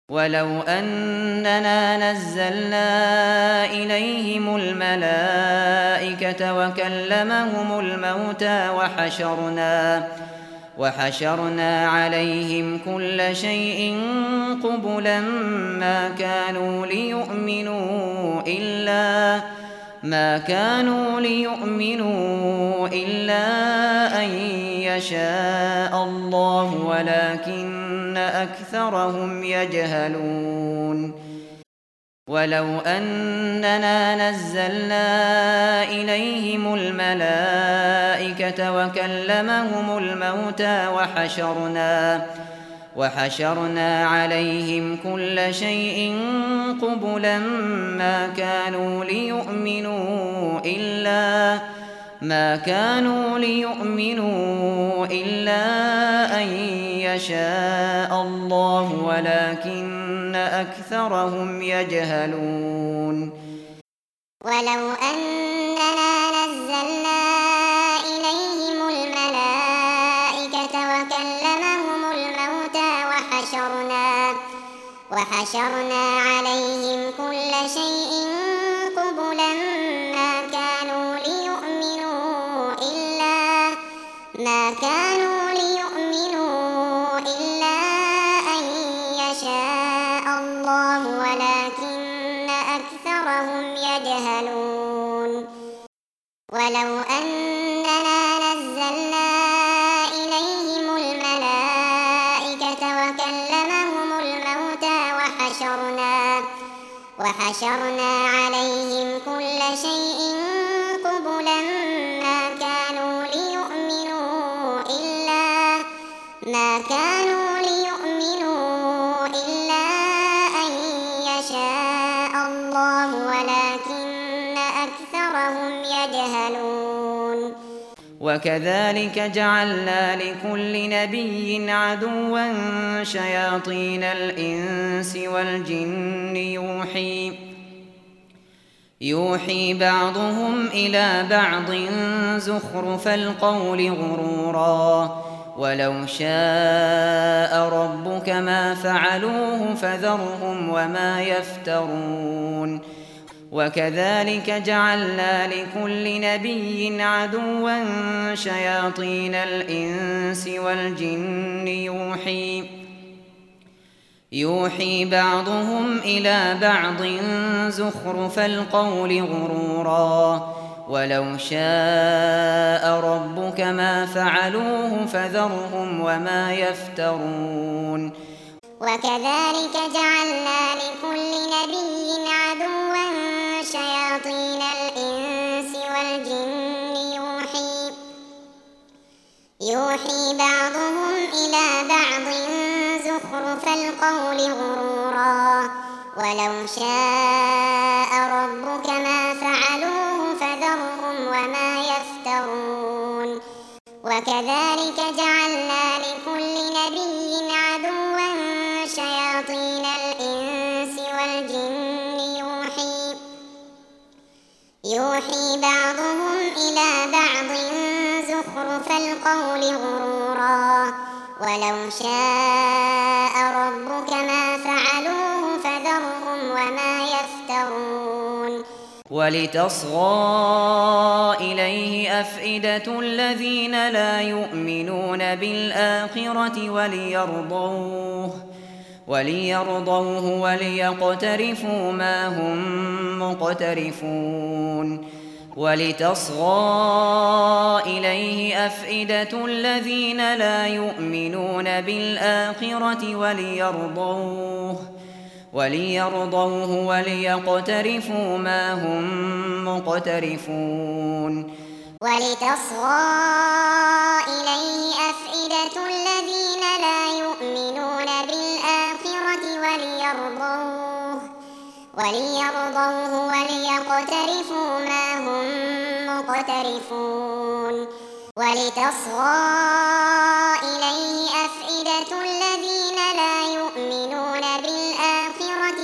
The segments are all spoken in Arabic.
ولو أننا نزلنا إليهم الملائكة وكلمهم الموتى وحشرنا عليهم كل شيء قبلا ما كانوا ليؤمنوا إلا أن يشاء الله ولكن أكثرهم يجهلون ولو أننا نزلنا إليهم الملائكة وكلمهم الموتى وحشرنا عليهم كل شيء قبلا ما كانوا ليؤمنوا إلا أن يشاء الله ولكن أكثرهم يجهلون ولو أننا نزلنا إليهم الملائكة وكلمهم الموتى وحشرنا عليهم كل شيء قبلا ما كانوا ليؤمنوا إلا أن يشاء الله ولكن أكثرهم يجهلون ولو أننا نزلنا إليهم الملائكة وكلمهم الموتى وحشرنا عليهم كل شيء قبلا ما كانوا ليؤمنوا إلا أن يشاء الله ولكن أكثرهم يجهلون وكذلك جعلنا لكل نبي عدوا شياطين الإنس والجن يوحي بعضهم إلى بعض زخرف القول غرورا ولو شاء ربك ما فعلوه فذرهم وما يفترون وكذلك جعلنا لكل نبي عدوا شياطين الإنس والجن يوحي بعضهم إلى بعض زخرف القول غرورا ولو شاء ربك ما فعلوه فذرهم وما يفترون وكذلك جعلنا لكل نبي عدوا شياطين الإنس والجن يوحي بعضهم إلى بعض زخرف القول غرورا ولو شاء ربك ما فعلوه فذرهم وما يفترون وكذلك جعلنا لكل نبي عدوا شياطين الإنس والجن يوحي بعضهم إلى بعض زخرف القول غرورا ولو شاء ربك ما فعلوه فذرهم وما يفترون ولتصغى إليه أفئدة الذين لا يؤمنون بالآخرة وليرضوه وليقترفوا ما هم مقترفون ولتصغى إليه أفئدة الذين لا يؤمنون بالآخرة وليرضوه وليقترفوا ما هم مقترفون ولتصغى إليه أفئدة الذين لا يؤمنون بالآخرة وليرضوه وليقترفوا ما هم مقترفون ولتصغى إليه أفئدة الذين لا يؤمنون بالآخرة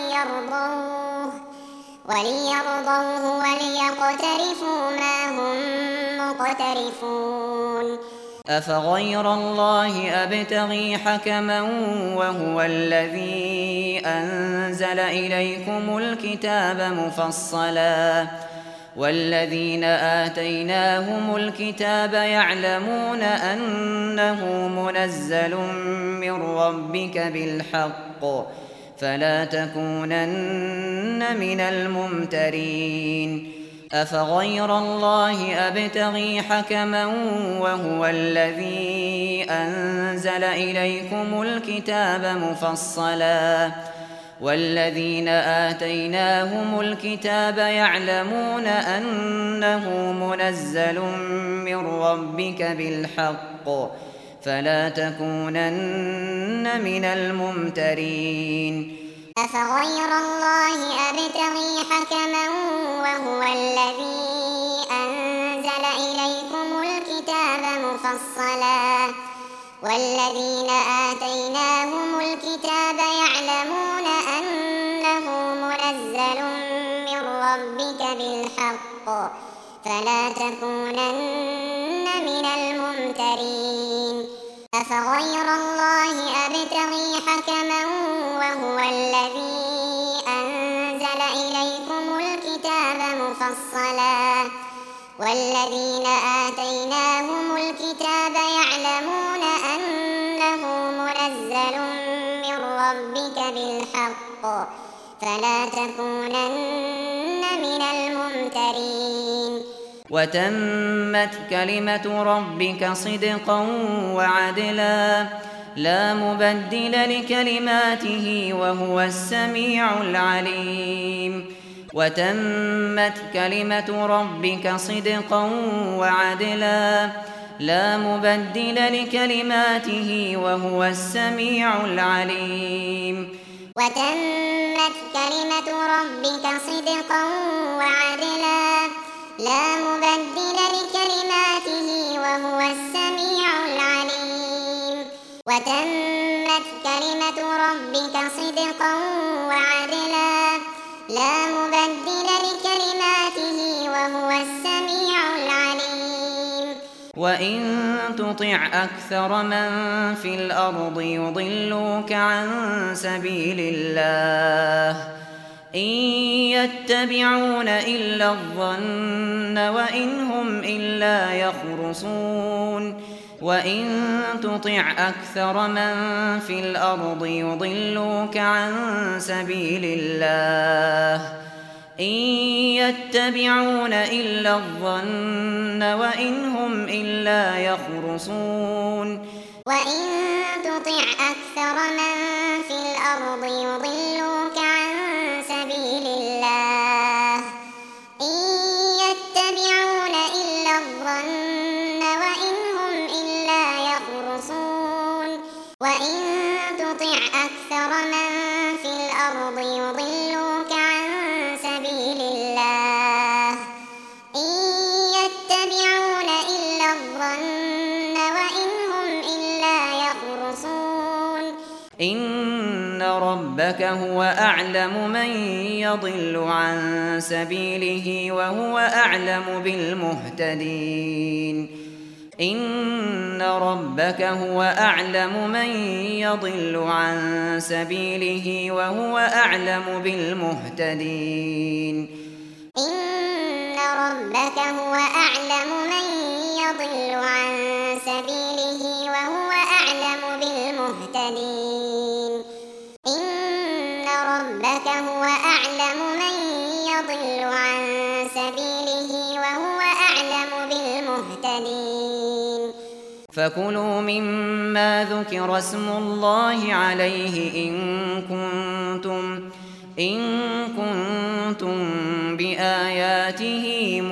وليرضوه وليقترفوا ما هم مقترفون أفغير الله أبتغي حكما وهو الذي أنزل إليكم الكتاب مفصلا والذين آتيناهم الكتاب يعلمون أنه منزل من ربك بالحق فلا تكونن من الممترين أفغير الله أبتغي حكما وهو الذي أنزل إليكم الكتاب مفصلا والذين آتيناهم الكتاب يعلمون أنه منزل من ربك بالحق فلا تكونن من الممترين أفغير الله أبتغي حكما وهو الذي أنزل إليكم الكتاب مفصلا والذين آتيناهم الكتاب يعلمون أنه منزل من ربك بالحق فلا تكونن من الممترين أفغير الله أبتغي حكما وهو الذي أنزل إليكم الكتاب مفصلا والذين آتيناهم الكتاب يعلمون أنه منزل من ربك بالحق فلا تكونن من الممترين وتمت كلمة ربك صدقا وعدلا لا مبدل لكلماته وهو السميع العليم وتمت كلمة ربك صدقا وعدلا لا مبدل لكلماته وهو السميع العليم وتمت كلمة ربك صدقا وعدلا لا مبدل لكلماته وهو السميع العليم وتمت كلمة ربك صدقا وعدلا لا مبدل لكلماته وهو السميع العليم وإن تطع أكثر من في الأرض يضلوك عن سبيل الله إن يتبعون إلا الظن وإن هم إلا يخرصون وإن تطع أكثر من في الأرض يضلوك عن سبيل الله إن يتبعون إلا الظن وإن هم إلا يخرصون وإن تطع أكثر من في الأرض يضلوك عن سبيل الله إن يتبعون إلا الظن وإن هم إلا يخرصون وإن تطع أكثر من في الأرض يضلوك عن سبيل الله إن يتبعون إلا الظن وإن هم إلا يخرصون إن ربك هو أعلم من يضل عن سبيله وهو أعلم بالمهتدين إن ربك هو أعلم من يضل عن سبيله وهو أعلم بالمهتدين إن ربك هو أعلم من يضل عن سبيله وهو أعلم بالمهتدين إن ربك هو أعلم من يضل عن سبيله وهو أعلم بالمهتدين فكلوا مما ذكر اسم الله عليه إن كنتم بآياته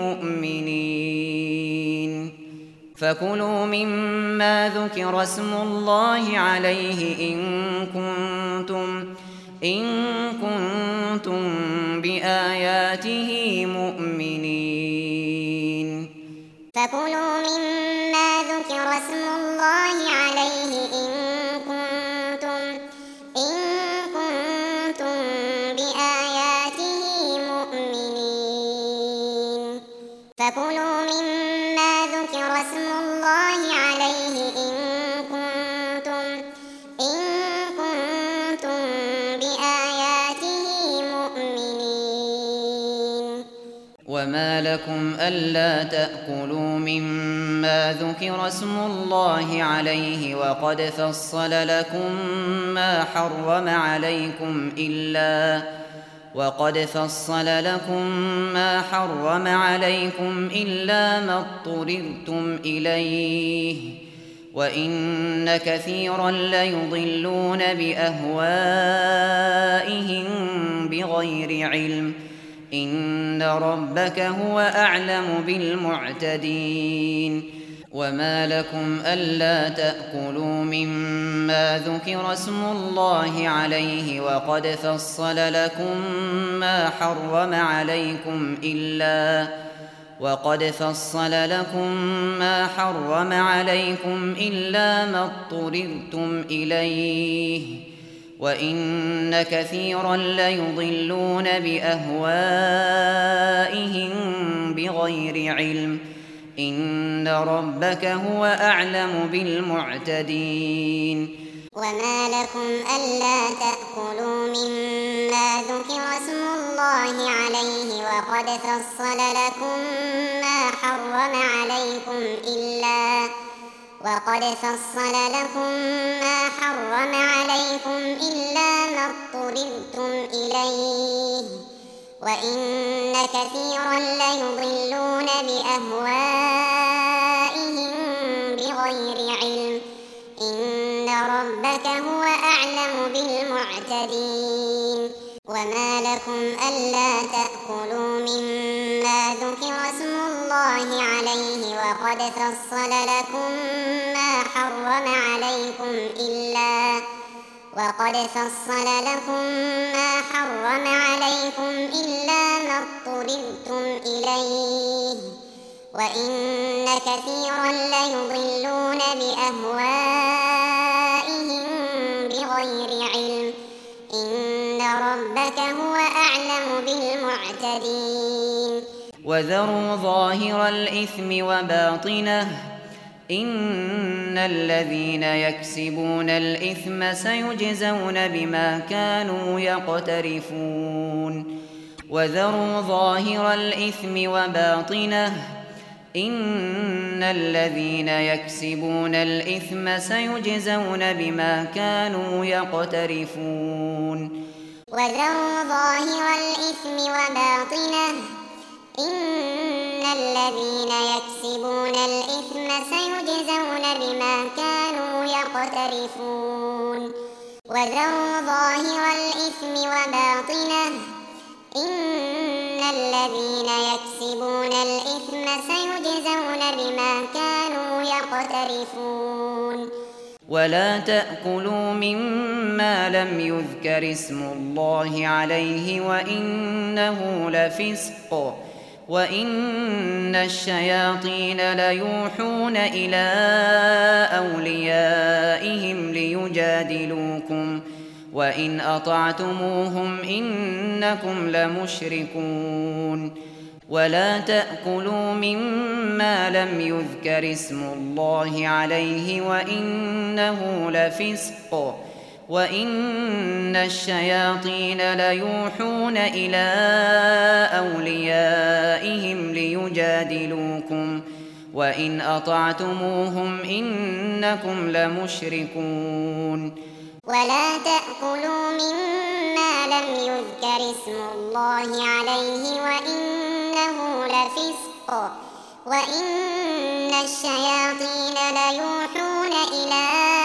مؤمنين فكلوا مما ذكر اسم الله عليه إن كنتم بآياته مؤمنين فكلوا مما ذكر اسم الله عليه إن كنتم بآياته مؤمنين فكلوا مما ذكر اسم الله عليه وما لكم ألا تأكلوا مما ذكر اسم الله عليه وقد فصل لكم ما حرم عليكم إلا ما اضطررتم إليه وإن كثيرا ليضلون بأهوائهم بغير علم إن ربك هو أعلم بالمعتدين وما لكم ألا تأكلوا مما ذكر اسم الله عليه وقد فصل لكم ما حرم عليكم إلا ما اضطررتم إليه وإن كثيرا ليضلون بأهوائهم بغير علم إن ربك هو أعلم بالمعتدين وما لكم ألا تأكلوا مما ذكر اسم الله عليه وقد فصل لكم ما حرم عليكم إلا ما اضطررتم إليه وإن كثيرا ليضلون بأهوائهم بغير علم إن ربك هو أعلم بالمعتدين وما لكم ألا تأكلوا مما ذكر اسم الله عليه وقد فصل لكم ما حرم عليكم إلا ما اضطررتم إليه وإن كثيرا ليضلون بأهوائهم بغير علم إن ربك هو أعلم بالمعتدين وذروا ظاهر الإثم وباطنه إن الذين يكسبون الإثم سيجزون بما كانوا يقترفون وذروا ظاهر الإثم وباطنه إن الذين يكسبون الإثم سيجزون بما كانوا يقترفون وذروا ظاهر الإثم وباطنه إن الذين يكسبون الإثم سيجزون بما كانوا يقترفون وذروا ظاهر الإثم وباطنه إن الذين يكسبون الإثم سيجزون بما كانوا يقترفون ولا تأكلوا مما لم يذكر اسم الله عليه وإنه لفسق وإن الشياطين ليوحون إلى أوليائهم ليجادلوكم وإن أطعتموهم إنكم لمشركون ولا تأكلوا مما لم يذكر اسم الله عليه وإنه لفسق وإن الشياطين ليوحون إلى أوليائهم ليجادلوكم وإن أطعتموهم إنكم لمشركون ولا تأكلوا مما لم يذكر اسم الله عليه وإنه لفسق وإن الشياطين ليوحون إلى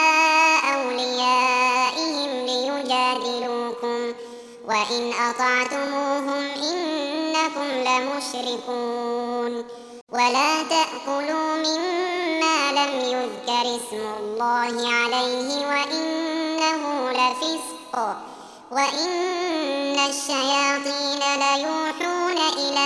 أوليائهم ليجادلوكم وإن أطعتموهم إنكم لمشركون ولا تأكلوا مما لم يذكر اسم الله عليه وإنه لفسق وإن الشياطين ليوحون إلى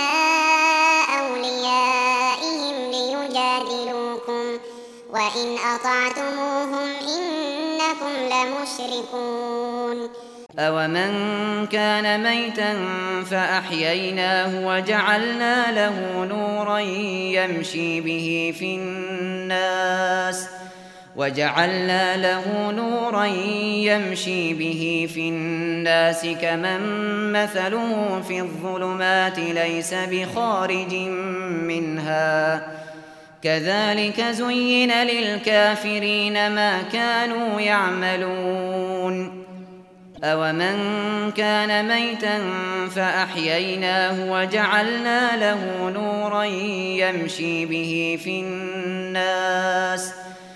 أوليائهم ليجادلوكم وإن أطعتموهم إنكم لمشركون أومن كان ميتا فأحييناه وجعلنا له نورا يمشي به في الناس وجعلنا له نورا يمشي به في الناس كمن مثله في الظلمات ليس بخارج منها كذلك زين للكافرين ما كانوا يعملون أومن كان ميتا فأحييناه وجعلنا له نورا يمشي به في الناس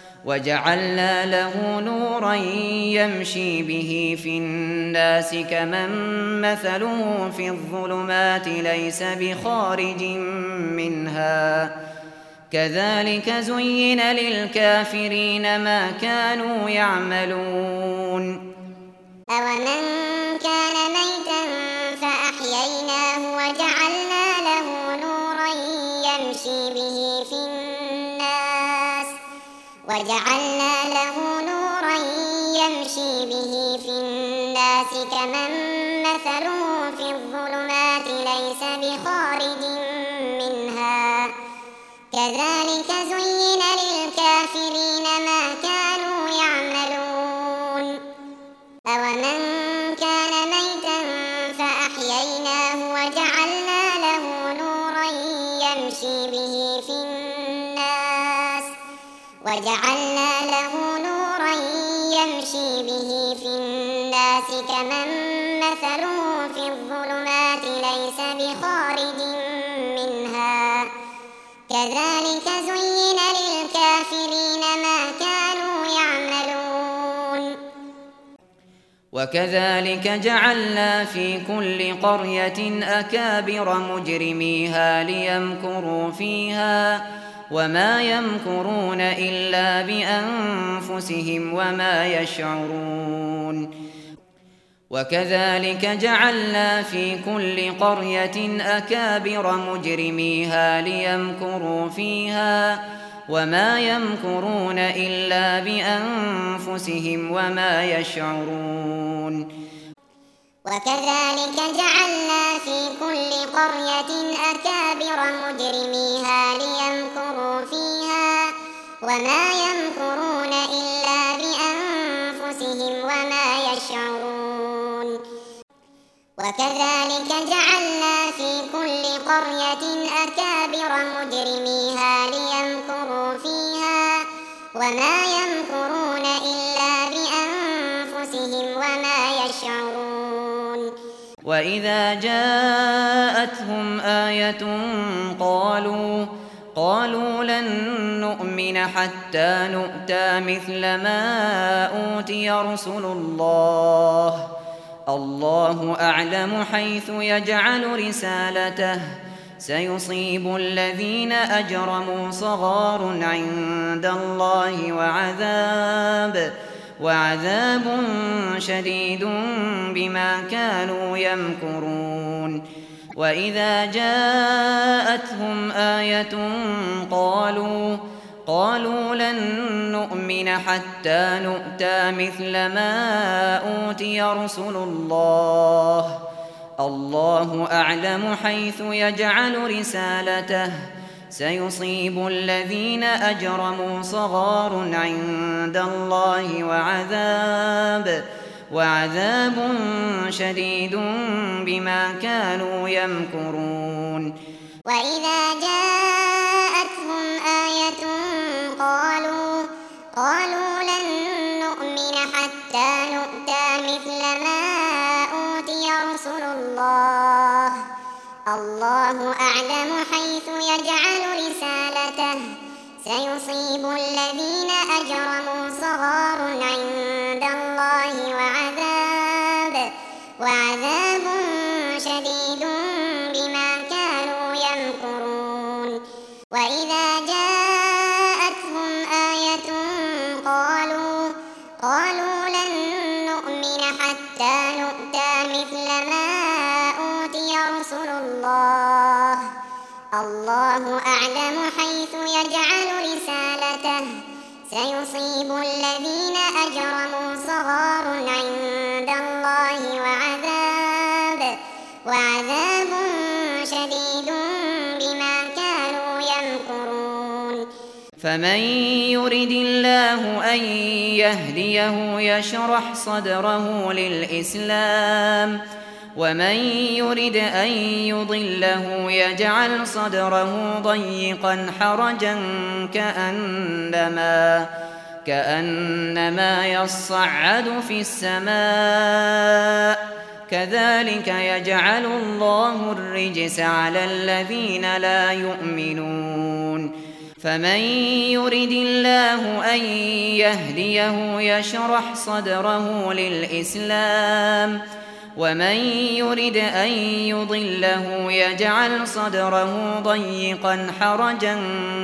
كمن مثله في الظلمات ليس بخارج منها كذلك زين للكافرين ما كانوا يعملون أومن كان ميتا فأحييناه وجعلنا له نورا يمشي به في الناس كمن مثله في الظلمات ليس بخارج منها كذلك زين للكافرين ما كانوا يعملون أومن كان ميتا فأحييناه وجعلنا له نورا يمشي به في الناس كمن مثله في الظلمات ليس بخارج منها كذلك زين للكافرين ما كانوا يعملون وكذلك جعلنا في كل قرية أكابر مجرميها ليمكروا فيها وما يمكرون إلا بأنفسهم وما يشعرون وكذلك جعلنا في كل قرية أكابر مجرميها ليمكروا فيها وما يمكرون إلا بأنفسهم وما يشعرون وكذلك جعلنا في كل قرية أكابر مجرميها ليمكروا فيها وما يمكرون إلا بأنفسهم وما يشعرون وكذلك جعلنا في كل قرية أكابر مجرميها ليمكروا فيها وما يمكرون إلا بأنفسهم وما يشعرون وإذا جاءتهم آية قالوا لن نؤمن حتى نؤتى مثل ما أوتي رسل الله أعلم حيث يجعل رسالته سيصيب الذين أجرموا صغار عند الله وعذاب شديد بما كانوا يمكرون وإذا جاءتهم آية قالوا لن نؤمن حتى نؤتى مثل ما أوتي رسل الله أعلم حيث يجعل رسالته سيصيب الذين أجرموا صغار عند الله وعذاب شديد بما كانوا يمكرون وإذا جاءتهم آية قالوا لن نؤمن حتى نؤتى مثل ما أوتي رسل الله أعلم حيث يجعل رسالته سيصيب الذين أجرموا صغار عند الله وعذاب شديد بما كانوا يمكرون وإذا جاءتهم آية قالوا لن نؤمن حتى نؤتى مثل ما أوتي رسل الله أعلم حيث يجعل رسالته سيصيب الذين أجرموا صغار عند الله وعذاب شديد بما كانوا يمكرون فمن يرد الله أن يهديه يشرح صدره للإسلام ومن يرد أن يضله يجعل صدره ضيقا حرجا كأنما يصعد في السماء كذلك يجعل الله الرجس على الذين لا يؤمنون فمن يرد الله أن يهديه يشرح صدره للإسلام ومن يرد أن يضله يجعل صدره ضيقا حرجا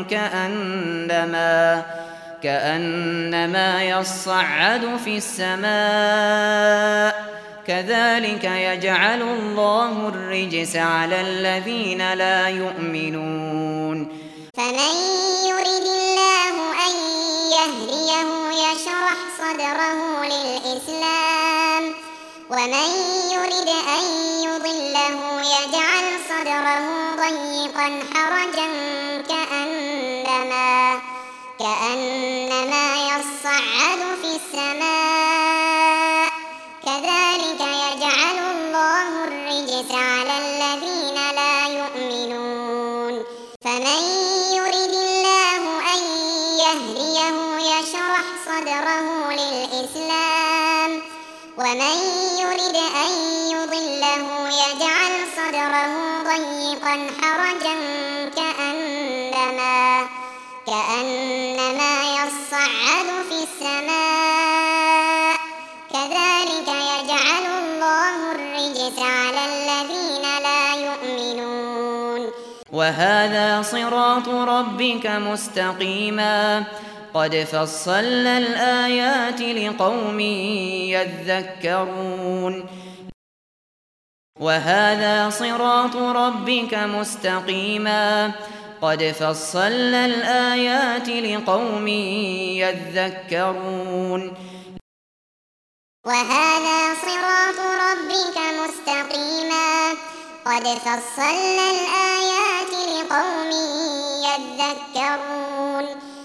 كأنما يصعد في السماء كذلك يجعل الله الرجس على الذين لا يؤمنون فمن يرد الله أن يهديه يشرح صدره للإسلام ومن يرد أن يضله يجعل صدره ضيقا حرجا كأنما يصعد في السماء كذلك يجعل الله الرجس على الذين لا يؤمنون فمن يرد الله أن يهديه يشرح صدره للإسلام ومن يرد أن يضله يجعل صدره ضيقا حرجا كأنما يصعد في السماء كذلك يجعل الله الرجس على الذين لا يؤمنون وهذا صراط ربك مستقيما قد فصلنا الآيات لقوم يذكرون وهذا صراط ربك مستقيما قد فصلنا الآيات لقوم يذكرون وهذا صراط ربك مستقيما قد فصلنا الآيات لقوم يذكرون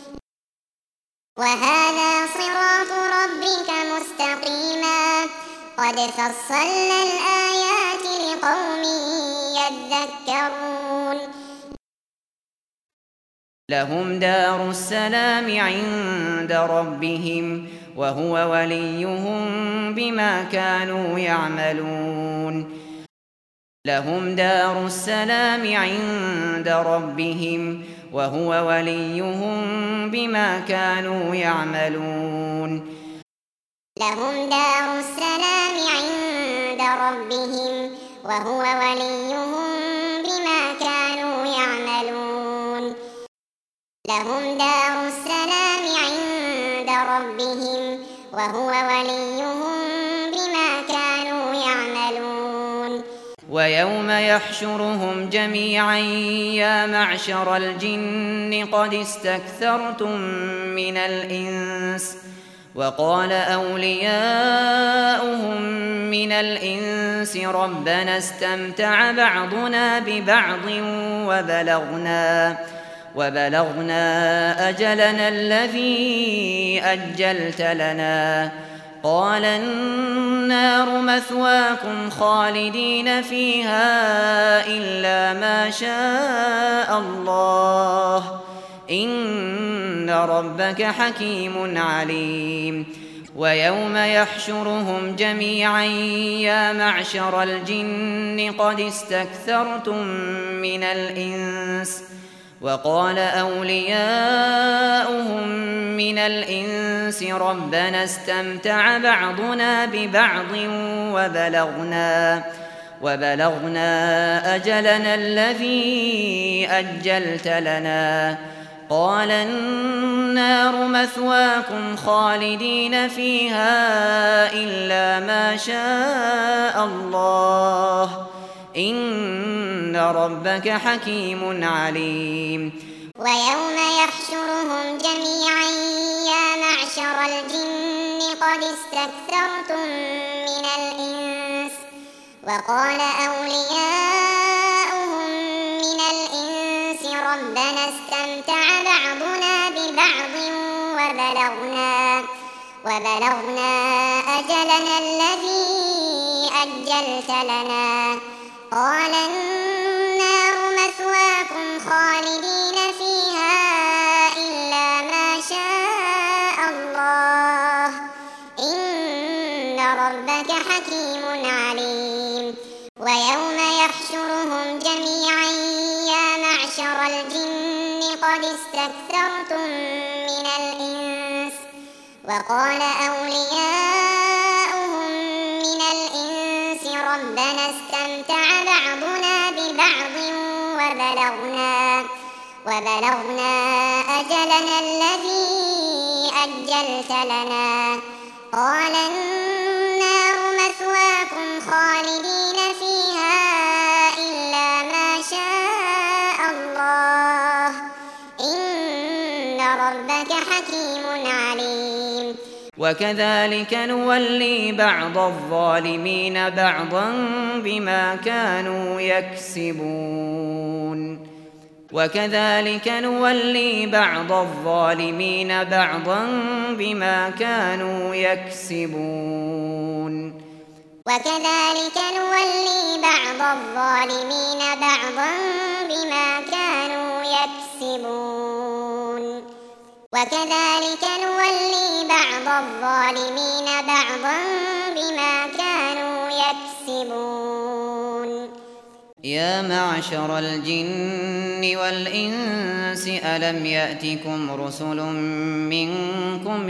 وهذا صراط ربك مستقيما قد فصلنا الآيات لقوم يذكرون لهم دار السلام عند ربهم وهو وليهم بما كانوا يعملون لهم دار السلام عند ربهم وهو وليهم بما كانوا يعملون لهم دار السلام عند ربهم وهو وليهم بما كانوا يعملون لهم دار السلام عند ربهم وهو وليهم بما كانوا يعملون ويوم يحشرهم جميعا يا معشر الجن قد استكثرتم من الإنس وقال أولياؤهم من الإنس ربنا استمتع بعضنا ببعض وبلغنا أجلنا الذي أجلت لنا قال النار مثواكم خالدين فيها إلا ما شاء الله إن ربك حكيم عليم ويوم يحشرهم جميعا يا معشر الجن قد استكثرتم من الإنس وقال أولياؤهم من الإنس ربنا استمتع بعضنا ببعض وبلغنا أجلنا الذي أجلت لنا قال النار مثواكم خالدين فيها إلا ما شاء الله إن ربك حكيم عليم ويوم يحشرهم جميعا يا معشر الجن قد استكثرتم من الإنس وقال أولياؤهم من الإنس ربنا استمتع بعضنا ببعض وبلغنا أجلنا الذي أجلت لنا. قال النار مثواكم خالدين فيها إلا ما شاء الله إن ربك حكيم عليم. ويوم يحشرهم جميعا يا معشر الجن قد استكثرتم من الإنس وقال أولياؤهم من الإنس ربنا استمتع بعضنا ببعض وبلغنا أجلنا الذي أجلت لنا. قال النار مثواكم خالدين فيها إلا ما شاء الله إن ربك حكيم عليم. وكذلك نولي بعض الظالمين بعضا بما كانوا يكسبون. وكذلك نولي بعض الظالمين بعضا بما كانوا يكسبون. وكذلك نولي بعض الظالمين بعضا بما كانوا يكسبون. وكذلك نولي بعض الظالمين بعضا بما كانوا يكسبون. يا معشر الجن والإنس ألم يأتكم رسل منكم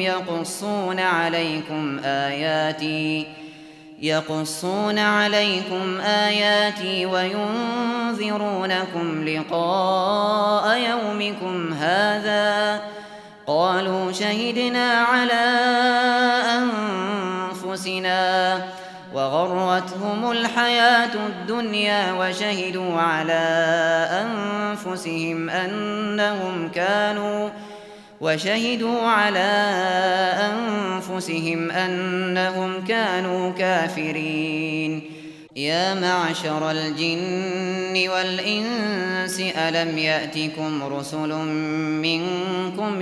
يقصون عليكم آياتي وينذرونكم لقاء يومكم هذا قالوا شهدنا على أنفسنا وغرتهم الحياة الدنيا وشهدوا على أنفسهم أنهم كانوا كافرين. يا معشر الجن والإنس ألم يأتكم رسل منكم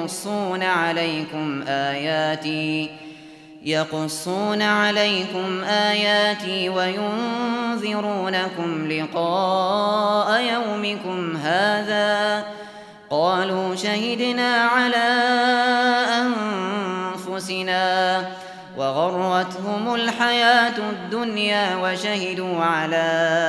يقصون عليكم آياتي وينذرونكم لقاء يومكم هذا قالوا شهدنا على أنفسنا وغرتهم الحياة الدنيا وشهدوا على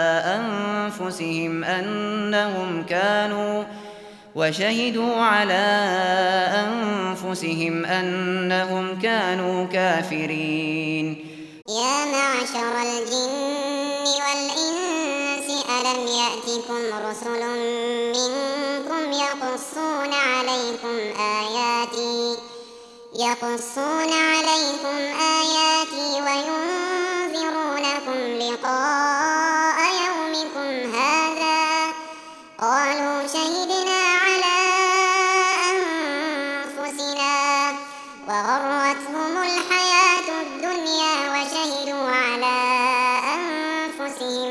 أنفسهم أنهم كانوا كافرين. يا معشر الجن والإنس ألم يأتكم رسل منكم يقصون عليكم آياتي وينذرونكم لقاء يومكم هذا قالوا شهدنا على أنفسنا وغرتهم الحياة الدنيا وشهدوا على أنفسهم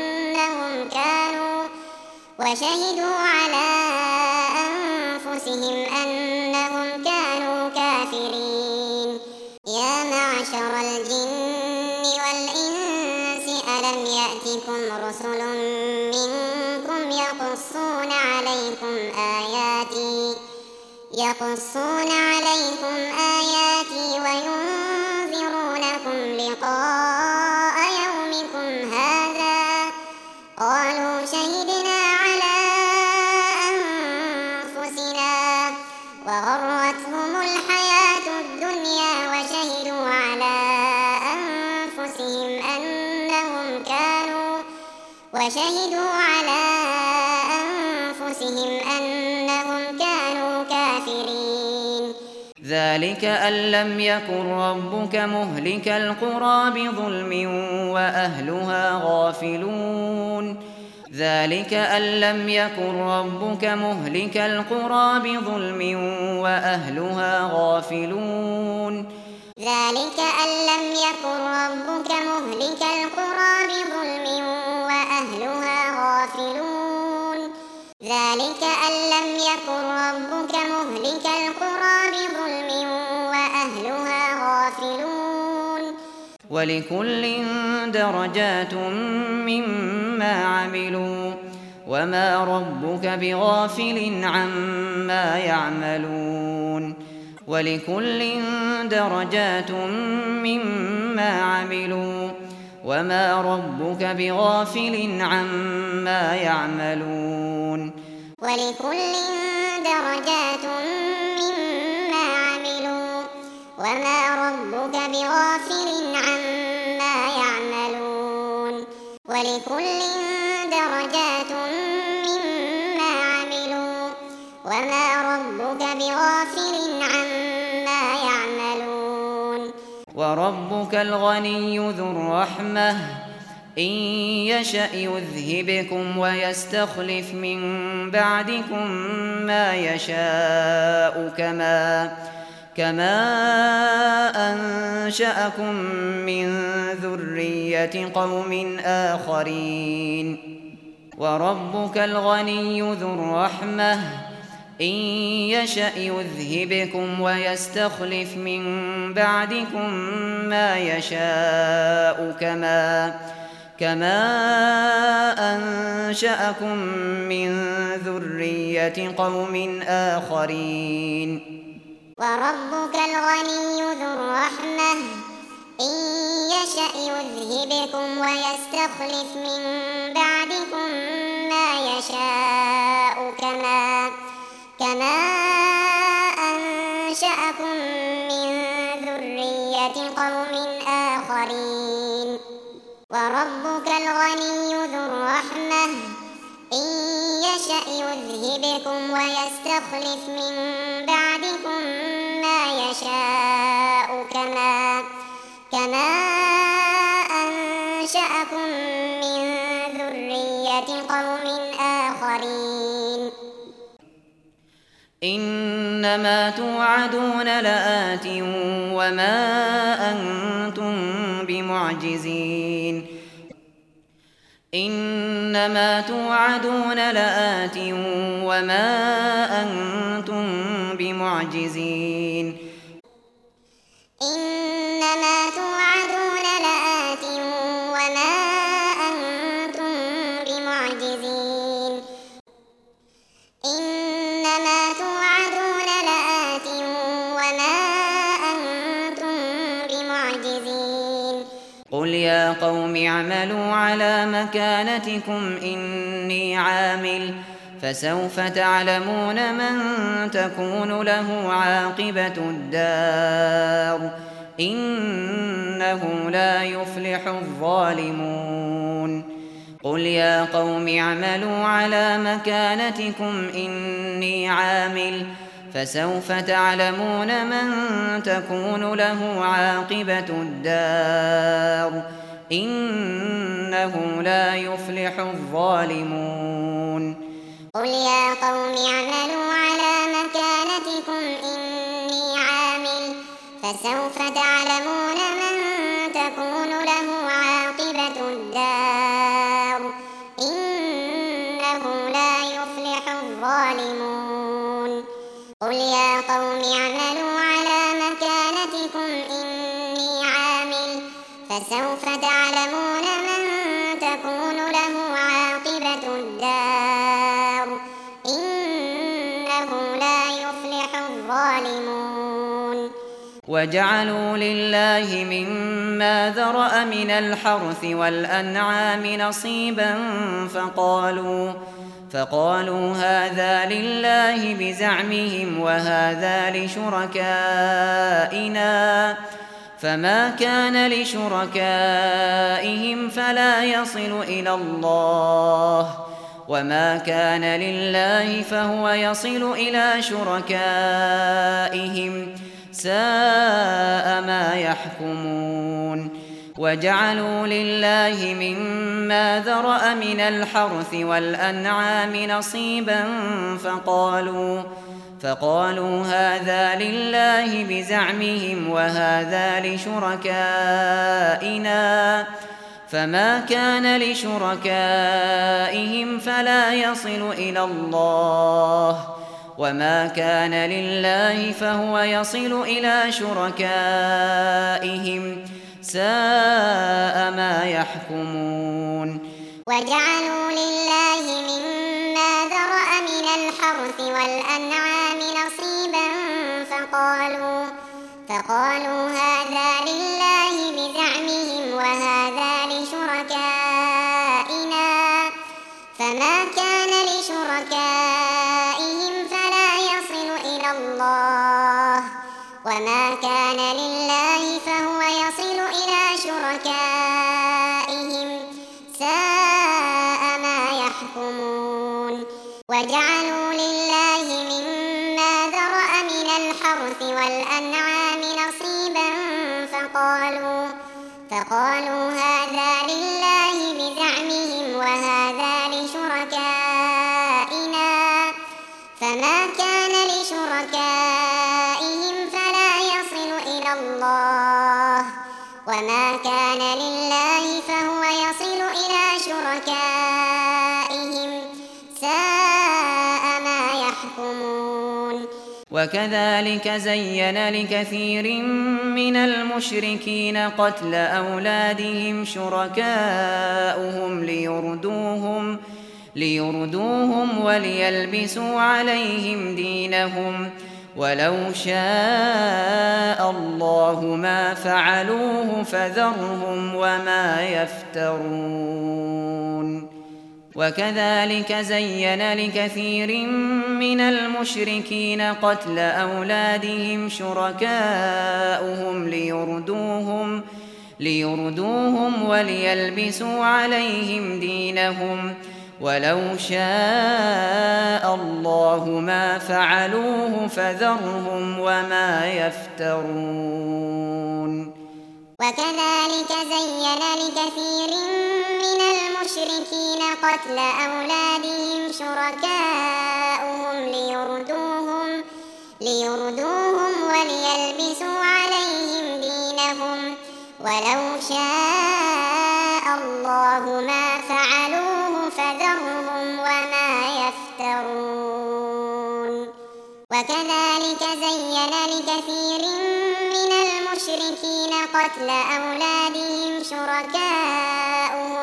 أنهم كانوا كافرين. يا معشر الجن والإنس ألم يأتكم رسل منكم يقصون عليكم آياتي وينذرونكم لقاء يومكم هذا قالوا شهدنا على أنفسنا وغرتهم الحياة الدنيا وشهدوا على أنفسهم أنهم كانوا كافرين. ذلك أن لم يكن ربك مهلك القرى بظلم وأهلها غافلون. ذلك أن لم يكن ربك مهلك القرى بظلم وأهلها غافلون. ذلك أن لم يكن ربك مهلك القرى بظلم وأهلها غافلون. ذلك أن لم يكن ربك مهلك القرى بظلم ولكل درجات مما عملوا وما ربك بغافل عما يعملون ولكل درجات مما عملوا وما ربك بغافل عما يعملون ولكل درجات مما عملوا وما ربك بغافل عما يعملون ولكل درجات مما عملوا وما ربك بغافل عما يعملون وربك الغني ذو الرحمة إن يشأ يذهبكم ويستخلف من بعدكم ما يشاء كما أنشأكم من ذرية قوم آخرين وربك الغني ذو الرحمة إن يشأ يذهبكم ويستخلف من بعدكم ما يشاء كما أنشأكم من ذرية قوم آخرين وربك الغني ذو الرحمة إن يشأ يذهبكم ويستخلف من بعدكم ما يشاء كما أنشأكم من ذرية قوم آخرين وربك الغني ذو الرحمة إن يشأ يذهبكم ويستخلف من بعدكم ما يشاء كما أنشأكم من ذرية قوم آخرين إنما توعدون لآت وما أنتم بمعجزين إنما توعدون لآت وما أنتم بمعجزين إنما توعدون لآت وما أنتم بمعجزين إنما توعدون لآت وما أنتم بمعجزين قل يا قوم اعملوا على مكانتكم إني عامل فسوف تعلمون من تكون له عاقبة الدار إنه لا يفلح الظالمون قل يا قوم اعملوا على مكانتكم إني عامل فسوف تعلمون من تكون له عاقبة الدار إنه لا يفلح الظالمون قل يا قوم اعملوا على مكانتكم إني عامل فسوف تعلمون من تكون له عاقبة الدار إنه لا يفلح الظالمون قل يا قوم اعملوا على مكانتكم إني عامل فسوف تعلمون من تكون له عاقبة الدار إنه لا يفلح الظالمون وجعلوا لله مما ذرأ من الحرث والأنعام نصيبا فقالوا هذا لله بزعمهم وهذا لشركائنا فما كان لشركائهم فلا يصل إلى الله وما كان لله فهو يصل إلى شركائهم ساء ما يحكمون وجعلوا لله مما ذرأ من الحرث والأنعام نصيبا فقالوا هذا لله بزعمهم وهذا لشركائنا فما كان لشركائهم فلا يصل إلى الله وما كان لله فهو يصل إلى شركائهم ساء ما يحكمون وجعلوا لله مما ذرأ من الحرث والأنعام نصيبا فقالوا هذا لله بزعمهم وهذا لشركائنا فما كان لشركائهم فلا يصل إلى الله وما كان لله فهو يصل إلى شركائهم ساء ما يحكمون وجعلوا لله مما ذرأ من الحرث والأنعام نصيبا فقالوا هذا لله بزعمهم وهذا لشركائنا فما كان لشركائهم فلا يصل إلى الله وما كان لله فهو يصل إلى شركائهم ساء ما يحكمون وكذلك زين لكثير من المشركين قتل أولادهم شركاؤهم ليردوهم وليلبسوا عليهم دينهم ولو شاء الله ما فعلوه فذرهم وما يفترون وكذلك زين لكثير من المشركين قتل أولادهم شركاؤهم ليردوهم وليلبسوا عليهم دينهم ولو شاء الله ما فعلوه فذرهم وما يفترون وكذلك زين لكثير من المشركين قتل أولادهم شركاؤهم ليردوهم وليلبسوا عليهم دينهم ولو شاء الله ما فعلوه فذرهم وما يفترون وكذلك زين لكثير من المشركين قتل أولادهم شركاؤهم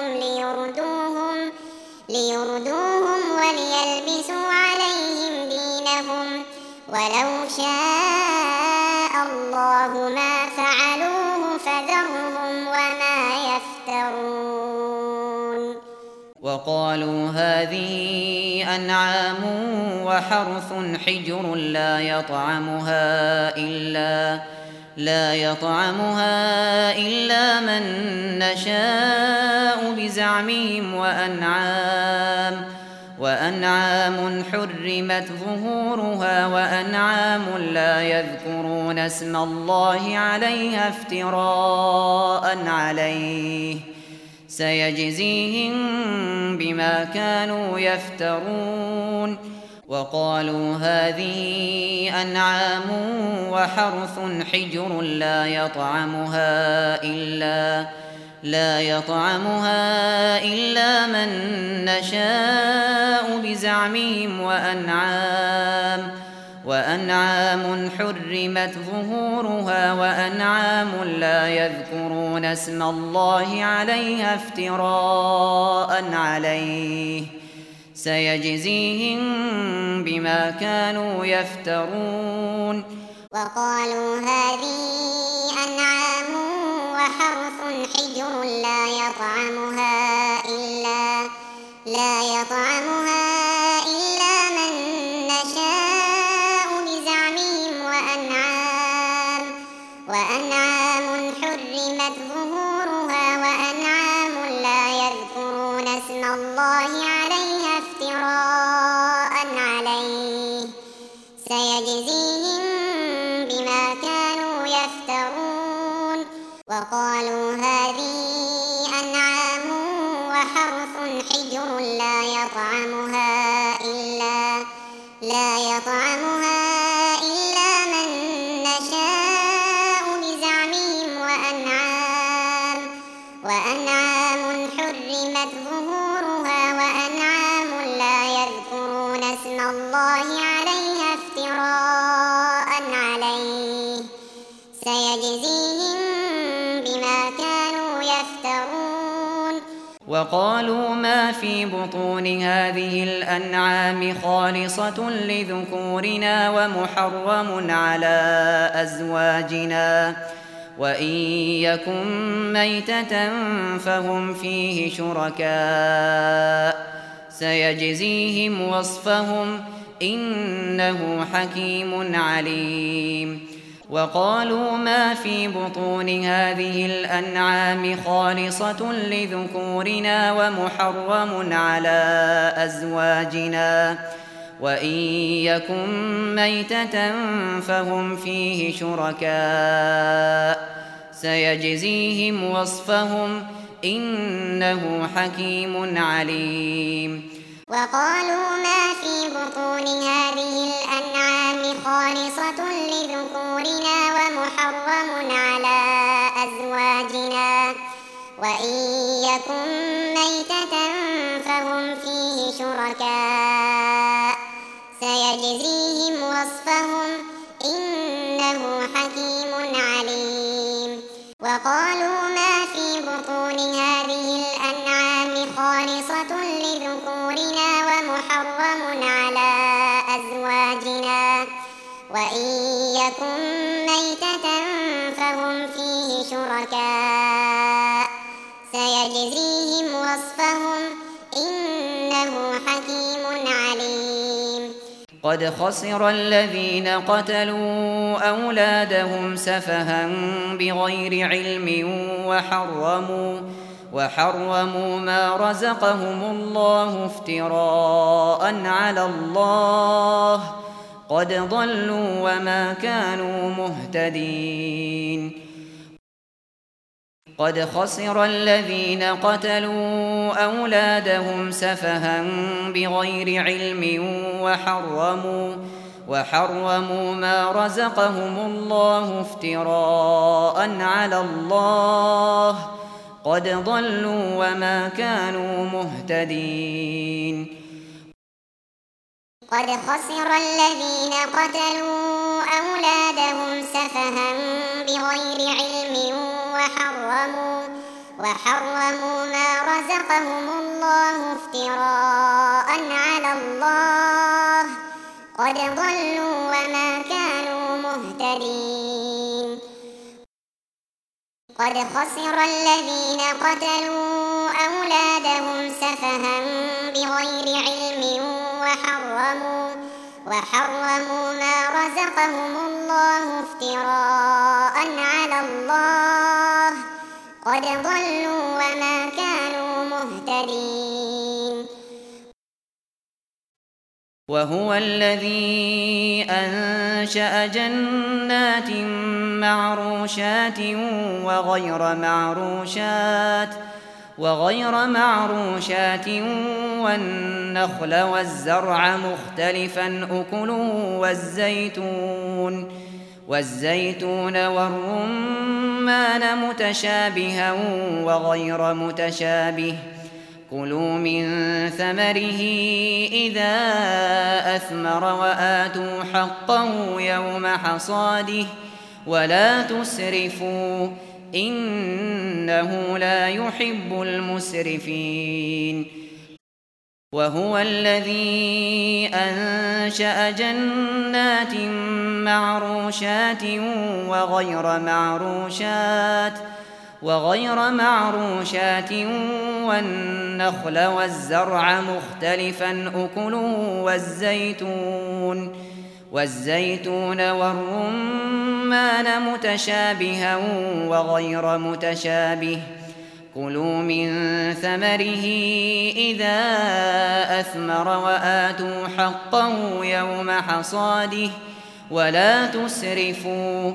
ليردوهم وليلبسوا عليهم دينهم ولو شاء الله ما فعلوه فذرهم وما يفترون وقالوا هذه أنعام وحرث حجر لا يطعمها إلا من نشاء بزعمهم وأنعام حرمت ظهورها وأنعام لا يذكرون اسم الله عليها افتراء عليه سيجزيهم بما كانوا يفترون وقالوا هذه أنعام وحرث حجر لا يطعمها إلا من نشاء بزعمهم وأنعام حرمت ظهورها وأنعام لا يذكرون اسم الله عليها افتراء عليه سيجزيهم بما كانوا يفترون وقالوا هذه أنعام وحرث حجر لا يطعمها إلا من نشاء بزعمهم وأنعام حرمت ظهورها وأنعام لا يذكرون اسم الله عليها افتراء عليه سيجزيهم بما كانوا يفترون وقالوا هذه أنعام وحرث حجر لا يطعمها إلا من نشاء بزعمهم وأنعام حرمت ظهورها وأنعام لا يذكرون اسم الله عليها افتراء عليه سيجزيهم بما وقالوا ما في بطون هذه الأنعام خالصة لذكورنا ومحرم على أزواجنا وإن يكن ميتة فهم فيه شركاء سيجزيهم وصفهم إنه حكيم عليم. وقالوا ما في بطون هذه الأنعام خالصة لذكورنا ومحرم على أزواجنا وإن يكن ميتة فهم فيه شركاء سيجزيهم وصفهم إنه حكيم عليم. وقالوا ما في بطون هذه الأنعام خالصة لذكورنا ومحرم على أزواجنا وإن يكن ميتة فهم فيه شركاء سيجزيهم وصفهم إنه حكيم عليم. وقالوا ما في بطون هذه الأنعام خالصة لذكورنا ومحرم على أزواجنا وإن يكن ميتة فهم فيه شركاء سيجزيهم وصفهم إنه حكيم عليم. قد خسر الذين قتلوا أولادهم سفها بغير علم وحرموا ما رزقهم الله افتراء على الله قد ضلوا وما كانوا مهتدين. قد خسر الذين قتلوا أولادهم سفها بغير علم وحرموا ما رزقهم الله افتراء على الله قد ضلوا وما كانوا مهتدين. قد خسر الذين قتلوا أولادهم سفها بغير علم وحرموا ما رزقهم الله افتراء على الله قد ضلوا وما كانوا مهتدين. قد خسر الذين قتلوا أولادهم سفها بغير علم وحرموا ما رزقهم الله افتراء على الله قد ضلوا وما كانوا مهتدين. وهو الذي أنشأ جنات معروشات وغير معروشات والنخل والزرع مختلفا أكله والزيتون والرمان متشابها وغير متشابه كلوا من ثمره إذا أثمر وآتوا حقه يوم حصاده ولا تسرفوا إنه لا يحب المسرفين. وهو الذي أنشأ جنات معروشات وغير معروشات والنخل والزرع مختلفا أكله والزيتون والرمان متشابها وغير متشابه كلوا من ثمره إذا أثمر وآتوا حقه يوم حصاده ولا تسرفوا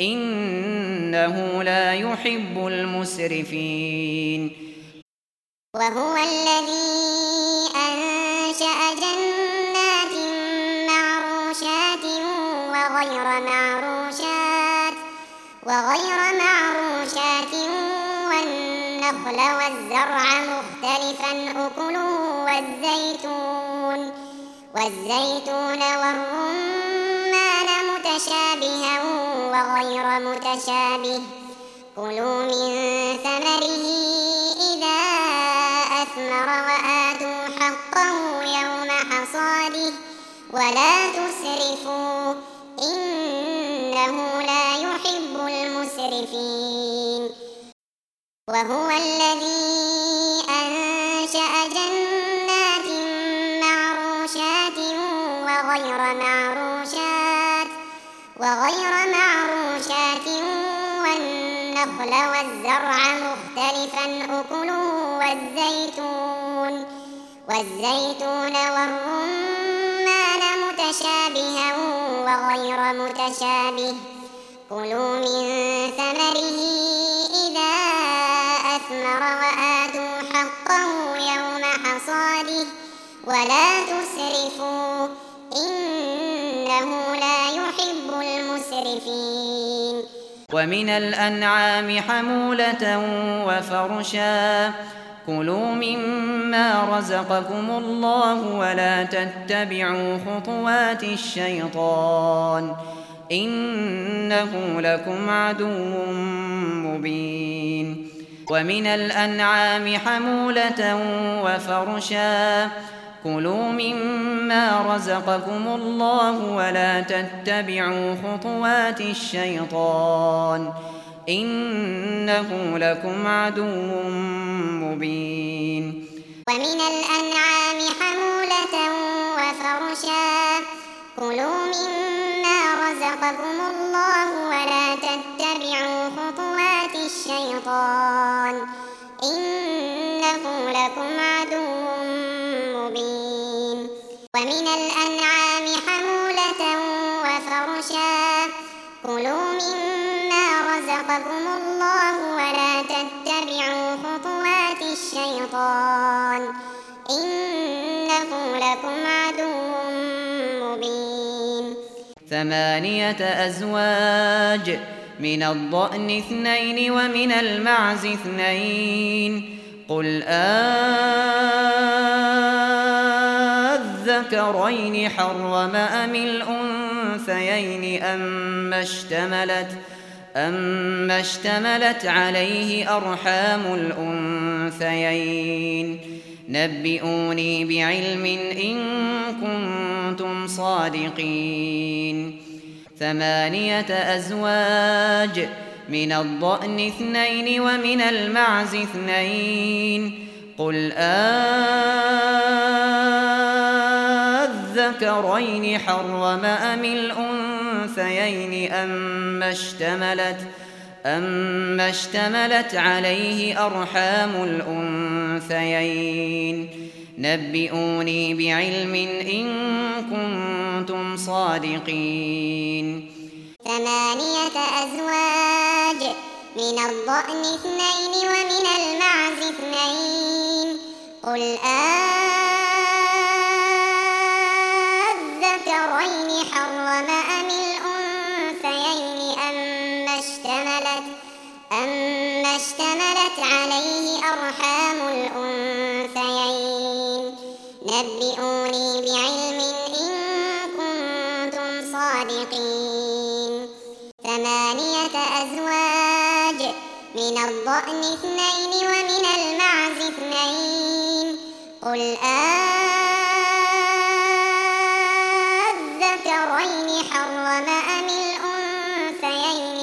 إنه لا يحب المسرفين. وهو الذي أنشأ جنات معروشات وغير معروشات والنخل والزرع مختلفا أكله والزيتون والرمان متشابها وغير متشابه كلوا من ثمره إذا أثمر وآتوا حقه يوم حصاده ولا تسرفوا إنه لا يحب المسرفين وهو الذي أنشأ جنات معروشات وغير معروشات والنخل والزرع مختلفا أكله والزيتون والرمان متشابها وغير متشابه كلوا من ثمره إذا أثمر وآتوا حقه يوم حصاده ولا تسرفوا إنه لا يحب المسرفين ومن الأنعام حمولة وفرشا كلوا مما رزقكم الله ولا تتبعوا خطوات الشيطان إنه لكم عدو مبين ومن الأنعام حمولة وفرشا كلوا مما رزقكم الله ولا تتبعوا خطوات الشيطان إنه لكم عدو مبين ومن الأنعام حمولة وفرشا كلوا مما رزقكم الله ولا تتبعوا خطوات الشيطان إنه لكم عدو مبين ومن الأنعام حمولة وفرشا كلوا مما رزقكم الله ولا تتبعوا خطوات الشيطان إنه لكم عدو مبين 8 أزواج من الضأن 2 ومن المعز 2 قل أذكرين حرم أم الأنثيين أما اشتملت عليه أرحام الأنثيين نبئوني بعلم إن كنتم صادقين 8 أزواج من الضأن 2 ومن المعز 2 قل أذكرين حرم أم الأنثيين أما اشتملت عليه أرحام الأنثيين نبئوني بعلم إن كنتم صادقين 8 أزواج من الضأن 2 ومن المعز 2 قل أذكرين حرم أم الأنثيين أما اشتملت عليه أرحام الأنثيين نبئوني بعلم إن كنتم صادقين 8 أزواج من الضأن 2 ومن المعز 2 قل أذكرين حرم أم الأنثيين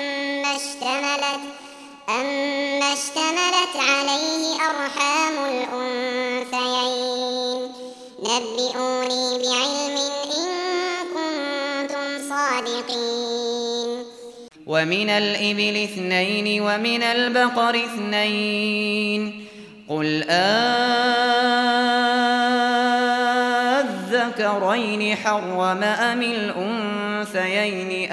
أما اشتملت عليه أرحام الأنثيين نبئوني بعلم إن كنتم صادقين ومن الإبل 2 ومن البقر 2 قل أذكرين حرم أم الأنثيين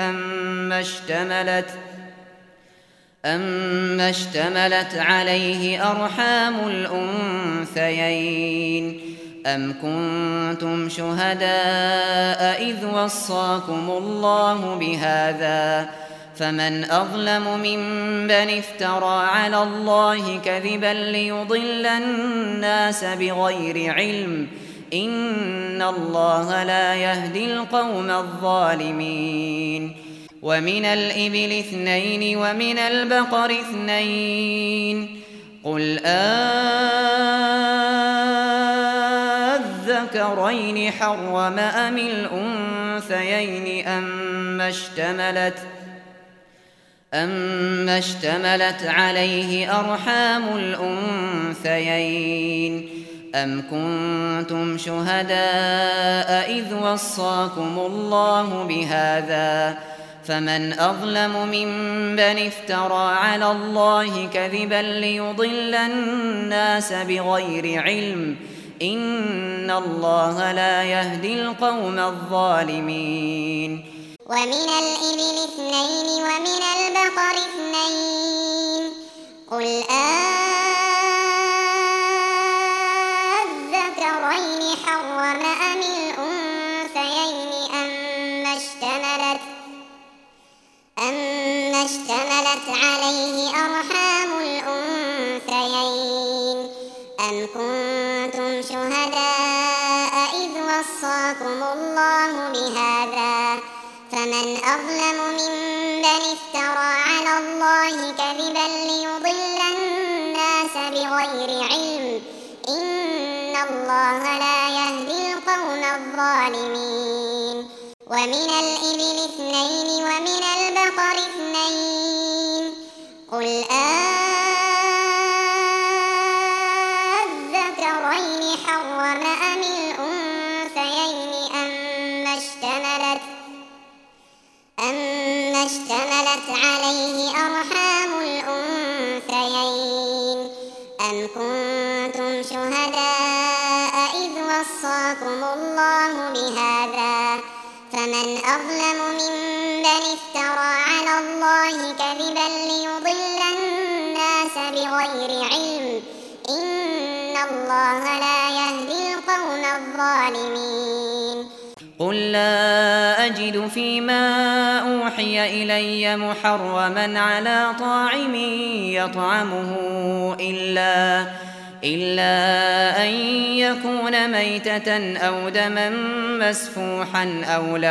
أما اشتملت عليه أرحام الأنثيين أم كنتم شهداء إذ وصاكم الله بهذا فمن أظلم ممن افترى على الله كذبا ليضل الناس بغير علم إن الله لا يهدي القوم الظالمين ومن الإبل 2 ومن البقر 2 قل أذكرين حرم أم الأنثيين أما اشتملت عليه أرحام الأنثيين أم كنتم شهداء إذ وصاكم الله بهذا فمن أظلم ممن افترى على الله كذبا ليضل الناس بغير علم إن الله لا يهدي القوم الظالمين. ومن الإبل 2 ومن البقر 2 قل أذكرين حرم أم الأنثيين أما اشتملت عليه أرحام الأنثيين أم كنتم شهداء إذ وصاكم الله بهذا فمن أظلم ممن افترى على الله كذبا ليضل الناس بغير علم إن الله لا يهدي القوم الظالمين. ومن الإبل 2 ومن البقر 2 قل أذكرين حرم أم الأنثيين أما اشتملت عليه أرحام الأنثيين أم كنتم شهداء إذ وصاكم الله بهذا فمن أظلم ممن افترى على الله كذبا ليضل الناس بغير علم إن الله لا يهدي القوم الظالمين. قل لا أجد فيما أوحي إلي محرما على طاعم يطعمه إلا أن يكون ميتة أو دما مسفوحا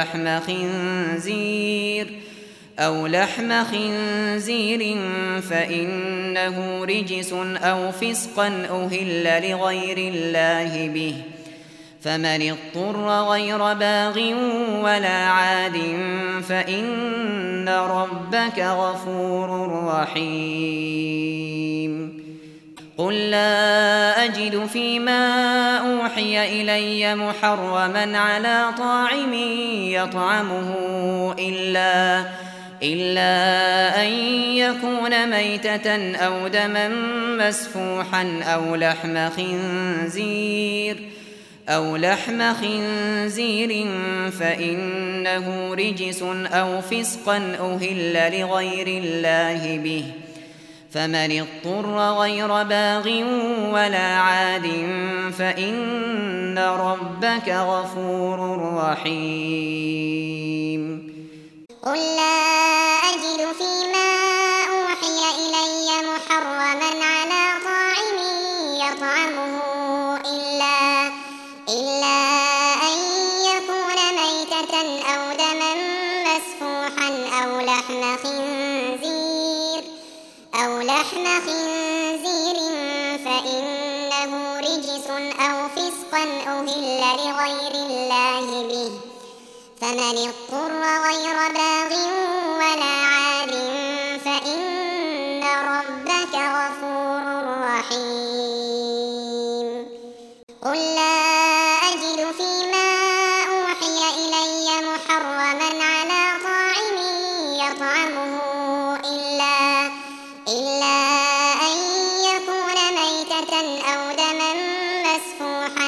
أو لحم خنزير فإنه رجس أو فسقا أهل لغير الله به فمن اضطر غير باغ ولا عاد فإن ربك غفور رحيم. قل لا أجد فيما أوحي إلي محرما على طاعم يطعمه إلا أن يكون ميتة أو دما مسفوحا أو لحم خنزير فإنه رجس أو فسقا أهل لغير الله به فمن اضطر غير باغ ولا عاد فإن ربك غفور رحيم. قل لا أجد فيما أوحي إلي محرما على طاعم يطعمه إلا أن يكون ميتة أو دما مسفوحا أو لحم خنزير فإنه رجس أو فسقا أهل لغير الله به فمن اضطر غير باغ ولا عاد فإن ربك غفور رحيم. قل لا أجد فيما أوحي إلي محرما على طاعم يطعمه إلا أن يكون ميتة أو دما مسفوحا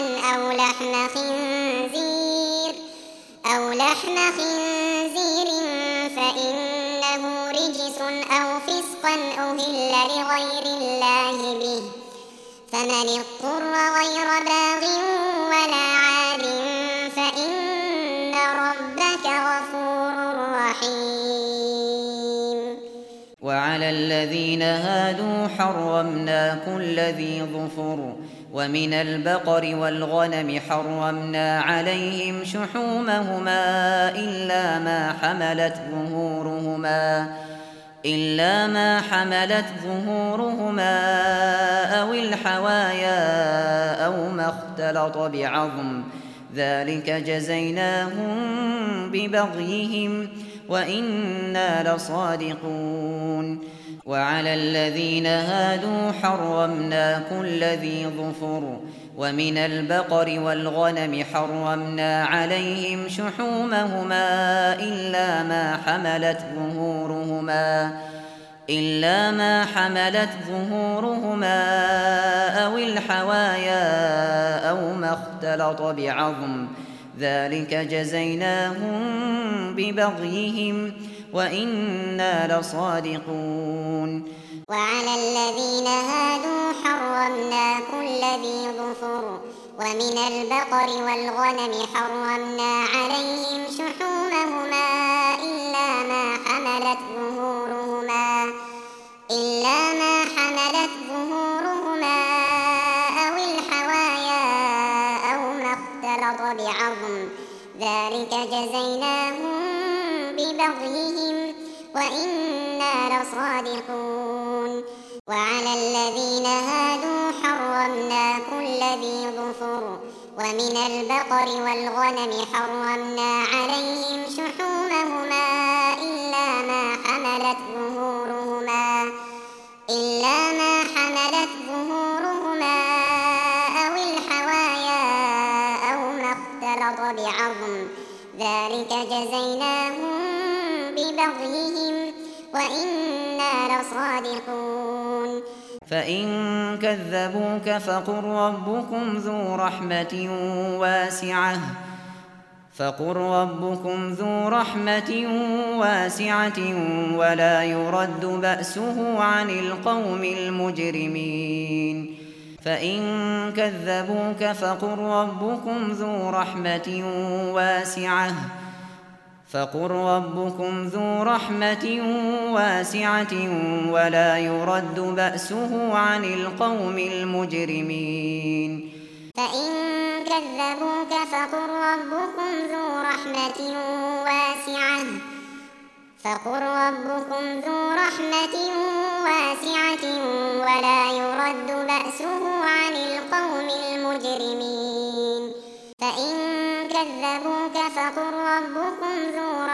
أو لحم خنزير فإنه رجس أو فسقا أهل لغير الله به فمن اضطر غير باغ ولا عاد فإن ربك غفور رحيم. وعلى الذين هادوا حرمنا كل ذي ظفر ومن البقر والغنم حرمنا عليهم شحومهما إلا ما حملت ظهورهما أو الحوايا أو ما اختلط بعظم ذلك جزيناهم ببغيهم وإنا لصادقون. وعلى الذين هادوا حرمنا كل ذي ظفر، ومن البقر والغنم حرمنا عليهم شحومهما إلا ما حملت ظهورهما أو الحوايا أو ما اختلط بعظم، ذلك جزيناهم ببغيهم وإنا لصادقون. وعلى الذين هادوا حرمنا كل ذي ظفر، ومن البقر والغنم حرمنا عليهم شحومهما إلا ما حملت ظهورهما أو الحوايا أو ما اختلط بعظم، ذلك جزيناهم ببغيهم وإنا لصادقون. وعلى الذين هادوا حرمنا كل ذي ظفر، ومن البقر والغنم حرمنا عليهم شحومهما إلا ما حملت ظهورهما أو الحوايا أو ما اختلط بعظم، ذلك جزيناهم ببغيهم وإنا لصادقون. فإن كذبوك فقل ربكم ذو رحمة واسعة ولا يرد بأسه عن القوم المجرمين. فإن كذبوك فقل ربكم ذو رحمة واسعة ولا يرد بأسه عن القوم المجرمين. فإن كذبوك فقل ربكم ذو رحمة واسعة ولا يرد بأسه عن القوم المجرمين. فإن كذبوك فقل ربكم ذو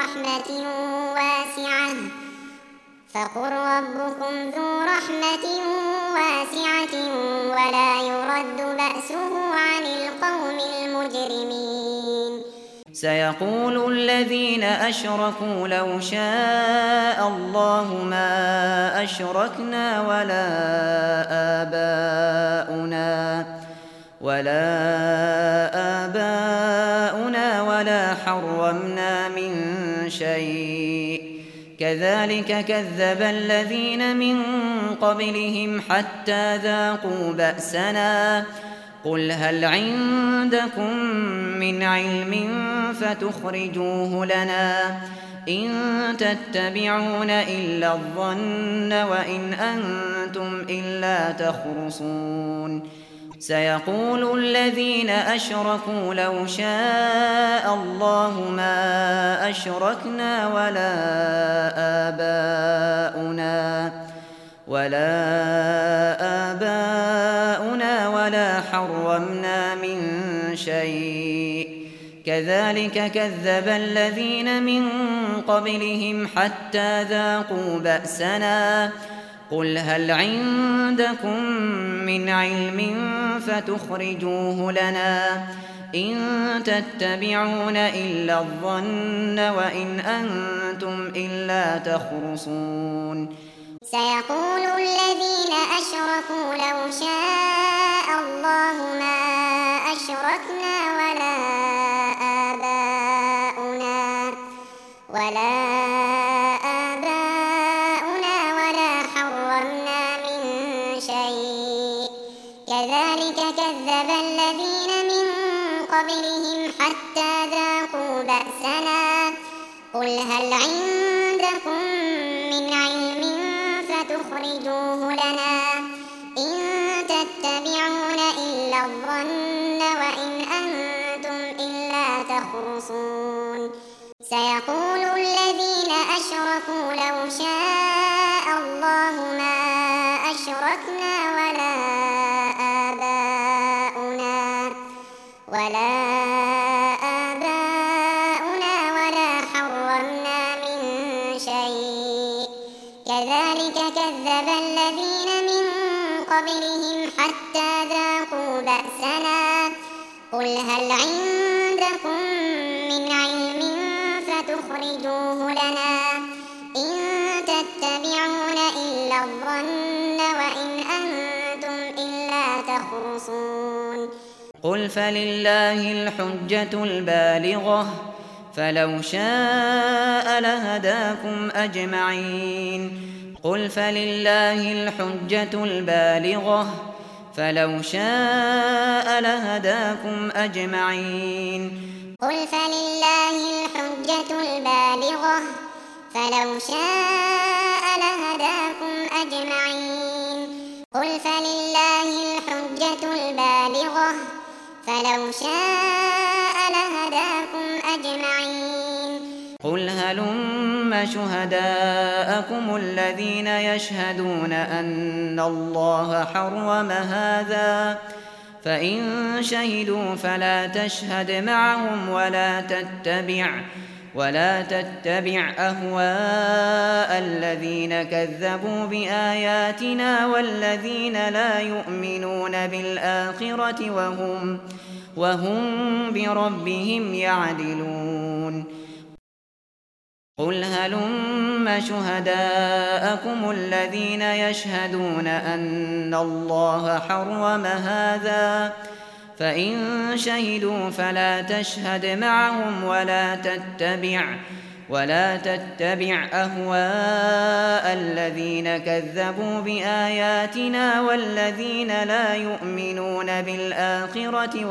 رحمة واسعة ولا يرد بأسه عن القوم المجرمين. سيقول الذين أشركوا لو شاء الله ما أشركنا ولا آباؤنا ولا حرمنا من شيء كذلك كذب الذين من قبلهم حتى ذاقوا بأسنا قل هل عندكم من علم فتخرجوه لنا إن تتبعون إلا الظن وإن أنتم إلا تخرصون. سيقول الذين أشركوا لو شاء الله ما أشركنا ولا آباؤنا ولا حرمنا من شيء كذلك كذب الذين من قبلهم حتى ذاقوا بأسنا قل هل عندكم من علم فتخرجوه لنا إن تتبعون إلا الظن وإن أنتم إلا تخرصون. سيقول الذين أشركوا لو شاء الله ما أشركنا ولا آباؤنا ولا حرمنا من شيء كذلك كذب الذين من قبلهم حتى ذاقوا بأسنا قل هل عندكم من علم فتخرجوه لنا إن تتبعون إلا الظن وإن أنتم إلا تخرصون. سيقول الذين أشركوا لو شاء الله ما أشركنا ولا آباؤنا ولا قبلهم حتى ذاقوا بأسنا قل هل عندكم من علم فتخرجوه لنا إن تتبعون إلا الظن وإن أنتم إلا تخرصون قل فلله الحجة البالغة فلو شاء لهداكم أجمعين قل فلله الحجة البالغة فلو شاء لهداكم أجمعين قل فلله الحجة البالغة فلو شاء لهداكم أجمعين قل فلله الحجة البالغة فلو شاء لهداكم أجمعين قل هلم شهداءكم الذين يشهدون أن الله حرم هذا فإن شهدوا فلا تشهد معهم ولا تتبع أهواء الذين كذبوا بآياتنا والذين لا يؤمنون بالآخرة وهم بربهم يعدلون قل هلم شهداءكم الذين يشهدون أن الله حرم هذا فإن شهدوا فلا تشهد معهم ولا تتبع أهواء الذين كذبوا بآياتنا والذين لا يؤمنون بالآخرة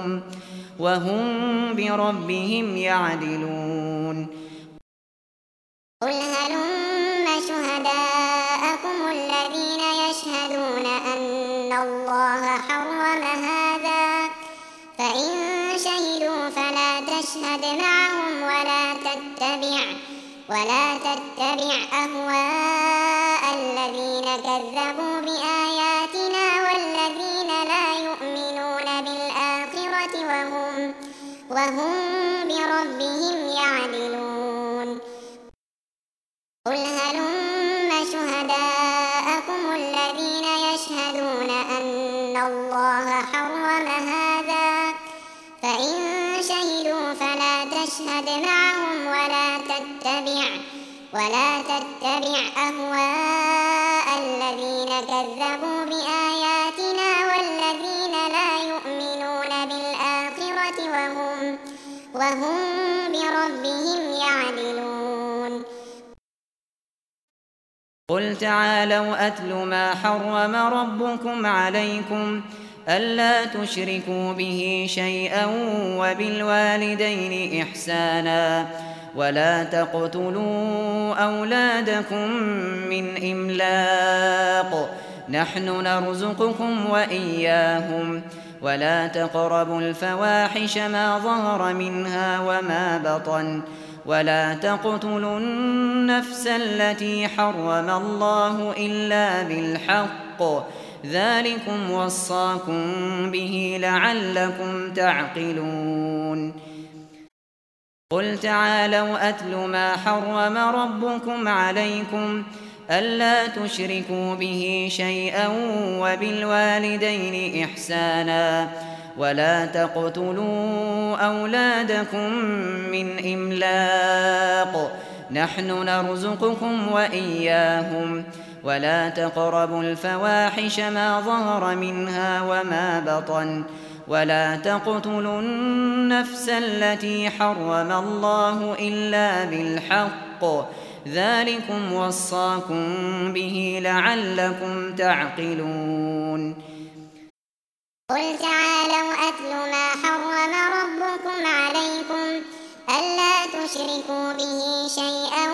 وهم بربهم يعدلون قل هلم شهداءكم الذين يشهدون أن الله حرم هذا فإن شهدوا فلا تشهد معهم ولا تتبع أهواء الذين كذبوا بآياتنا والذين لا يؤمنون بالآخرة وهم بربهم يعدلون قل هلم شهداءكم الذين يشهدون أن الله حرم هذا فإن شهدوا فلا تشهد معهم ولا تتبع أهواء الذين كذبوا بآياتنا والذين لا يؤمنون بالآخرة وهم بربهم يعدلون قل تعالوا أتل ما حرم ربكم عليكم ألا تشركوا به شيئا وبالوالدين إحسانا ولا تقتلوا أولادكم من إملاق نحن نرزقكم وإياهم ولا تقربوا الفواحش ما ظهر منها وما بطن ولا تقتلوا النفس التي حرم الله إلا بالحق ذلكم وصاكم به لعلكم تعقلون قل تعالوا أتل ما حرم ربكم عليكم ألا تشركوا به شيئا وبالوالدين إحسانا ولا تقتلوا أولادكم من إملاق نحن نرزقكم وإياهم ولا تقربوا الفواحش ما ظهر منها وما بطن ولا تقتلوا النفس التي حرم الله إلا بالحق ذلكم وصاكم به لعلكم تعقلون قل تعالوا أتل ما حرم ربكم عليكم ألا تشركوا به شيئا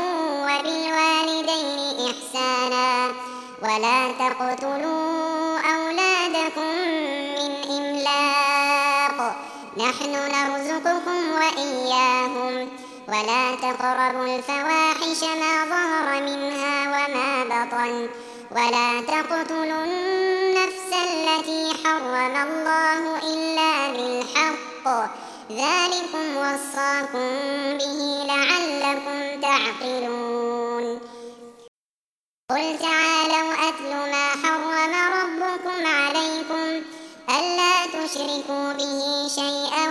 وبالوالدين إحسانا ولا تقتلوا أولادكم من إملاق نحن نرزقكم وإياهم ولا تقربوا الفواحش ما ظهر منها وما بطن ولا تقتلوا النفس التي حرم الله إلا بالحق ذلكم وصاكم به لعلكم تعقلون قل تعالوا أتل ما حرم ربكم تشركوا به شيئا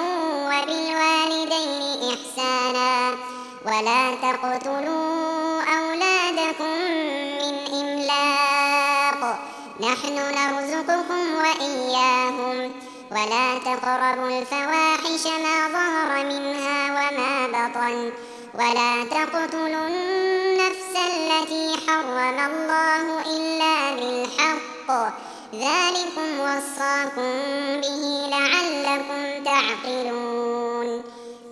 وبالوالدين إحسانا ولا تقتلوا أولادكم من إملاق نحن نرزقكم وإياهم ولا تقربوا الفواحش ما ظهر منها وما بطن ولا تقتلوا النفس التي حرم الله إلا بالحق ذلكم وصاكم به لعلكم تعقلون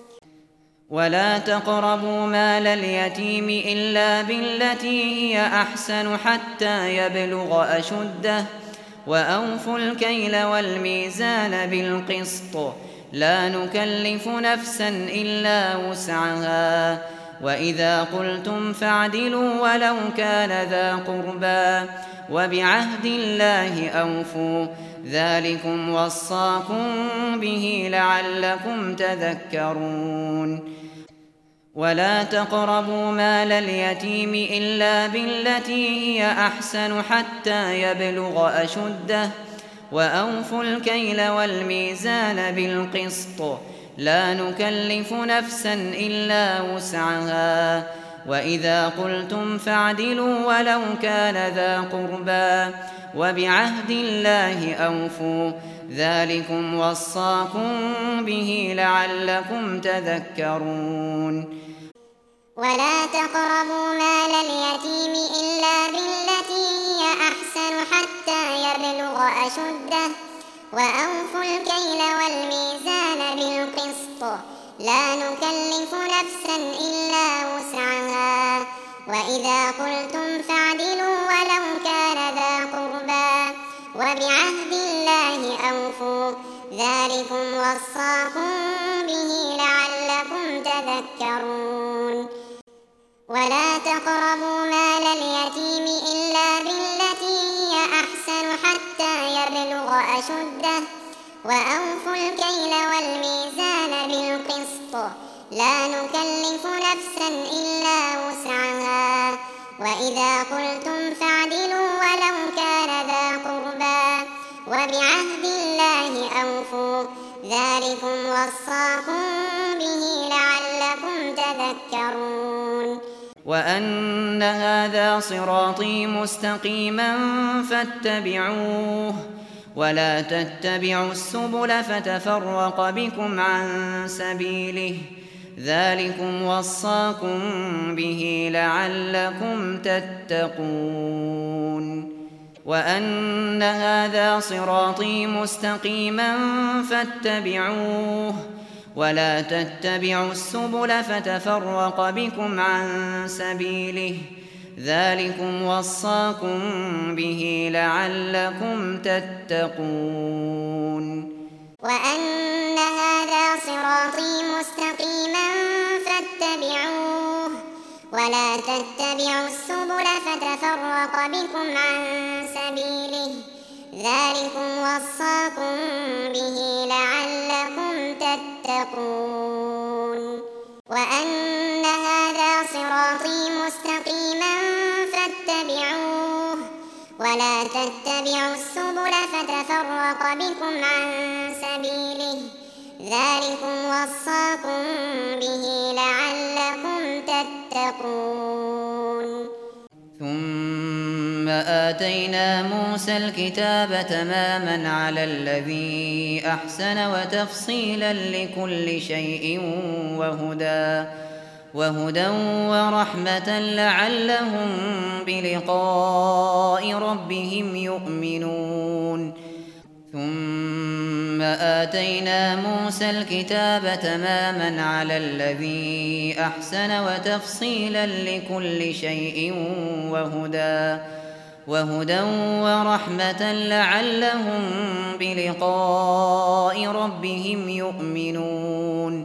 ولا تقربوا مال اليتيم إلا بالتي هي أحسن حتى يبلغ أشده وأوفوا الكيل والميزان بالقسط لا نكلف نفسا إلا وسعها وإذا قلتم فاعدلوا ولو كان ذا قربى وبعهد الله أوفوا ذلكم وصاكم به لعلكم تذكرون ولا تقربوا مال اليتيم إلا بالتي هي أحسن حتى يبلغ أشده وأوفوا الكيل والميزان بالقسط لا نكلف نفسا إلا وسعها وإذا قلتم فاعدلوا ولو كان ذا قربى وبعهد الله أوفوا ذلكم وصاكم به لعلكم تذكرون ولا تقربوا مال اليتيم إلا بالتي هي أحسن حتى يبلغ أشده وأوفوا الكيل والميزان بالقسط لا نكلف نفسا إلا وسعها وإذا قلتم فاعدلوا ولو كان ذا قربى وبعهد الله أوفوا ذلكم وصاكم به لعلكم تذكرون ولا تقربوا مال اليتيم إلا بالتي هي أحسن حتى يبلغ أشده وأوفوا الكيل والميزان بالقسط لا نكلف نفسا إلا وسعها وإذا قلتم فاعدلوا ولو كان ذا قربى وبعهد الله أوفوا ذلكم وصاكم به لعلكم تذكرون وأن هذا صراطي مستقيما فاتبعوه ولا تتبعوا السبل فتفرق بكم عن سبيله ذلكم وصاكم به لعلكم تتقون وأن هذا صراطي مستقيما فاتبعوه ولا تتبعوا السبل فتفرق بكم عن سبيله ذلكم وصاكم به لعلكم تتقون وأن هذا صراطي مستقيما فاتبعوه ولا تتبعوا السبل فتفرق بكم عن سبيله ذلكم وصاكم به لعلكم تتقون وأن هذا صراطي مستقيما فاتبعوه ولا تتبعوا السبل فتفرق بكم عن سبيله ذلكم وصاكم به لعلكم تتقون ثم آتينا موسى الكتاب تماما على الذي أحسن وتفصيلا لكل شيء وهدى ورحمة لعلهم بلقاء ربهم يؤمنون ثم آتينا موسى الكتاب تماما على الذي أحسن وتفصيلا لكل شيء وهدى ورحمة لعلهم بلقاء ربهم يؤمنون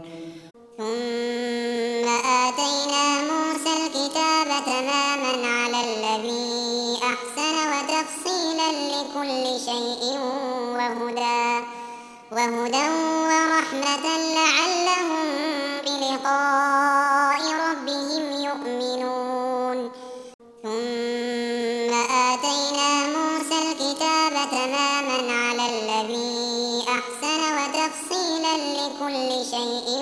ثم آتينا موسى الكتاب تماما على الذي أحسن وتفصيلا لكل شيء وهدى ورحمة لعلهم بلقاء ربهم يؤمنون ثم آتينا موسى الكتاب تماما على الذي أحسن وتفصيلا لكل شيء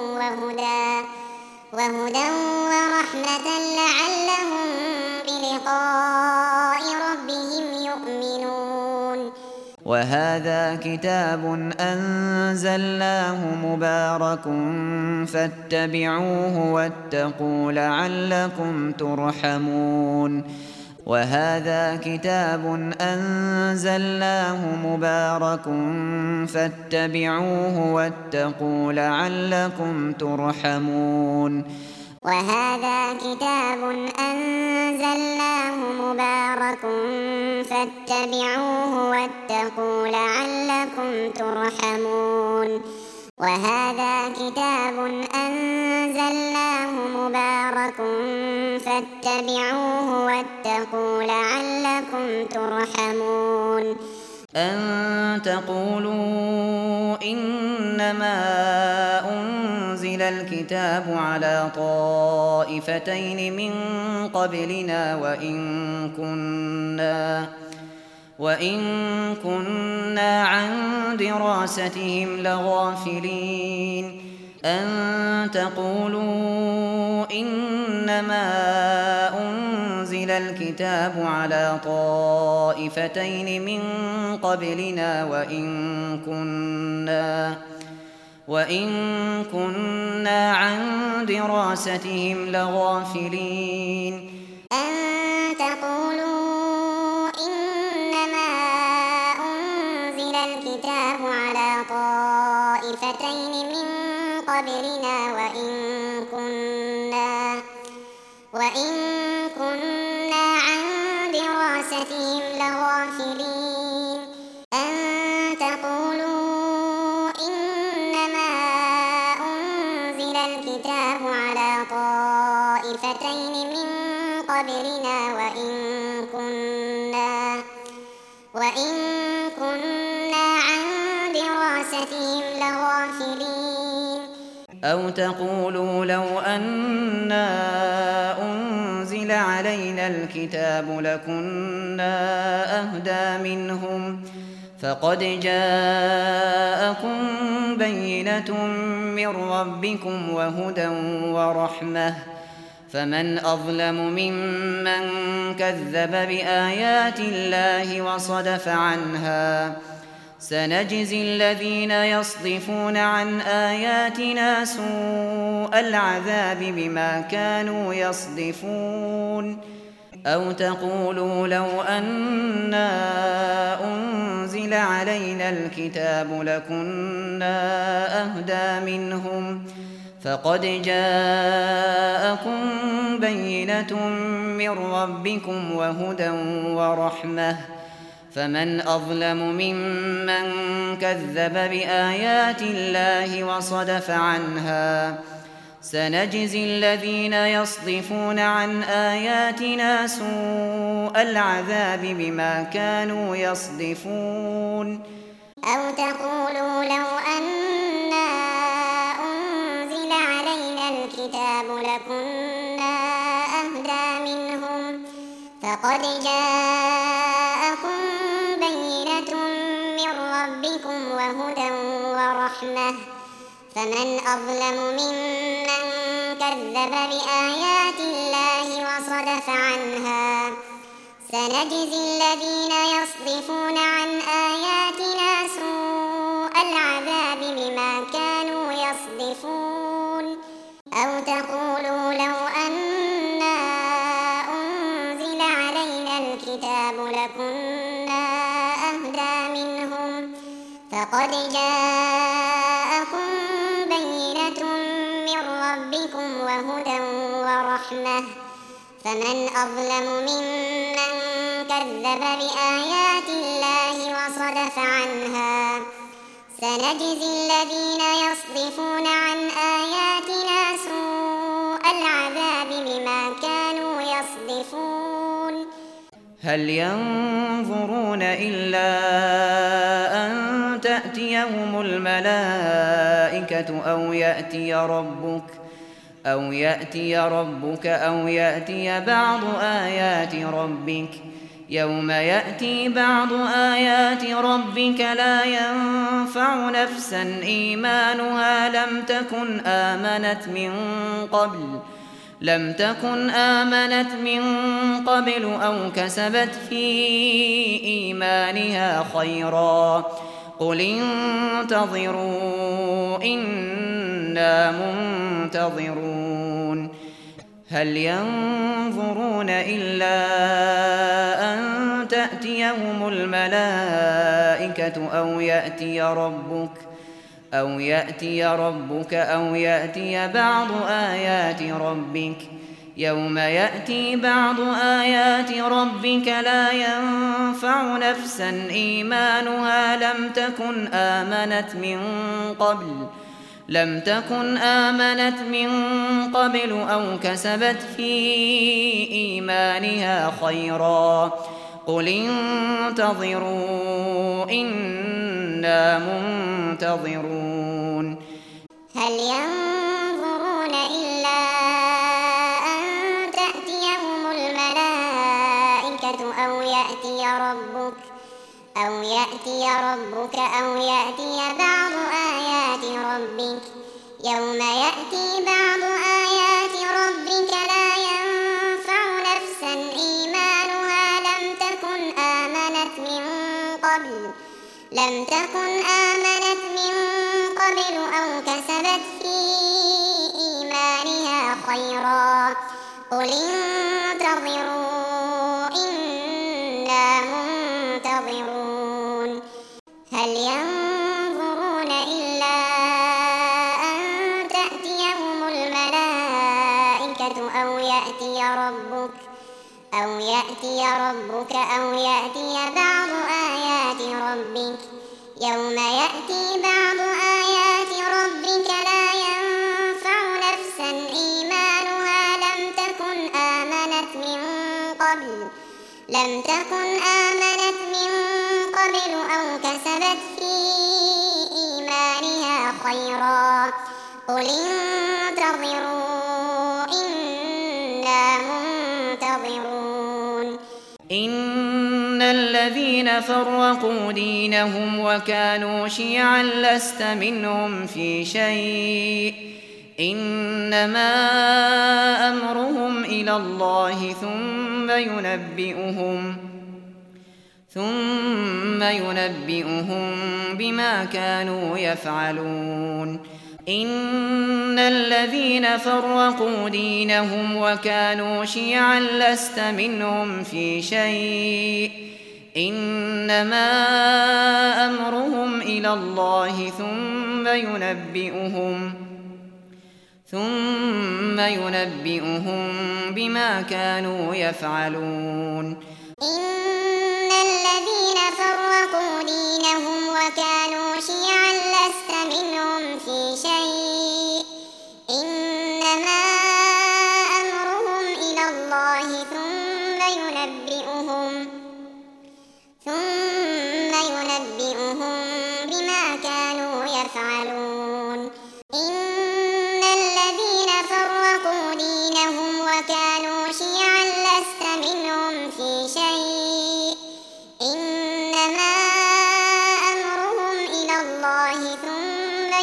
وهدى ورحمة لعلهم بلقاء ربهم يؤمنون. وهذا كتاب أنزلناه مبارك فاتبعوه واتقوا لعلكم ترحمون. وهذا كتاب أنزلناه مبارك فاتبعوه واتقوا لعلكم ترحمون. وهذا كتاب أنزلناه مبارك فاتبعوه واتقوا لعلكم ترحمون. وهذا كتاب أنزلناه مبارك فاتبعوه واتقوا لعلكم ترحمون. أن تقولوا إنما أنزل الكتاب على طائفتين من قبلنا وإن كنا عن دراستهم لغافلين. أن تقولوا إنما أنزل الكتاب على طائفتين من قبلنا وإن كنا عن دراستهم لغافلين. أن تقولوا إنما أنزل الكتاب على طائفتين من قبلنا وإن كنا عن دراستهم لغافلين. أن تقولوا إنما أنزل الكتاب على طائفتين من قبلنا وإن كنا عن دراستهم لغافلين. أو تقولوا لو أنا أنزل علينا الكتاب لكنا أهدى منهم فقد جاءكم بينة من ربكم وهدى ورحمة فمن أظلم ممن كذب بآيات الله وصدف عنها. سنجزي الذين يصدفون عن آياتنا سوء العذاب بما كانوا يصدفون. أو تقولوا لو أنا أنزل علينا الكتاب لكنا أهدى منهم فقد جاءكم بينة من ربكم وهدى ورحمة فمن أظلم ممن كذب بآيات الله وصدف عنها. سنجزي الذين يصدفون عن آياتنا سوء العذاب بما كانوا يصدفون. أو تقولوا لو أنا أنزل علينا الكتاب لكنا أهدى منهم فقد جاءكم بينة من ربكم وهدى ورحمة فمن أظلم ممن كذب بآيات الله وصدف عنها. سنجزي الذين يصدفون عن آياتنا سوء العذاب بما كانوا يصدفون. أو تقولوا لو أنا أنزل علينا الكتاب لكنا أهدى منهم فقد جاءكم بينة من ربكم وهدى ورحمة فمن أظلم ممن كذب بآيات الله وصدف عنها. سنجزي الذين يصدفون عن آياتنا سوء العذاب بما كانوا يصدفون. هل ينظرون إلا أن تأتيهم الملائكة أو يأتي ربك أو يأتي بعض آيات ربك يوم يأتي بعض آيات ربك لا ينفع نفسا إيمانها لم تكن آمنت من قبل أو كسبت في إيمانها خيرا قل انتظروا إنا منتظرون هل ينظرون إلا أن تأتيهم الملائكة أو يأتي ربك أو يأتي بعض آيات ربك يوم يأتي بعض آيات ربك لا ينفع نفسا إيمانها لم تكن آمنت من قبل أو كسبت في إيمانها خيرا قل انتظروا إنا منتظرون هل ينظرون إلا أن تأتيهم الملائكة أو يأتي ربك أو يأتي بعض آيات ربك يوم يأتي بعض آيات ربك لا ينفع نفسا إيمانها لم تكن آمنت من قبل أو كسبت في إيمانها خيرا قل انتظروا إنا منتظرون هل ينظرون إلا أن تأتيهم الملائكة أو يأتي ربك أو يأتي بعض آيات ربك يوم يأتي بعض آيات ربك لا ينفع نفسا إيمانها لم تكن آمنت من قبل أو كسبت في إيمانها خيرا قل انتظروا إنا منتظرون إن الذين فرقوا دينهم وكانوا شيعا لست منهم في شيء إنما أمرهم إلى الله ثم ينبئهم بما كانوا يفعلون إن الذين فرقوا دينهم وكانوا شيعا لست منهم في شيء إنما أمرهم إلى الله ثم ينبئهم بما كانوا يفعلون إن الذين فرقوا دينهم وكانوا شيعا لست منهم في شيء إنما أمرهم إلى الله ثم ينبئهم بما كانوا يفعلون إن الذين فرقوا دينهم وكانوا شيعا لست منهم في شيء إنما أمرهم إلى الله ثم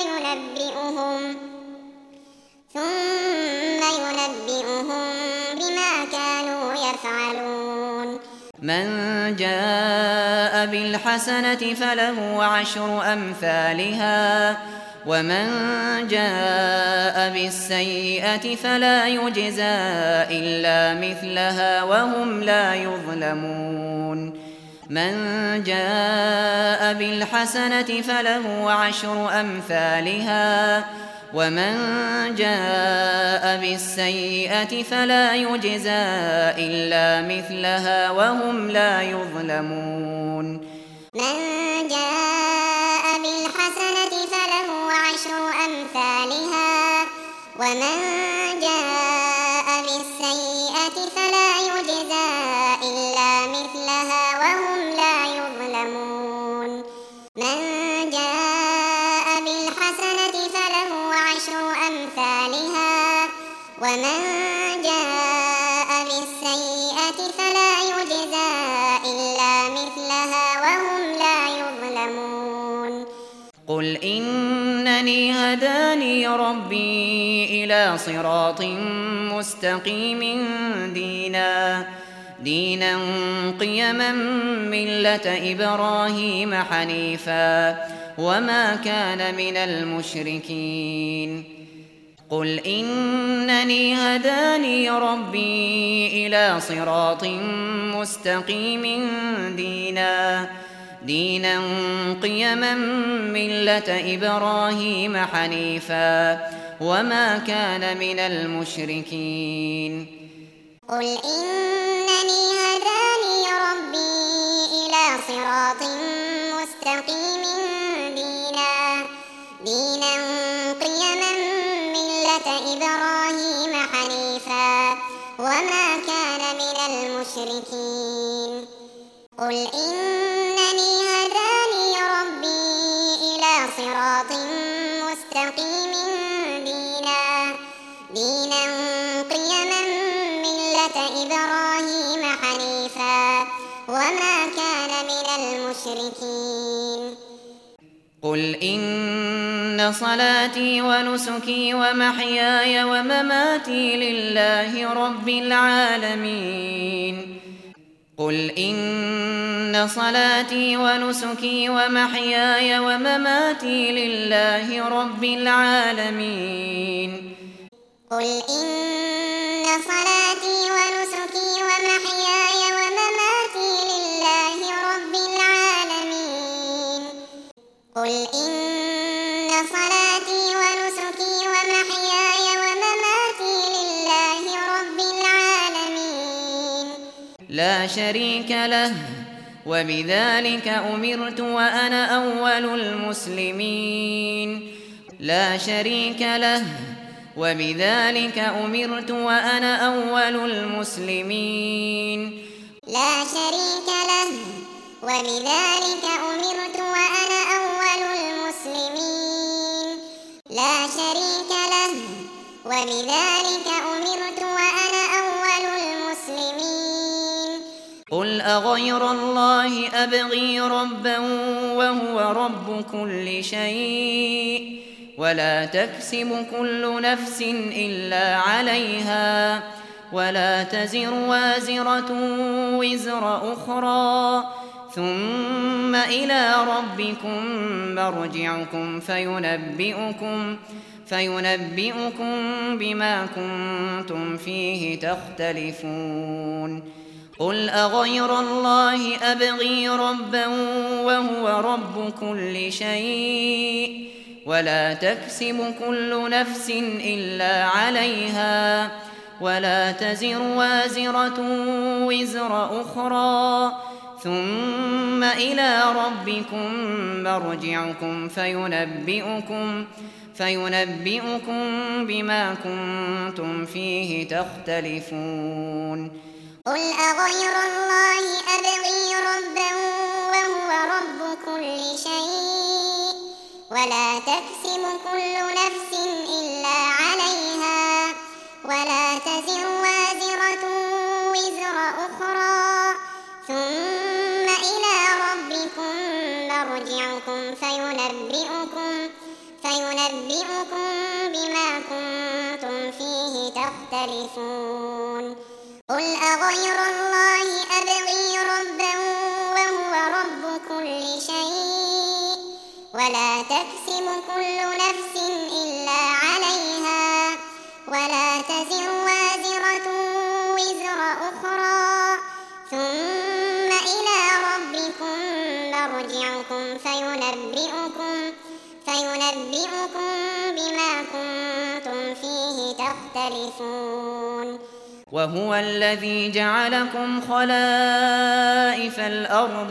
ينبئهم بما كانوا يفعلون من جاء بالحسنة فله 10 أمثالها ومن جاء بالسيئة فلا يجزى إلا مثلها وهم لا يظلمون من جاء بالحسنة فله 10 أمثالها ومن جاء بالسيئة فلا يجزى إلا مثلها وهم لا يظلمون من جاء بالحسنة فله 10 أمثالها ومن جاء بالسيئة فلا يجزى إلا مثلها وهم لا يظلمون من جاء بالحسنة فله 10 أمثالها ومن جاء بالسيئة فلا يجزى قل إنني هداني ربي إلى صراط مستقيم دينا قيما ملة إبراهيم حنيفا وما كان من المشركين قل إنني هداني ربي إلى صراط مستقيم دينا قيما ملة إبراهيم حنيفا وما كان من المشركين قل إنني هداني ربي إلى صراط مستقيم دينا قيما ملة إبراهيم حنيفا وما كان من المشركين قل إنني هداني ربي إلى صراط مستقيم دينا قيما ملة إبراهيم حنيفا وما كان من المشركين قل إن صلاتي ونسكي ومحياي ومماتي لله رب العالمين قل إن صلاتي ونسكي ومحياي ومماتي لله رب العالمين قل إن صلاتي ونسكي ومحياي ومماتي لله رب العالمين قل إن صلاتي ونسكي ومحياي ومماتي لله رب العالمين لا شريك له وبذلك أمرت وأنا أول المسلمين لا شريك له وبذلك أمرت وأنا أول المسلمين لا شريك له وبذلك أمرت وأنا أول المسلمين لا شريك له وبذلك أمرت وأنا أول المسلمين قل أغير الله أبغي ربا وهو رب كل شيء ولا تكسب كل نفس إلا عليها ولا تزر وازرة وزر أخرى ثم إلى ربكم مرجعكم فينبئكم بما كنتم فيه تختلفون قل أغير الله أبغي ربا وهو رب كل شيء ولا تكسب كل نفس إلا عليها ولا تزر وازرة وزر أخرى ثم إلى ربكم مرجعكم فينبئكم بما كنتم فيه تختلفون قل أغير الله أبغي ربا وهو رب كل شيء ولا تكسب كل نفس إلا عليها ولا تزر وازرة وزر أخرى ثم إلى ربكم مرجعكم فينبئكم بما كنتم فيه تختلفون قل أغير الله أبغي ربا وهو رب كل شيء ولا تكسب كل نفس إلا عليها ولا تزر وازرة وزر أخرى ثم إلى ربكم مرجعكم فينبئكم بما كنتم فيه تختلفون وهو الذي جعلكم خلائف الأرض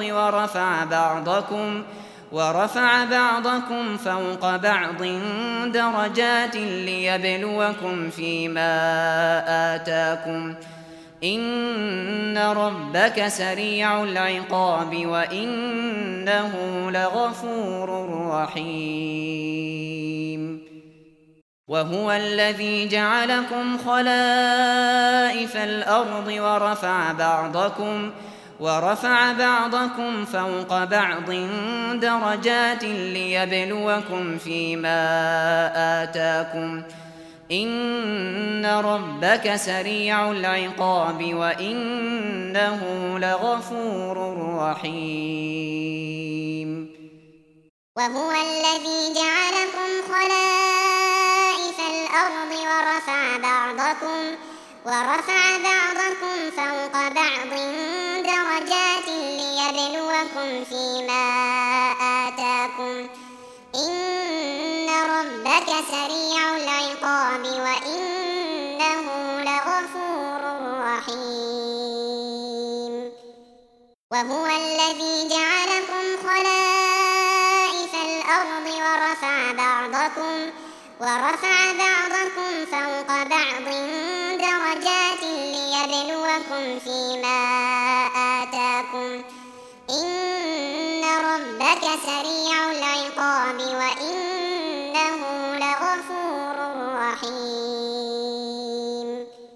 ورفع بعضكم فوق بعض درجات ليبلوكم فيما آتاكم إن ربك سريع العقاب وإنه لغفور رحيم وهو الذي جعلكم خلائف الأرض ورفع بعضكم فوق بعض درجات ليبلوكم فيما آتاكم إن ربك سريع العقاب وإنه لغفور رحيم. وهو الذي جعلكم خلائف الأرض ورفع بعضكم فوق بعض درجات ليبلوكم فيما آتاكم إن ربك سريع العقاب وإنه لغفور رحيم. وهو الذي جعلكم خلائف الأرض ورفع بعضكم فوق بعض درجات ليبلوكم فيما آتاكم إن ربك سريع العقاب وإنه لغفور رحيم.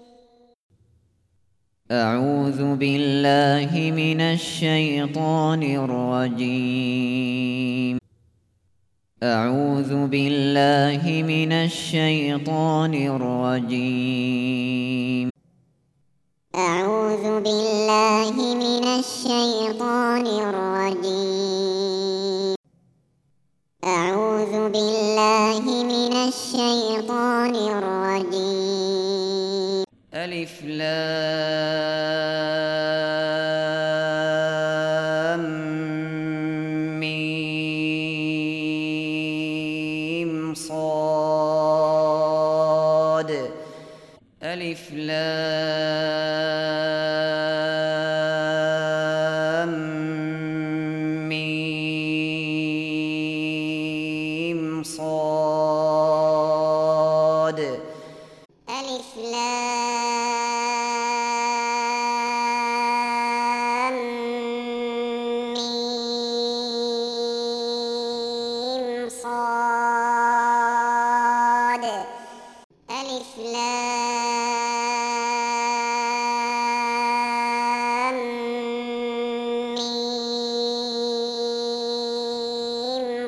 أعوذ بالله من الشيطان الرجيم. أعوذ بالله من الشيطان الرجيم. أعوذ بالله من الشيطان الرجيم. أعوذ بالله من الشيطان الرجيم. ألف لام ميم صاد. ألف لام ميم صاد. ألف لام ميم صاد. ألف لام ميم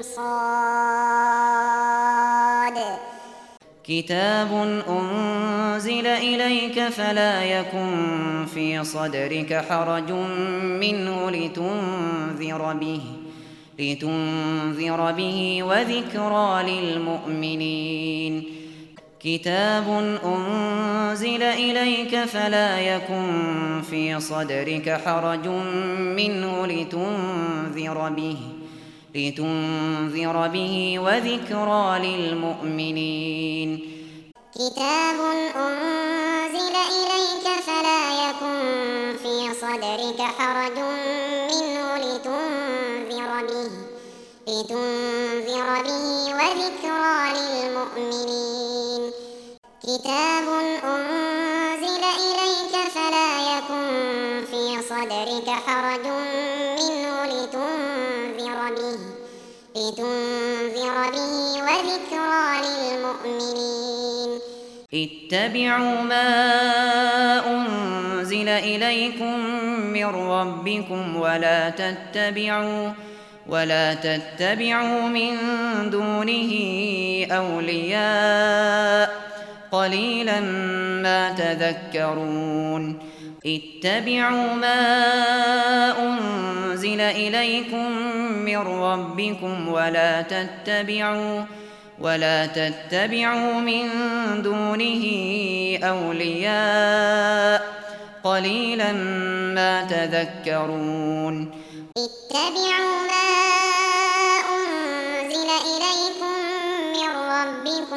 صاد. كتاب أنزل إليك فلا يكن في صدرك حرج منه لتنذر به وذكرى للمؤمنين. كتاب أنزل إليك فلا يكن في صدرك حرج منه لتنذر به وذكرى للمؤمنين. كتاب أنزل إليك فلا يكن في صدرك حرج منه لتنذر به وذكرى للمؤمنين. كتاب أنزل إليك فلا يكن في صدرك حرج منه لتنذر به وذكرى للمؤمنين. اتبعوا ما أنزل إليكم من ربكم ولا تتبعوا من دونه أولياء قليلا ما تذكرون. اتبعوا ما أنزل إليكم من ربكم ولا تتبعوا من دونه أولياء قليلا ما تذكرون. اتبعوا ما أنزل إليكم من ربكم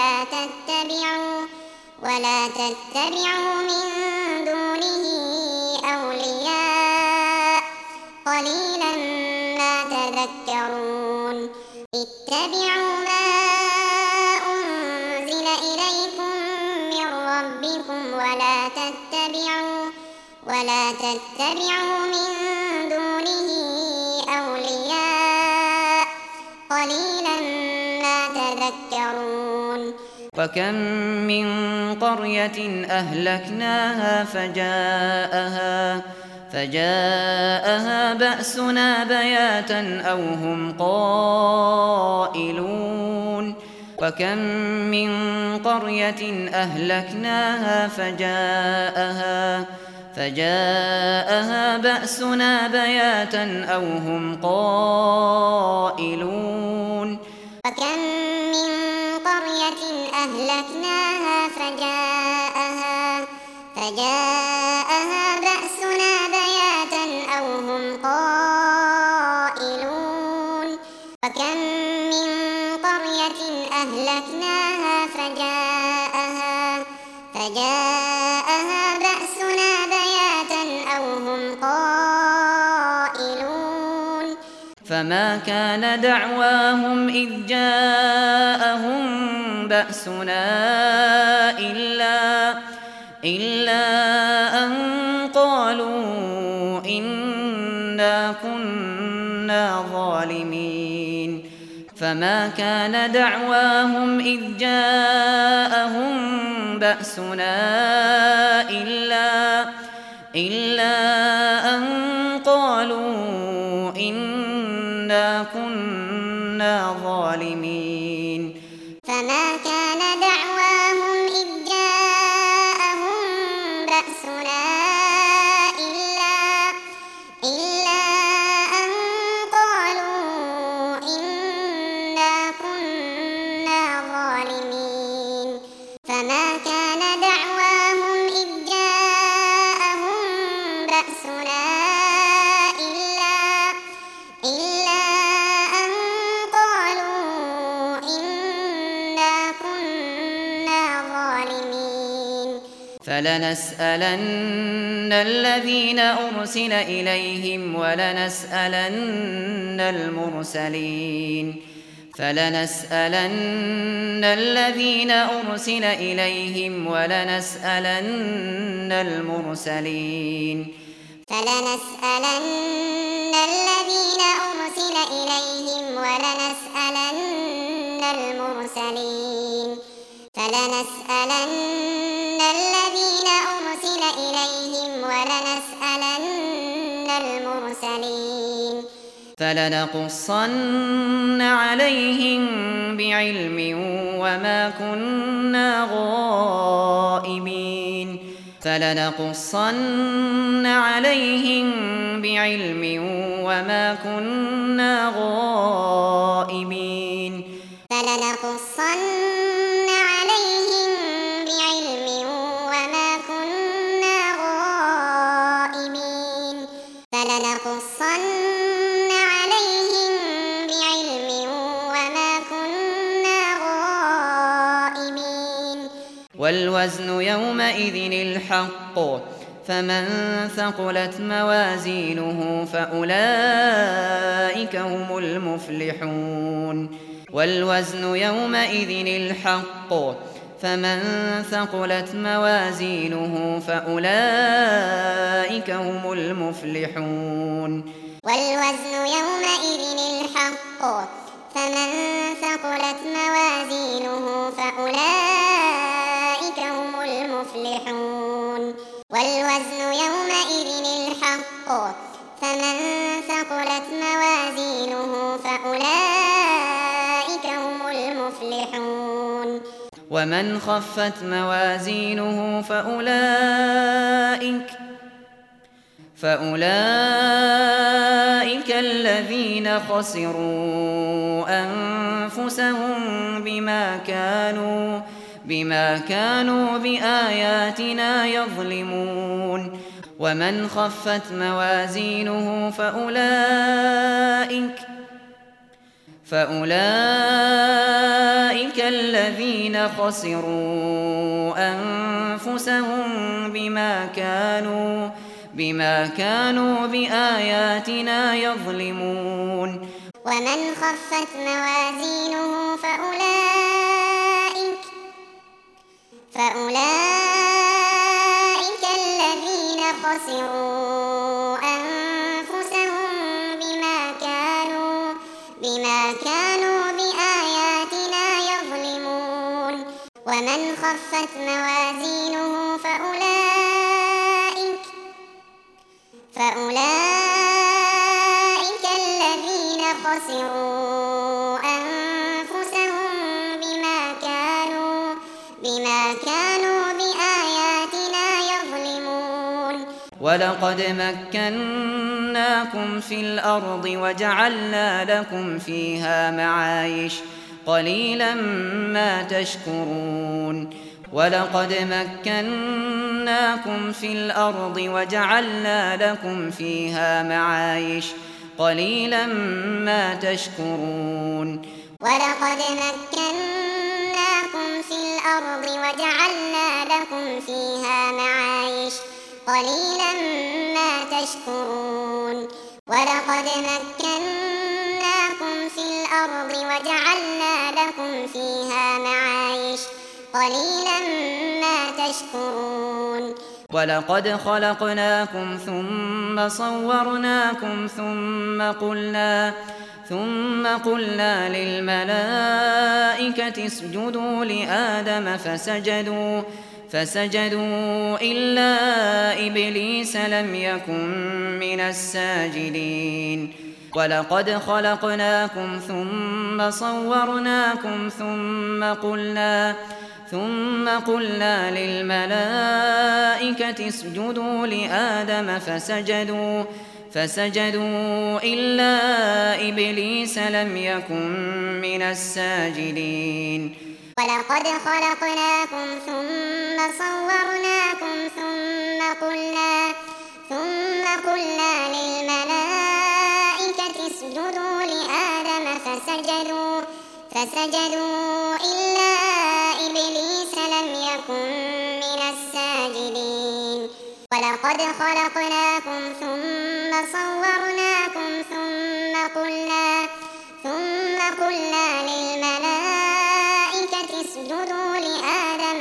ولا تتبعوا من دونه أولياء قليلا ما تذكرون. اتبعوا ما أنزل إليكم من ربكم ولا تتبعوا من دونه أولياء قليلا ما تذكرون. وكم من قرية أهلكناها فجاءها بأسنا بياتا أو هم قائلون وكم من قرية أهلكناها فجاءها بأسنا بياتا أو هم قائلون وكم من قرية أهلكناها فجاءها بأسنا بياتا أو هم قائلون وكم من قرية أهلكناها فجاءها بأسنا بياتا أو هم قائلون فما كان دعواهم إذ جاءهم بأسنا إلا أن قالوا إنا كنا ظالمين فما كان دعواهم إذ جاءهم بأسنا إلا أن قالوا إنا كنا ظالمين فما كان دعواهم إذ جاءهم بأسنا إلا أن قالوا إنا كنا ظالمين فما كان دعواهم إذ جاءهم بأسنا إلا أن قالوا إنا كنا ظالمين فلنسألن الذين أرسل إليهم ولنسألن المرسلين فلنسألن الذين أرسل إليهم ولنسألن المرسلين فلنسألن الذين أرسل إليهم ولنسألن المرسلين فلنسألن الذين أرسل إليهم ولنسألن المرسلين فلنقصن عليهم بعلم وما كنا غائبين فلنقصن عليهم بعلم وما كنا غائبين فلنقصن عليهم بعلم وما كنا غائبين فلنقصن عليهم بعلم وما كنا غائبين والوزن يومئذ الحق فمن ثقلت موازينه فأولئك هم المفلحون والوزن يومئذ الحق فمن ثقلت موازينه فأولئك هم المفلحون والوزن يومئذ الحق فمن ثقلت موازينه فأولئك هم المفلحون والوزن يومئذ الحق فمن ثقلت موازينه فأولئك هم المفلحون ومن خفت موازينه فأولئك الذين خسروا أنفسهم بما كانوا بآياتنا يظلمون ومن خفت موازينه فأولئك الذين خسروا أنفسهم بما كانوا بآياتنا يظلمون ومن خفت موازينه فأولئك الذين خسروا أنفسهم بما كانوا بآياتنا يظلمون ومن خفت موازينه فأولئك الذين خسروا أنفسهم بما كانوا بآياتنا يظلمون ولقد مكناكم في الأرض وجعلنا لكم فيها معايش قليلا ما تشكرون ولقد مكناكم في الأرض وجعلنا لكم فيها معايش قليلا ما تشكرون ولقد مكناكم في الأرض وجعلنا لكم فيها معايش قليلا ما تشكرون ولقد مكناكم في الأرض وجعلنا لكم فيها معايش قليلا ما تشكرون ولقد خلقناكم ثم صورناكم ثم قلنا للملائكة اسجدوا لآدم فسجدوا إلا إبليس لم يكن من الساجدين ولقد خلقناكم ثم صورناكم ثم قلنا للملائكة اسجدوا لآدم فسجدوا إلا إبليس لم يكن من الساجدين ولقد خلقناكم ثم صورناكم ثم قلنا للملائكة اسجدوا لآدم فسجدوا إلا إبليس لم يكن من الساجدين ولقد خلقناكم ثم صورناكم ثم قلنا للملائكة اسجدوا لآدم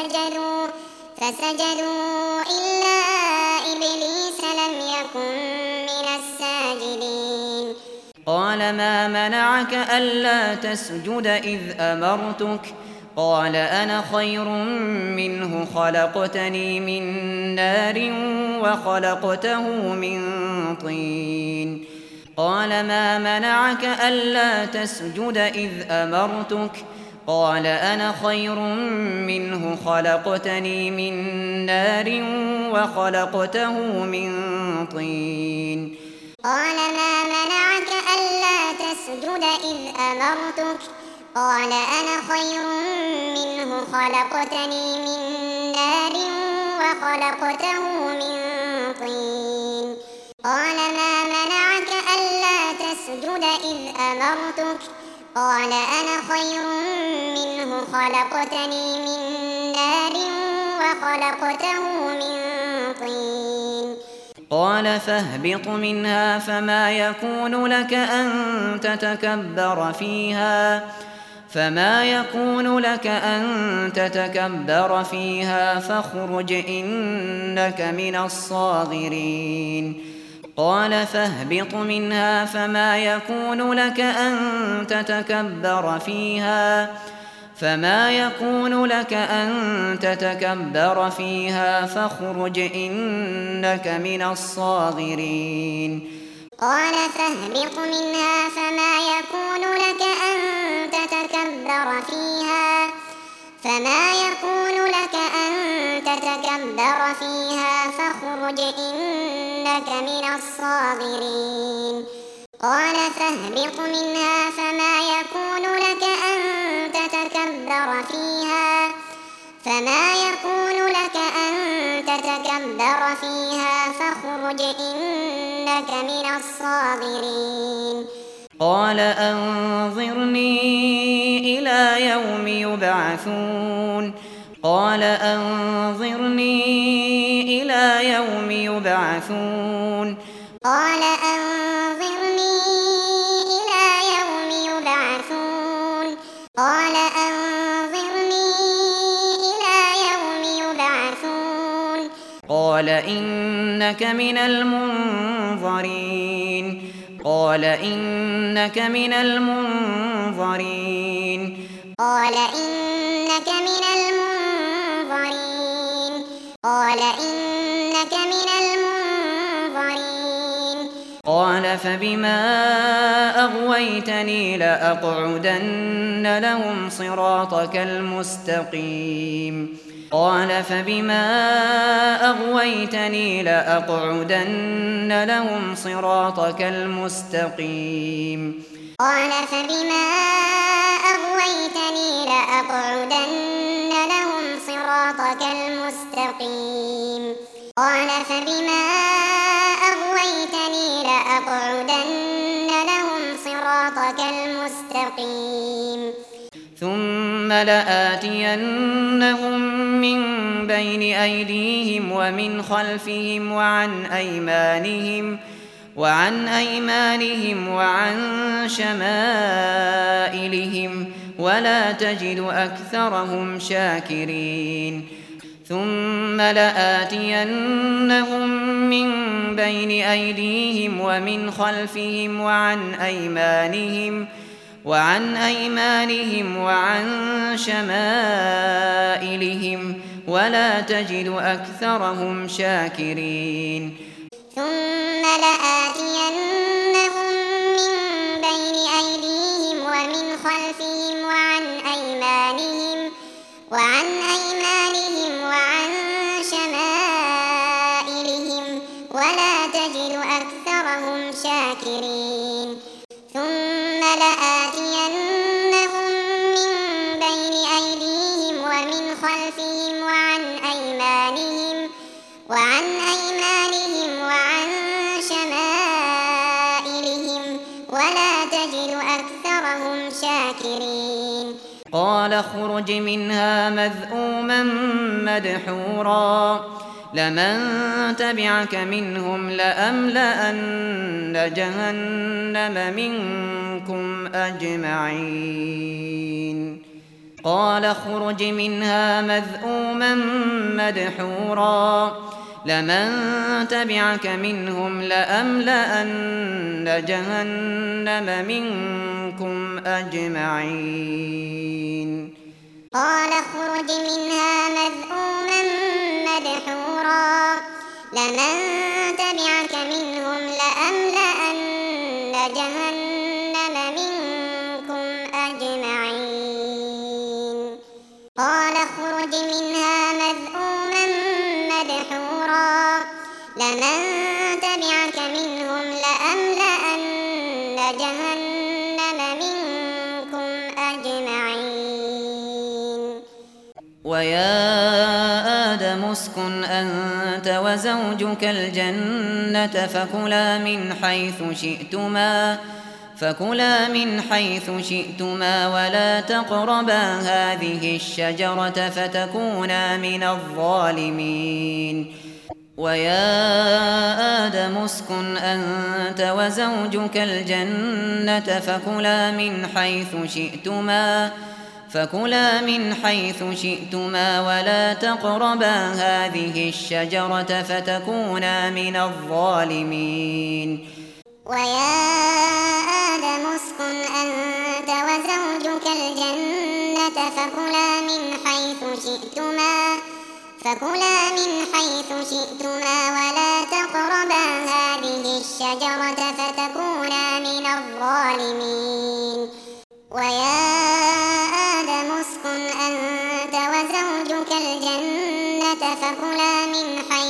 فسجدوا إلا إبليس لم يكن من الساجدين قال ما منعك ألا تسجد إذ أمرتك قال أنا خير منه خلقتني من نار وخلقته من طين قال ما منعك ألا تسجد إذ أمرتك قال أنا خير منه خلقتني من نار وخلقته من طين قال ما منعك ألا تسجد إذ أمرتك قال أنا خير منه خلقتني من نار وخلقته من طين قال ما منعك ألا تسجد إذ أمرتك قال أنا خير منه خلقتني من نار وخلقته من طين قال فاهبط منها فما يكون لك أن تتكبر فيها فاخرج إنك من الصاغرين قال فاهبط منها فما يكون لك أن تتكبر فيها فاخرج إنك من الصاغرين قال فاهبط منها فما يكون لك أن تتكبر فيها فاخرج إنك من الصاغرين قال فاهبط منها فما يكون لك أن تتكبر فيها فاخرج إنك من الصاغرين قال أنظرني إلى يوم يبعثون قال أنظرني إلى يوم يبعثون قال أنظرني إلى يوم يبعثون قال أنظرني إلى يوم يبعثون قال إنك من المنظرين قال إنك من المنظرين قال إنك من المنظرين قال إنك من المنظرين قال فبما أغويتني لأقعدن لهم صراطك المستقيم قال فبما أغويتني لأقعدن لهم صراطك المستقيم قال فبما أغويتني لأقعدن لهم صراطك المستقيم قال فبما أغويتني لأقعدن لهم صراطك المستقيم ثم لآتينهم من بين أيديهم ومن خلفهم وعن أيمانهم وعن شمائلهم ولا تجد أكثرهم شاكرين ثم لآتينهم من بين أيديهم ومن خلفهم وعن أيمانهم وعن شمائلهم ولا تجد أكثرهم شاكرين ثم لآتينهم من بين أيديهم ومن خلفهم وعن أيمانهم وعن شمائلهم ولا تجد أكثرهم شاكرين ثم لآتينهم من بين أيديهم ومن خلفهم وعن أيمانهم وعن شمائلهم ولا تجد أكثرهم شاكرين قال اخرج منها مذءوما مدحورا لمن تبعك منهم لأملأن جهنم منكم أجمعين قال اخرج منها مذءوما مدحورا لمن تبعك منهم لأملأن جهنم منكم أجمعين قال اخرج منها مذءوما مدحورا لمن تبعك منهم لأملأن جهنم منكم أجمعين قال اخرج منها مذءوما مدحورا لمن تبعك منهم لأملأن جهنم منكم أجمعين ويا آدم اسكن أنت وزوجك الجنة فكلا من حيث شئتما ولا تقربا هذه الشجرة فتكونا من الظالمين ويا آدم اسكن أنت وزوجك الجنة فكلا من حيث شئتما ولا تقربا هذه الشجرة فتكونا من الظالمين ويا آدم اسكن أنت وزوجك الجنة فكلا من حيث شئتما ولا تقربا هذه الشجرة فتكونا من الظالمين ويا آدم اسكن أنت وزوجك الجنة فكلا من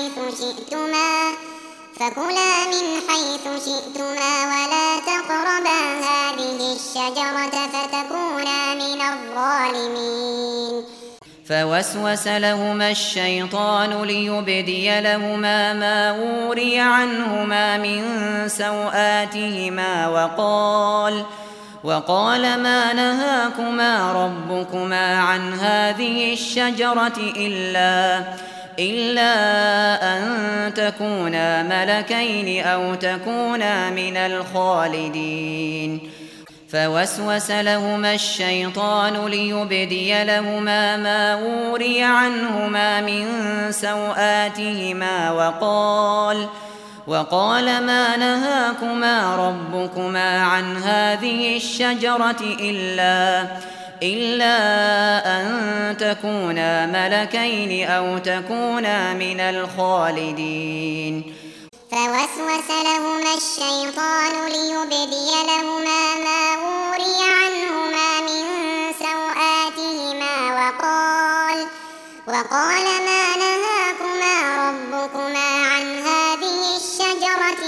حيث شئتما ولا تقربا هذه الشجرة فتكونا من الظالمين فوسوس لهما الشيطان ليبدي لهما ما وري عنهما من سوآتهما وقال ما نهاكما ربكما عن هذه الشجرة إلا أن تكونا ملكين أو تكونا من الخالدين فوسوس لهما الشيطان ليبدي لهما ما وري عنهما من سوآتهما وقال ما نهاكما ربكما عن هذه الشجرة إلا أن تكونا ملكين أو تكونا من الخالدين فوسوس لهما الشيطان ليبدي لهما ما وري عنهما من سوآتهما وقال ما نهاكما ربكما عن هذه الشجرة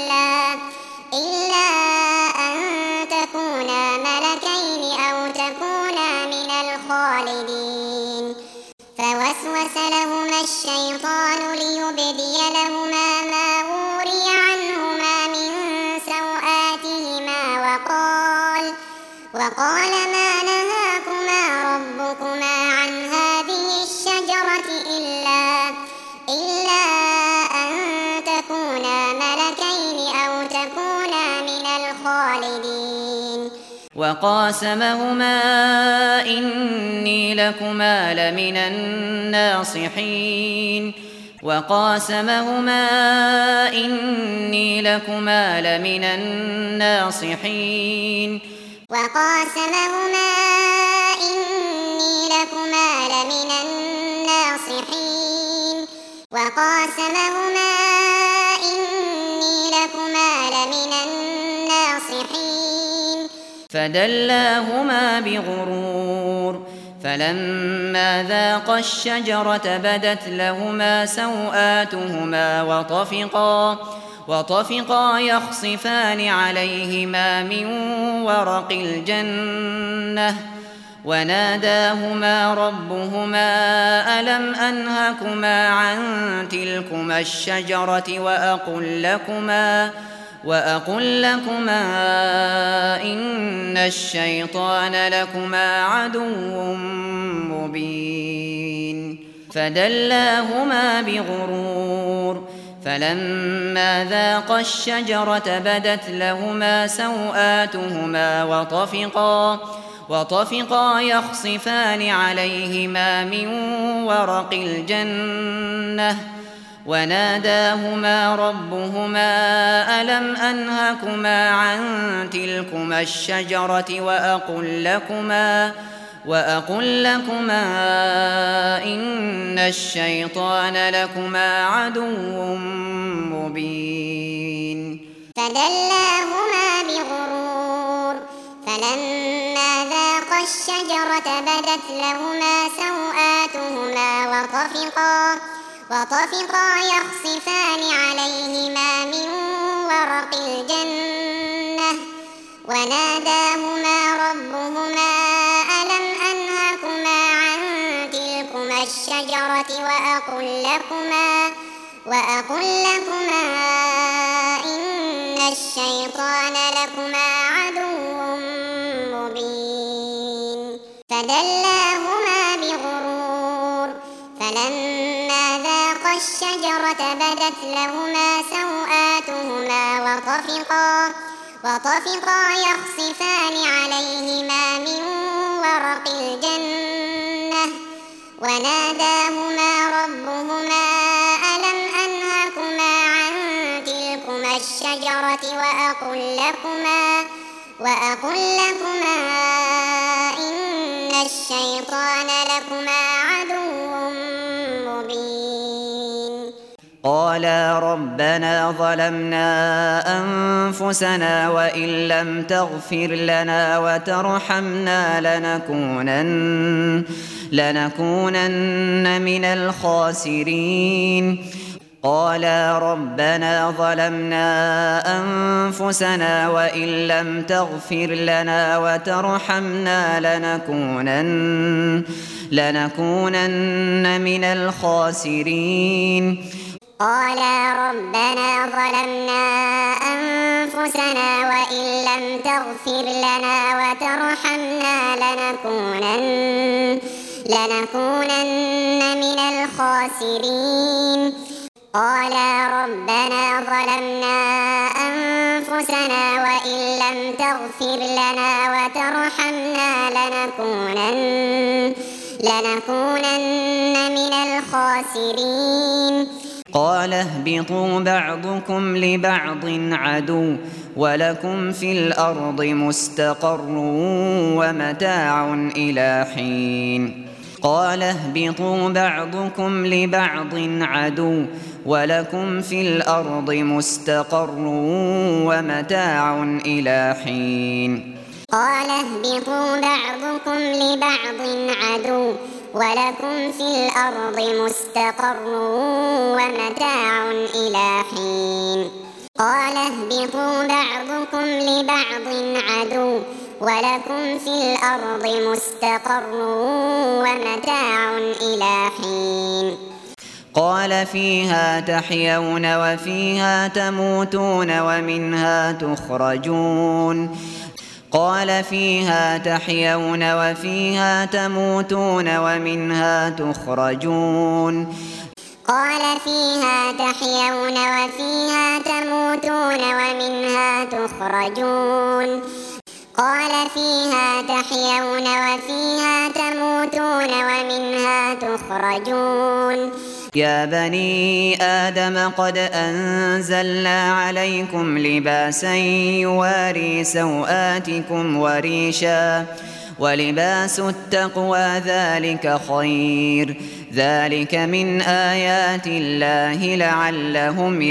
إلا أن تكونا ملكين أو تكونا من الخالدين فوسوس لهما الشيطان ليبدي لهما ما وري عنهما من سوآتهما وقال ما نهاكما ربكما عن هذه الشجرة إلا أن تكونا ملكين أو تكونا من الخالدين وقاسمهما إني لكما لمن الناصحين فدلاهما بغرور فلما ذاقا الشجرة بدت لهما سوآتهما وطفقا يخصفان عليهما من ورق الجنة وناداهما ربهما ألم أنهكما عن تلكما الشجرة وأقل لكما إن الشيطان لكما عدو مبين فدلاهما بغرور فلما ذاقا الشجرة بدت لهما سوآتهما وطفقا يخصفان عليهما من ورق الجنة وناداهما ربهما ألم أنهكما عن تلكما الشجرة وأقل لكما إن الشيطان لكما عدو مبين فدلاهما بغرور فلما ذاقا الشجرة بدت لهما سوآتهما وطفقا يخصفان عليهما من ورق الجنة وناداهما ربهما ألم أنهكما عن تلكما الشجرة وأقل لكما إن الشيطان لكما عدو مبين فدلاهما بغرور فلما ذاقا الشجرة بدت لهما سوآتهما وطفقا يخصفان عليهما من ورق الجنة وناداهما ربهما ألم أنهكما عن تلكما الشجرة وأقل لكما إن الشيطان لكما عدو مبين قالا ربنا ظلمنا أنفسنا وإن لم تغفر لنا وترحمنا لنكونن من الخاسرين قالا ربنا ظلمنا أنفسنا وإن لم تغفر لنا وترحمنا لنكونن من الخاسرين قالا ربنا ظلمنا أنفسنا وإن لم تغفر لنا وترحمنا لنكونن من الخاسرين قالا ربنا ظلمنا أنفسنا وإن لم تغفر لنا وترحمنا لنكونن من الخاسرين قال اهبطوا بعضكم لبعض عدو ولكم في الأرض مستقر ومتاع إلى حين قال اهبطوا بعضكم لبعض عدو ولكم في الأرض مستقر ومتاع إلى حين قال اهبطوا بعضكم لبعض عدو ولكم في الأرض مستقر ومتاع إلى حين قال اهبطوا بعضكم لبعض عدو ولكم في الأرض مستقر ومتاع إلى حين قال فيها تحيون وفيها تموتون ومنها تخرجون قال فيها تحيون وفيها تموتون ومنها تخرجون قال فيها تحيون وفيها تموتون ومنها تخرجون قال فيها تحيون وفيها تموتون ومنها تخرجون يا بني آدم قد أنزلنا عليكم لباسا يواري سوآتكم وريشا ولباس التقوى ذلك خير ذلك من آيات الله لعلهم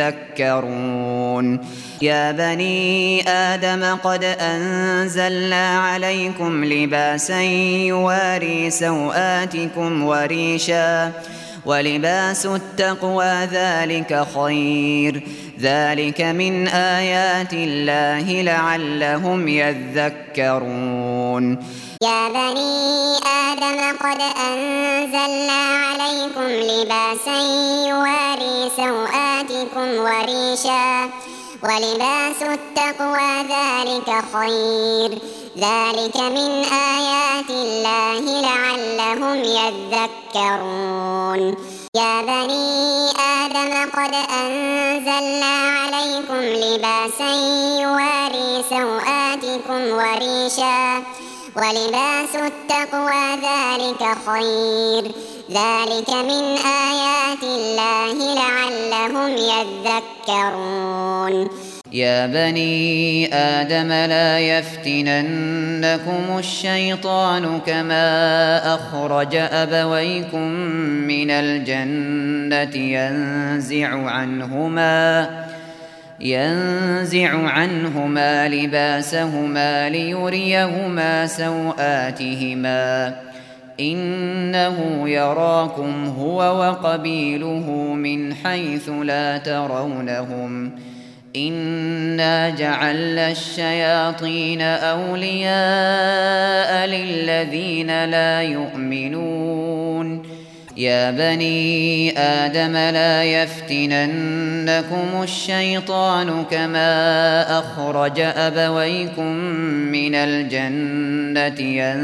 يذكرون يا بني آدم قد أنزلنا عليكم لباسا يواري سوآتكم وريشا ولباس التقوى ذلك خير ذلك من آيات الله لعلهم يذكرون يا بني آدم قد أنزلنا عليكم لباسا يواري سوآتكم وريشا ولباس التقوى ذلك خير ذلك من آيات الله لعلهم يذكرون يا بني آدم قد أنزلنا عليكم لباسا يواري سوآتكم وريشا ولباس التقوى ذلك خير ذلك من آيات الله لعلهم يذكرون يا بني آدم لا يفتننكم الشيطان كما أخرج أبويكم من الجنة ينزع عنهما لباسهما ليريهما سوآتهما إنه يراكم هو وقبيله من حيث لا ترونهم إنا جعلنا الشياطين أولياء للذين لا يؤمنون يا بني آدم لا يفتننكم الشيطان كما أخرج أبويكم من الجنة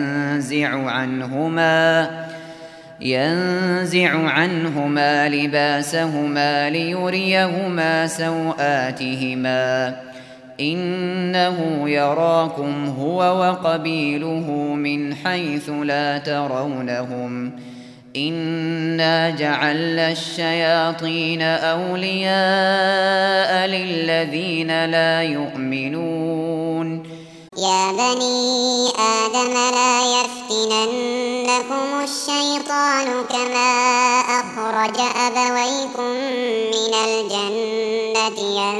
ينزع عنهما لباسهما ليريهما سوآتهما إنه يراكم هو وقبيله من حيث لا ترونهم إنا جعلنا الشياطين أولياء للذين لا يؤمنون يا بني آدم لا يفتننكم الشيطان كما أخرج أبويكم من الجنة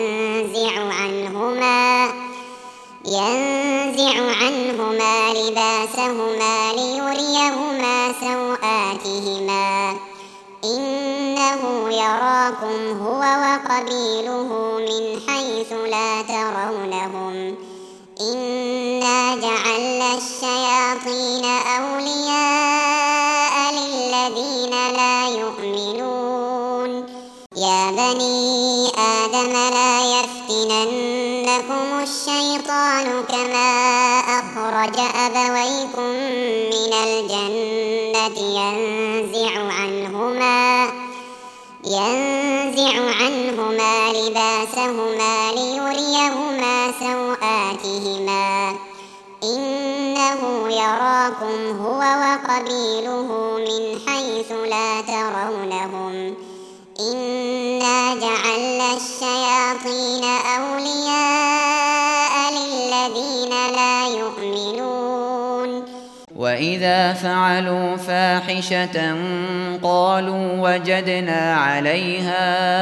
ينزع عنهما لباسهما ليريهما سوآتهما إنه يراكم هو وقبيله من حيث لا ترونهم إنا جعلنا الشياطين أولياء للذين لا يؤمنون يا بني آدم لا يفتننكم الشيطان كما أخرج أبويكم من الجنة ينزع عنهما لباسهما ليريهما سوآتهما إنه يراكم هو وقبيله من حيث لا ترونهم إنا جعلنا الشياطين أولياء للذين لا يؤمنون وإذا فعلوا فاحشة قالوا وجدنا عليها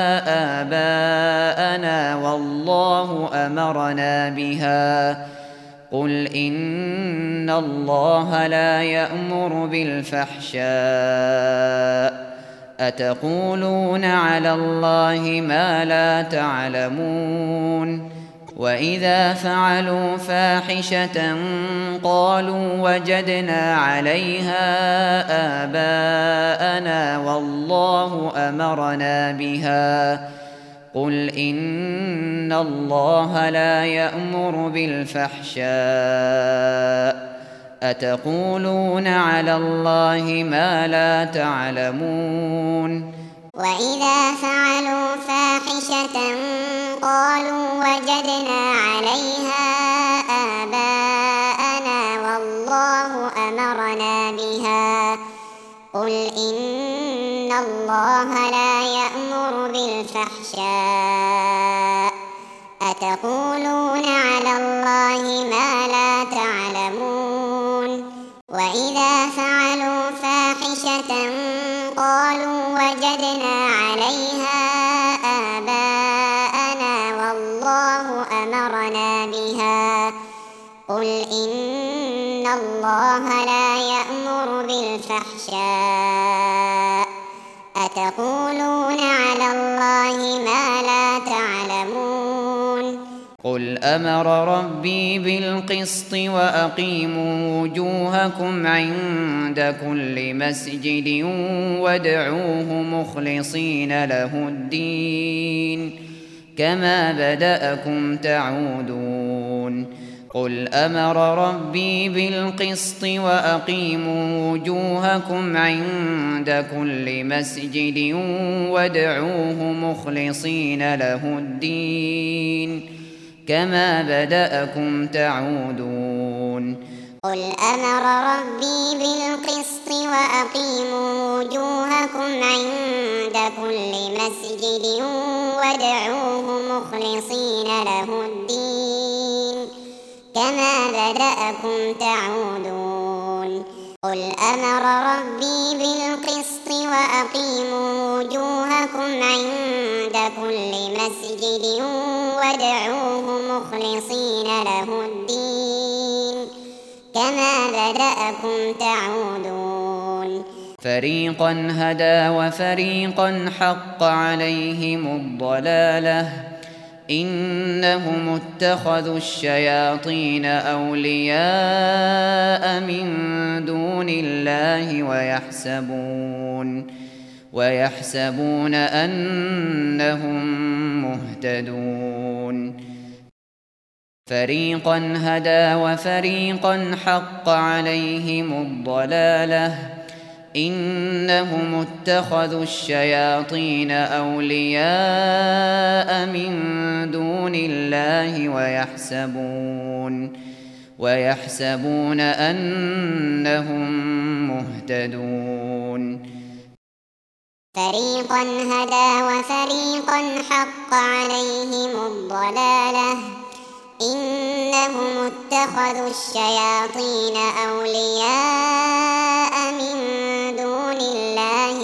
آباءنا والله أمرنا بها قل إن الله لا يأمر بالفحشاء أتقولون على الله ما لا تعلمون وإذا فعلوا فاحشة قالوا وجدنا عليها آباءنا والله أمرنا بها قل إن الله لا يأمر بالفحشاء أتقولون على الله ما لا تعلمون وإذا فعلوا فاحشة قالوا وجدنا عليها آباءنا والله أمرنا بها قل إن الله لا يأمر بالفحشاء أتقولون على الله ما لا تعلمون وإذا فعلوا فاحشة قالوا وجدنا عليها آباءنا والله أمرنا بها قل إن الله لا يأمر بالفحشاء أتقولون على الله ما لا تعلمون قل أمر ربي بالقسط وأقيموا وجوهكم عند كل مسجد وادعوه مخلصين له الدين كما بدأكم تعودون قل أمر ربي بالقسط وأقيموا وجوهكم عند كل مسجد وادعوه مخلصين له الدين كما بدأكم تعودون قل أمر ربي بالقسط وأقيموا وجوهكم عند كل مسجد وادعوه مخلصين له الدين كما بدأكم تعودون قل أمر ربي بالقسط وأقيموا وجوهكم عند كل مسجد وادعوه مخلصين له الدين كما بدأكم تعودون فريقا هدى وفريقا حق عليهم الضلالة إنهم اتخذوا الشياطين أولياء من دون الله ويحسبون أنهم مهتدون فريقا هدى وفريقا حق عليهم الضلالة إنهم اتخذوا الشياطين أولياء من دون الله ويحسبون أنهم مهتدون فريقا هدى وفريقا حق عليهم الضلالة إنهم اتخذوا الشياطين أولياء من دون الله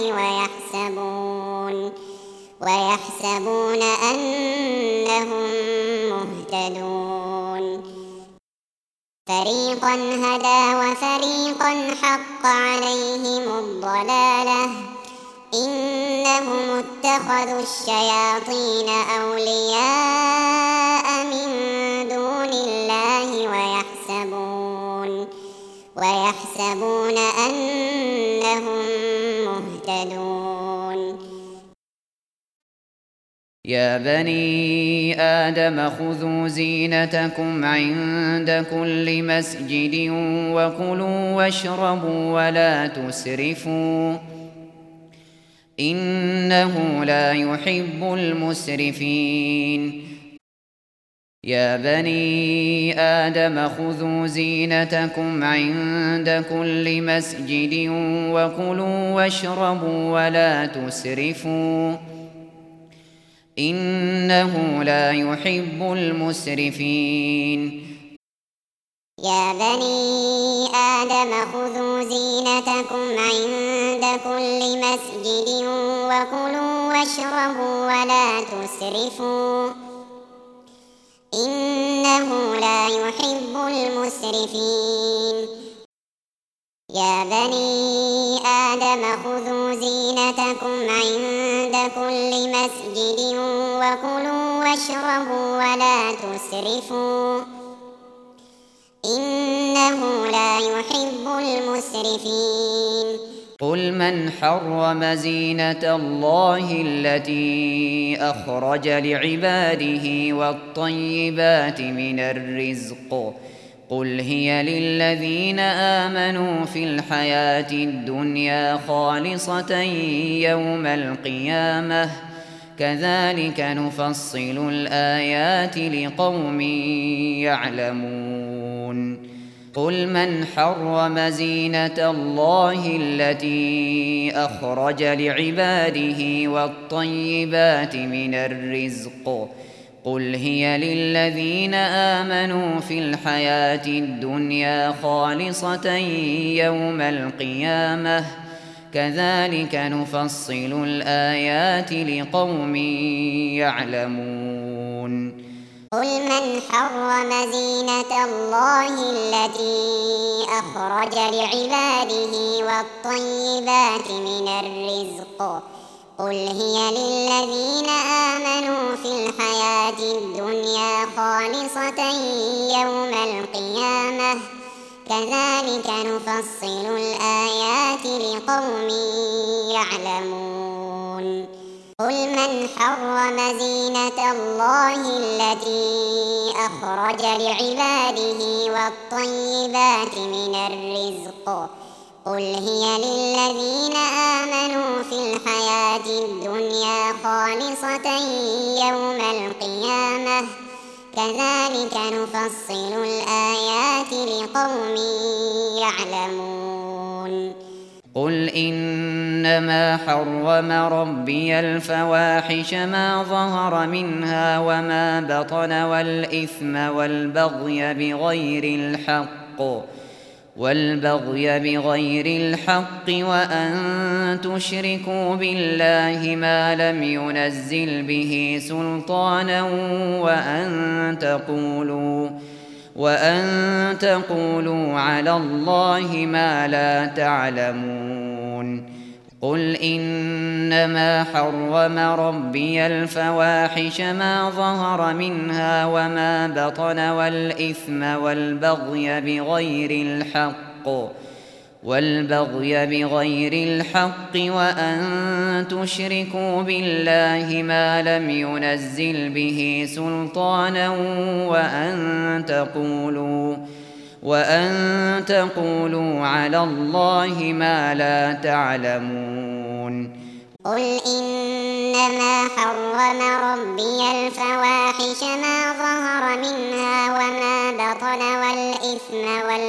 ويحسبون أنهم مهتدون فريقا هدى وفريقا حق عليهم الضلالة إنهم اتخذوا الشياطين أولياء من دون الله ويحسبون أنهم مهتدون يا بني آدم خذوا زينتكم عند كل مسجد وكلوا واشربوا ولا تسرفوا إنه لا يحب المسرفين يا بني آدم خذوا زينتكم عند كل مسجد وكلوا واشربوا ولا تسرفوا إنه لا يحب المسرفين يا بني آدم خذوا زينتكم عند كل مسجد وكلوا واشربوا ولا تسرفوا إنه لا يحب المسرفين يا بني آدم خذوا زينتكم عند كل مسجد وكلوا واشربوا ولا تسرفوا إنه لا يحب المسرفين قل من حرم زينة الله التي أخرج لعباده والطيبات من الرزق قل هي للذين آمنوا في الحياة الدنيا خالصة يوم القيامة كذلك نفصل الآيات لقوم يعلمون قل من حرم زينة الله التي أخرج لعباده والطيبات من الرزق قل هي للذين آمنوا في الحياة الدنيا خالصة يوم القيامة كذلك نفصل الآيات لقوم يعلمون قل من حرم زينة الله التي أخرج لعباده والطيبات من الرزق قل هي للذين آمنوا في الحياة الدنيا خالصة يوم القيامة كذلك نفصل الآيات لقوم يعلمون قل من حرم زينة الله التي أخرج لعباده والطيبات من الرزق قل هي للذين آمنوا في الحياة الدنيا خالصة يوم القيامة كذلك نفصل الآيات لقوم يعلمون قل إنما حرم ربي الفواحش ما ظهر منها وما بطن والإثم والبغي بغير الحق وأن تشركوا بالله ما لم ينزل به سلطانا وأن تقولوا على الله ما لا تعلمون قل إنما حرم ربي الفواحش ما ظهر منها وما بطن والإثم والبغي بغير الحق وأن تشركوا بالله ما لم ينزل به سلطانا وأن تقولوا على الله ما لا تعلمون قل إنما حرم ربي الفواحش ما ظهر منها وما بطن والإثم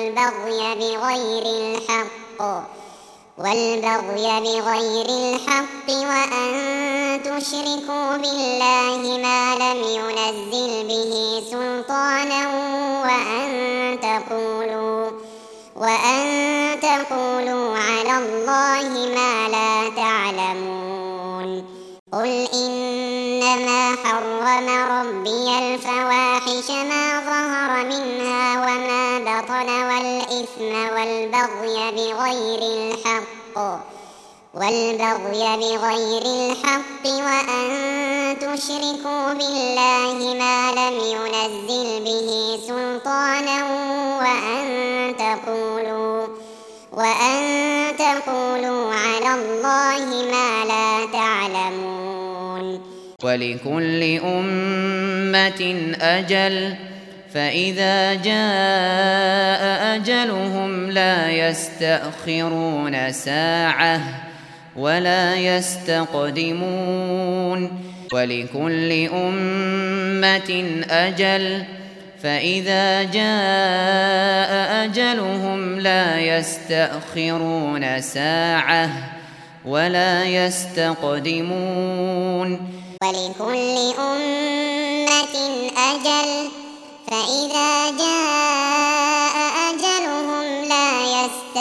والبغي بغير الحق وأن تشركوا بالله ما لم ينزل به سلطانا وأن تقولوا على الله ما لا تعلمون قل إنما حرم ربي الفواحش ما ظهر منها وما بطن والإثم والبغي بغير الحق وأن تشركوا بالله ما لم ينزل به سلطانا وأن تقولوا على الله ما لا تعلمون ولكل أمة أجل فإذا جاء أجلهم لا يستأخرون ساعة ولا يستقدمون ولكل أمة أجل فإذا جاء أجلهم لا يستأخرون ساعة ولا يستقدمون ولكل أمة أجل فإذا جاء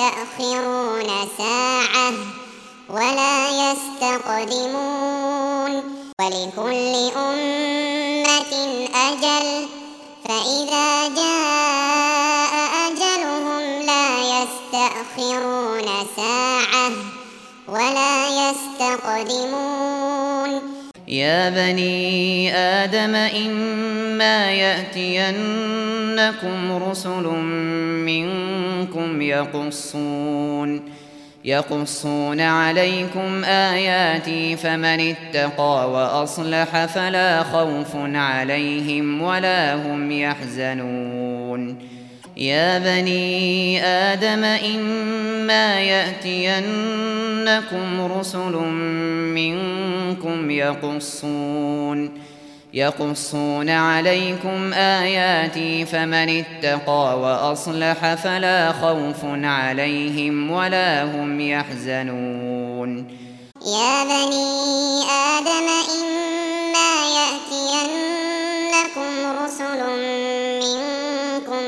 يستأخرون ساعة ولا يستقدمون ولكل أمة أجل فإذا جاء أجلهم لا يستأخرون ساعة ولا يستقدمون يا بني آدم إما يأتينكم رسل منكم يقصون عليكم آياتي فمن اتقى وأصلح فلا خوف عليهم ولا هم يحزنون يا بني آدم إما يأتينكم رسل منكم يقصون عليكم آياتي فمن اتقى وأصلح فلا خوف عليهم ولا هم يحزنون يا بني آدم إما يأتينكم رسل منكم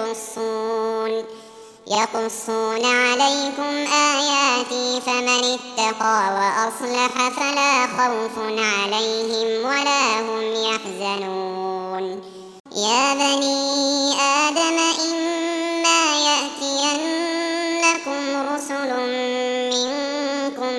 يقصون عليكم آياتي فمن اتقى وأصلح فلا خوف عليهم ولا هم يحزنون يا بني آدم إما يأتينكم رسل منكم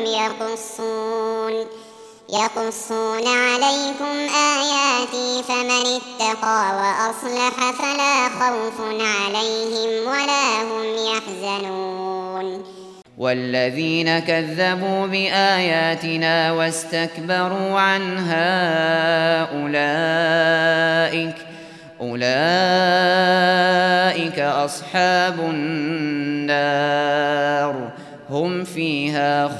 يقصون عليكم آياتي فمن اتقى وأصلح فلا خوف عليهم ولا هم يحزنون والذين كذبوا بآياتنا واستكبروا عنها أولئك أصحاب النار هم فيها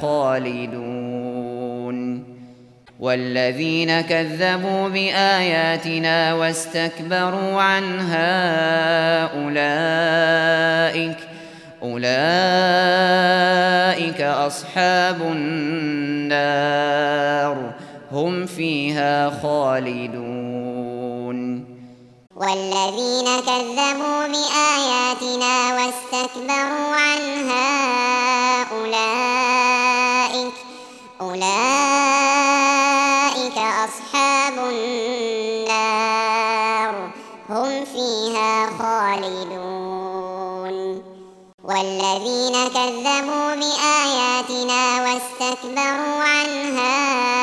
خالدون والذين كذبوا بآياتنا واستكبروا عنها أولئك أصحاب النار هم فيها خالدون والذين كذبوا بآياتنا واستكبروا عنها أولئك أصحاب النار هم فيها خالدون والذين كذبوا بآياتنا واستكبروا عنها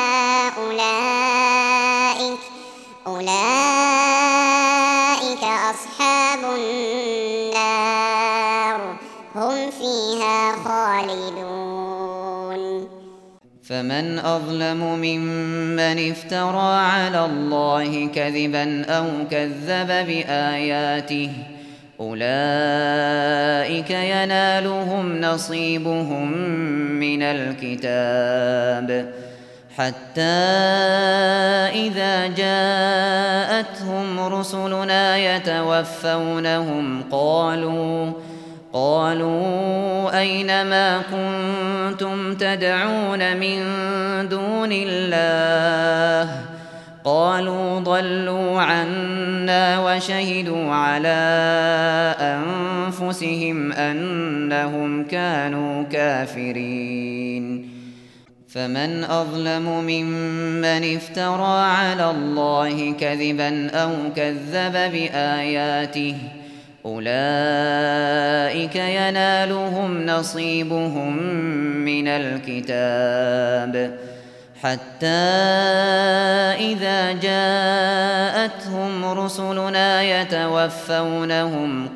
أولئك أصحاب النار هم فيها خالدون فمن أظلم ممن افترى على الله كذبا أو كذب بآياته أولئك ينالهم نصيبهم من الكتاب حتى إذا جاءتهم رسلنا يتوفونهم قالوا أين ما كنتم تدعون من دون الله قالوا ضلوا عنا وشهدوا على أنفسهم أنهم كانوا كافرين فمن أظلم ممن افترى على الله كذبا أو كذب بآياته أولئك ينالهم نصيبهم من الكتاب حتى إذا جاءتهم رسلنا يتوفونهم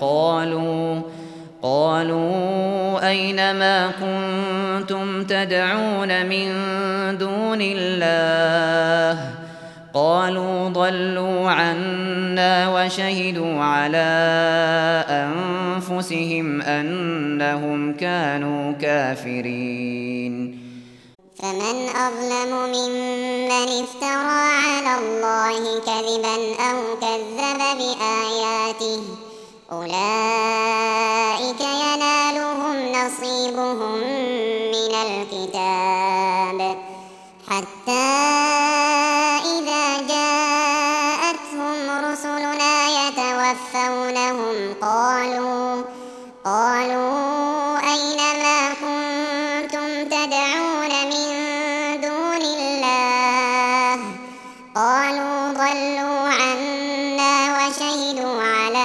قالوا أين ما كنتم تدعون من دون الله قالوا ضلوا عنا وشهدوا على أنفسهم أنهم كانوا كافرين فمن أظلم ممن افترى على الله كذبا أو كذب بآياته أولئك ينالهم نصيبهم من الكتاب حتى إذا جاءتهم رسلنا يتوفونهم قالوا أين تدعون من دون الله قالوا ضلوا عنا وشهدوا على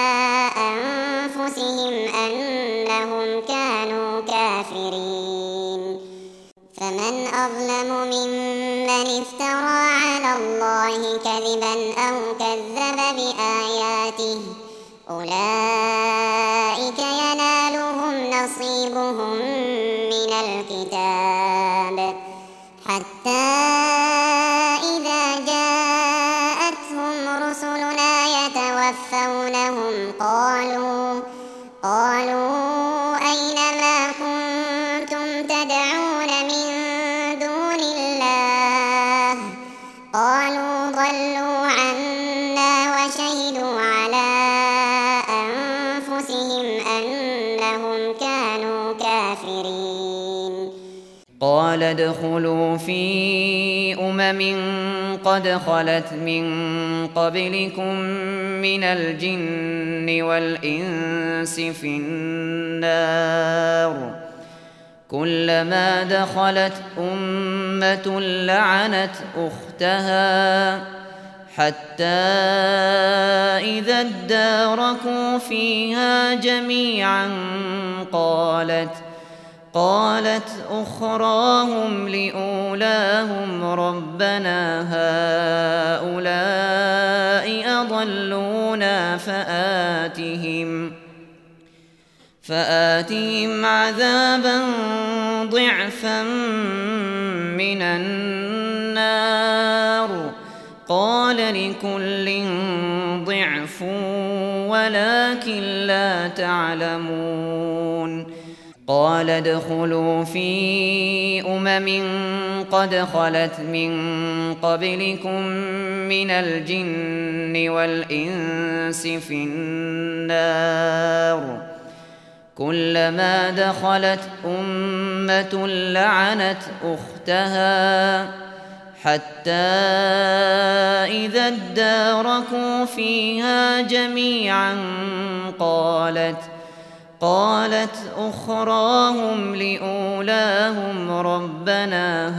أنفسهم أنهم كانوا كافرين فمن أظلم ممن افترى على الله كذبا أو كذب بآياته أولئك ينالهم نصيبهم من الكتاب حتى إذا جاءتهم رسلنا يتوفونهم قالوا أين ما كنتم تدعون من دون الله قالوا ضلوا عنا وشهدوا على أنفسهم أنهم كانوا كافرين قال ادخلوا في قد خلت من قبلكم من الجن والإنس في النار كلما دخلت أمة لعنت أختها حتى إذا اداركوا فيها جميعا قالت أخراهم لأولاهم ربنا هؤلاء أضلونا فآتهم عذابا ضعفا من النار قال لكل ضعف ولكن لا تعلمون قال ادخلوا في قد خلت من قبلكم من الجن والإنس في النار كلما دخلت أمة لعنت أختها حتى إذا اداركوا فيها جميعا قالت أخراهم لأولاهم ربنا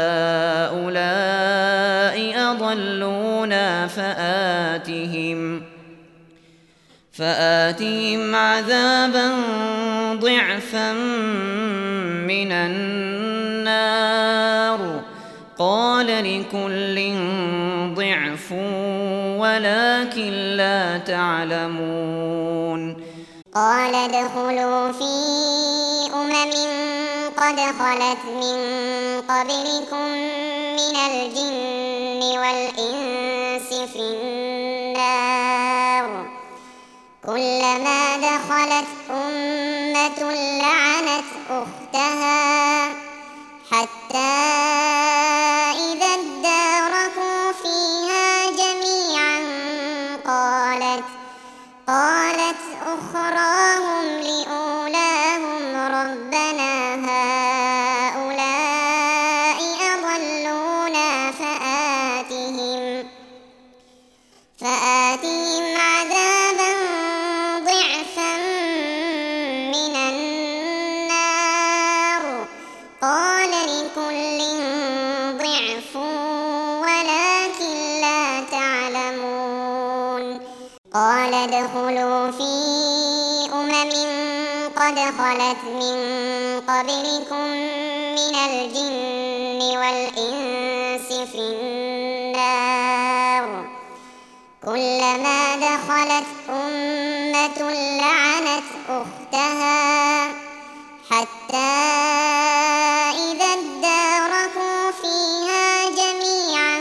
هؤلاء أضلونا فآتهم عذابا ضعفا من النار قال لكل ضعف ولكن لا تعلمون قال ادخلوا في قد خلت من قبلكم من الجن والإنس في النار كلما دخلت أمة لعنت أختها حتى إذا اداركوا فيها جميعا قالت أخراهم لأولاهم ربنا هؤلاء أضلونا فآتهم عذابا ضعفا من النار قال لكل ضعف ولكن لا تعلمون قال ادخلوا في قد خلت من قبلكم من الجن والإنس في النار كلما دخلت أمة لعنت أختها حتى إذا اداركوا فيها جميعا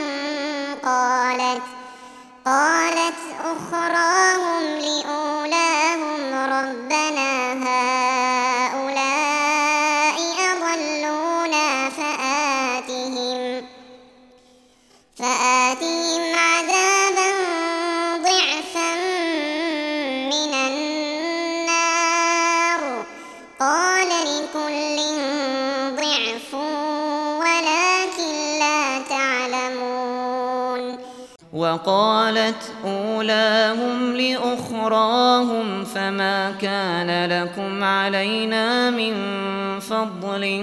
قالت أخراهم لأولاهم ربنا هؤلاء أضلونا فآتهم عذابا ضعفا من النار قال لكل ضعف ولكن لا تعلمون وقالت أولاهم لأخراهم فما كان لكم علينا من فضل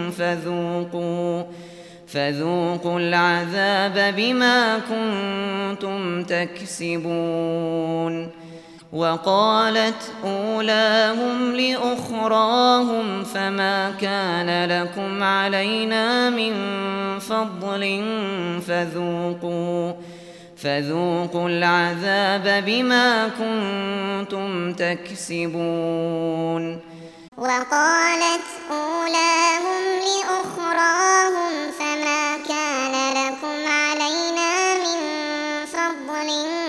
فذوقوا العذاب بما كنتم تكسبون. وقالت أولاهم لأخراهم فما كان لكم علينا من فضل فذوقوا العذاب بما كنتم تكسبون. وقالت أولاهم لأخراهم فما كان لكم علينا من فضل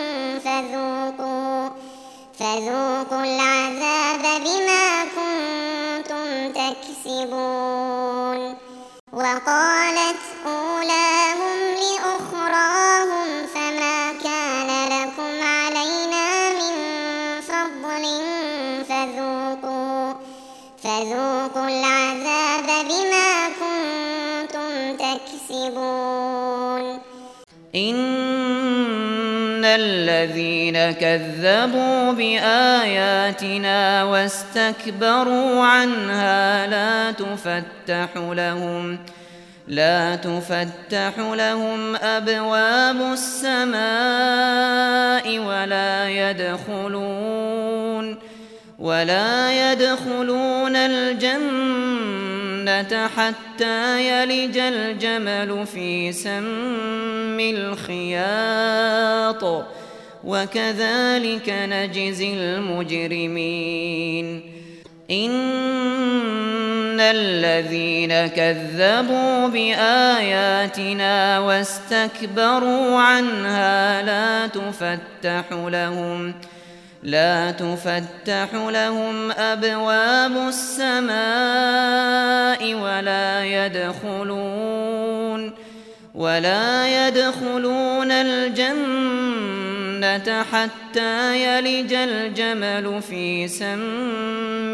فذوقوا العذاب بما كنتم تكسبون. وقالت أولاهم لأخراهم فما كان لكم علينا من فضل فذوقوا العذاب بما كنتم تكسبون. إن الذين كذبوا بآياتنا واستكبروا عنها لا تفتح لهم أبواب السماء ولا يدخلون الجنة حتى يلج الجمل في سم الخياط وكذلك نجزي المجرمين. إن الذين كذبوا بآياتنا واستكبروا عنها لا تفتح لهم أبواب السماء ولا يدخلون الجنة حتى يلج الجمل في سم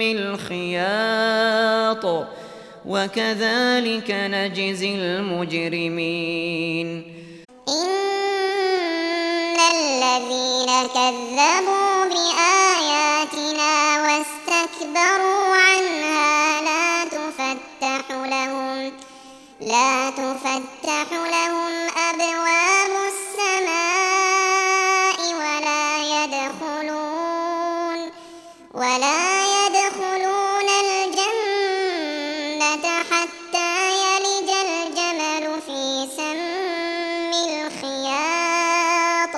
الخياط وكذلك نجزي المجرمين. إن الذين كذبوا بآياتنا واستكبروا عنها لا تفتح لهم أبواب السماء ولا يدخلون الجنة حتى يلج الجمل في سم الخياط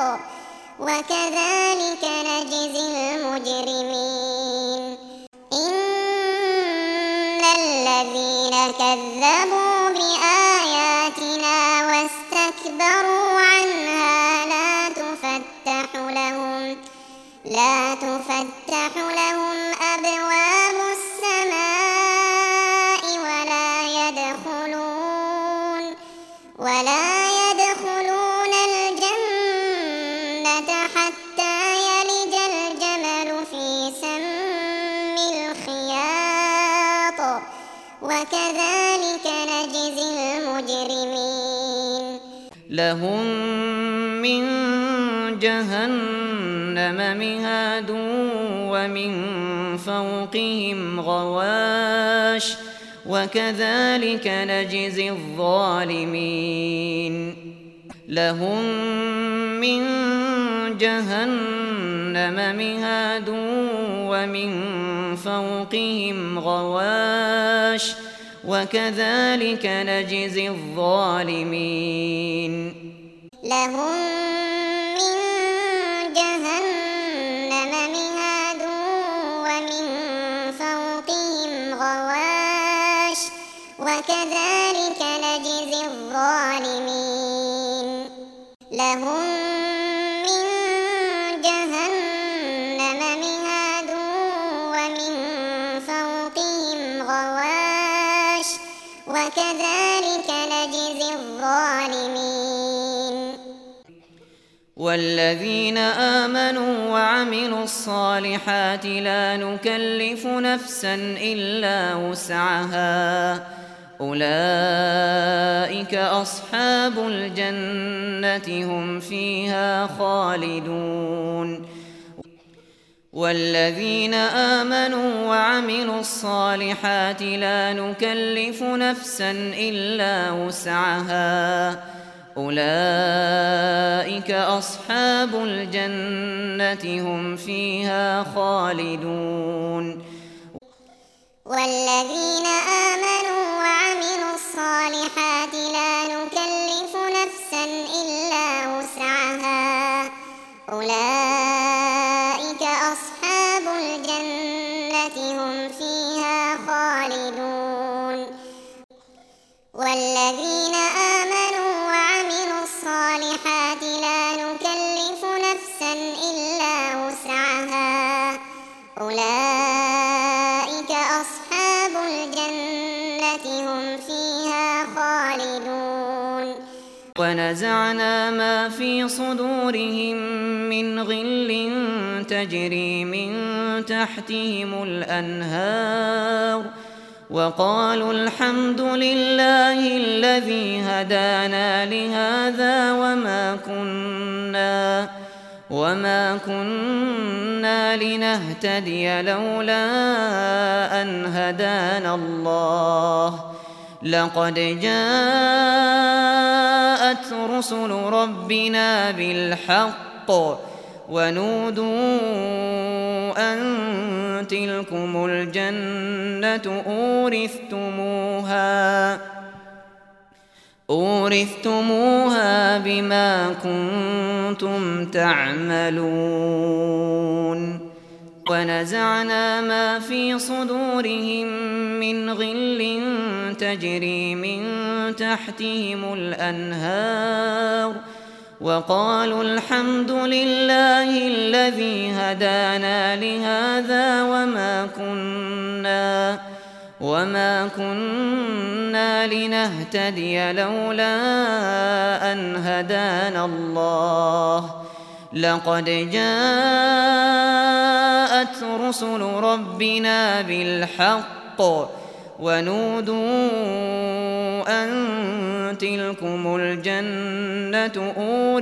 وكذلك نجزي المجرمين. إن الذين كذبوا بآياتنا واستكبروا عنها لا تفتح لهم أبواب السماء ولا يدخلون الجنة حتى يلج الجمل في سم الخياط وكذلك نجزي المجرمين. لهم من جهنم مهاد ومن فوقهم غواش وكذلك نجزي الظالمين. لهم من جهنم مهاد ومن فوقهم غواش وكذلك نجزي الظالمين. لهم من جهنم مهاد ومن فوقهم غواش وكذلك نجزي الظالمين. لهم من جهنم مهاد ومن فوقهم غواش وكذلك نجزي الظالمين. والذين آمنوا وعملوا الصالحات لا نكلف نفسا إلا وسعها أولئك أصحاب الجنة هم فيها خالدون. والذين آمنوا وعملوا الصالحات لا نكلف نفسا إلا وسعها أولئك أصحاب الجنة هم فيها خالدون والذين آمنوا وعملوا الصالحات لا نكلف نفسا إلا وسعها أولئك أصحاب الجنة هم فيها خالدون والذين آمنوا وعملوا الصالحات لا نكلف نفسا إلا وسعها أولئك أصحاب الجنة هم فيها خالدون ونزعنا ما في صدورهم من غل تجري من تحتهم الأنهار وقالوا الحمد لله الذي هدانا لهذا وما كنا لنهتدي لولا أن هدانا الله لقد جاءت رسل ربنا بالحق ونودوا أن تلكم الجنة أورثتموها بما كنتم تعملون ونزعنا ما في صدورهم من غل تجري من تحتهم الأنهار وقالوا الحمد لله الذي هدانا لهذا وما كنا لنهتدي لولا أن هدانا الله لقد جاءت رسل ربنا بالحق ونودوا أن تلكم الجنة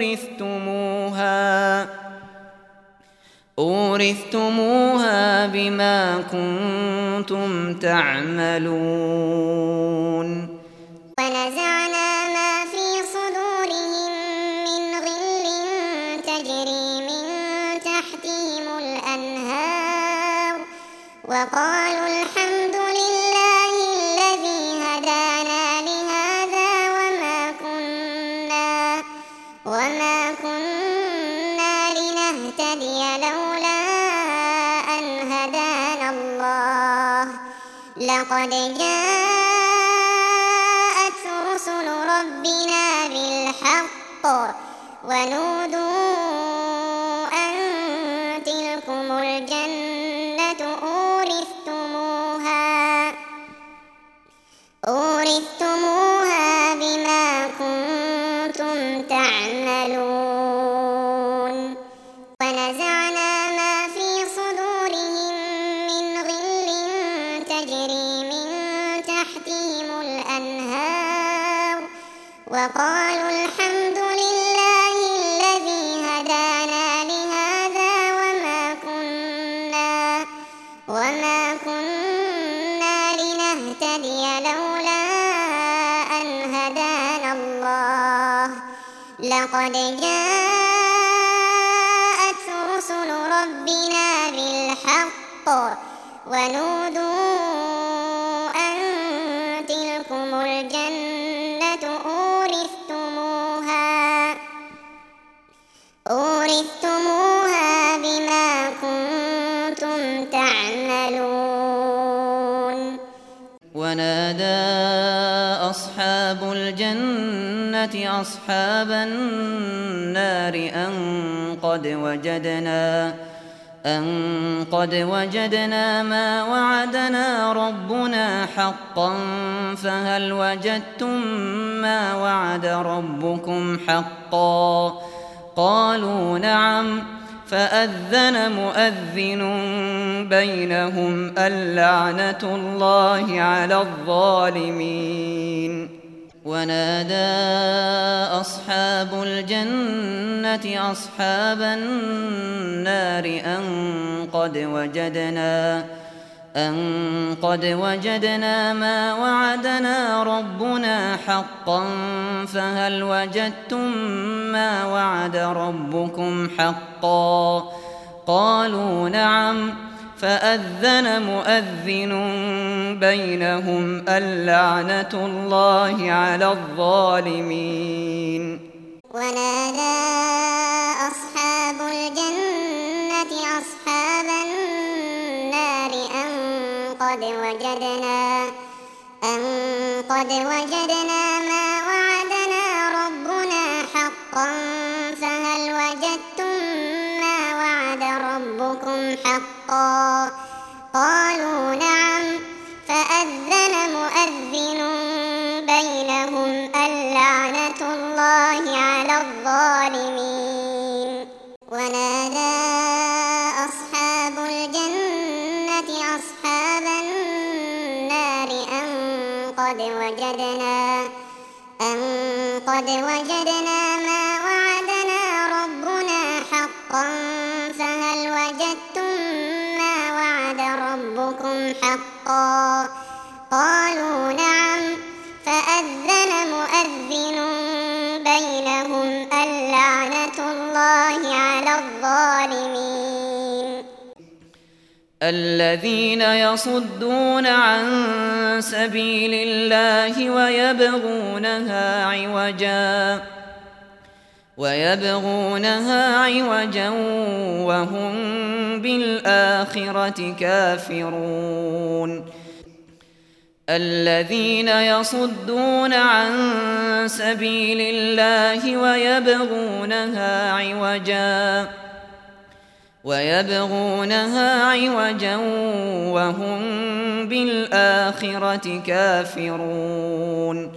أورثتموها بما كنتم تعملون ونزعنا ما في صدورهم من غل تجري من تحتهم الأنهار وقالوا الحمد لله الذي هدانا لهذا وما كنا لنهتدي لولا أن هدانا الله لقد جاءت رسل ربنا بالحق ونودوا أن تلكم الجنة أورثتموها بما كنتم تعملون ونزعنا ما في صدورهم من غل تجري من تحتهم الأنهار وقالوا الحمد لله الذي هدانا لهذا وما كنا لنهتدي لولا أن هدانا الله لقد جاءت رسل ربنا بالحق ونودوا أن تلكم الجنة أورثتموها بما كنتم تعملون ونادى أصحاب الجنة أصحاب النار أن قد وجدنا ما وعدنا ربنا حقا فهل وجدتم ما وعد ربكم حقا قالوا نعم فأذن مؤذن بينهم اللعنة الله على الظالمين ونادى أصحاب الجنة الجنة أصحاب النار أن قد وجدنا ما وعدنا ربنا حقا فهل وجدتم ما وعد ربكم حقا قالوا نعم فأذن مؤذن بينهم اللعنة الله على الظالمين. ونادى أصحاب الجنة أصحاب النار أن قد وجدنا ما وعدنا ربنا حقا فهل وجدتم ما وعد ربكم حقا قالوا نعم فأذن مؤذن بينهم اللعنة الله على الظالمين. ونادى أصحاب الجنة أصحاب النار أن قد وجدنا ما وعدنا ربنا حقا فهل وجدتم ما وعد ربكم حقا قالوا نعم فأذن مؤذن بينهم اللعنة الله على الظالمين. الذين يصدون عن سبيل الله ويبغونها عوجا وهم بالآخرة كافرون. الذين يصدون عن سبيل الله ويبغونها عوجا وهم بالآخرة كافرون.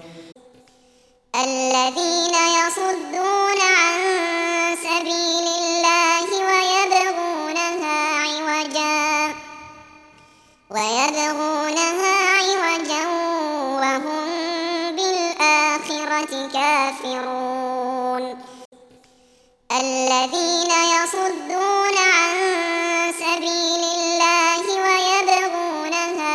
الذين يصدون عن سبيل الله ويبغونها عوجا وهم بالآخرة كافرون. الذين يصدون عن سبيل الله ويبغونها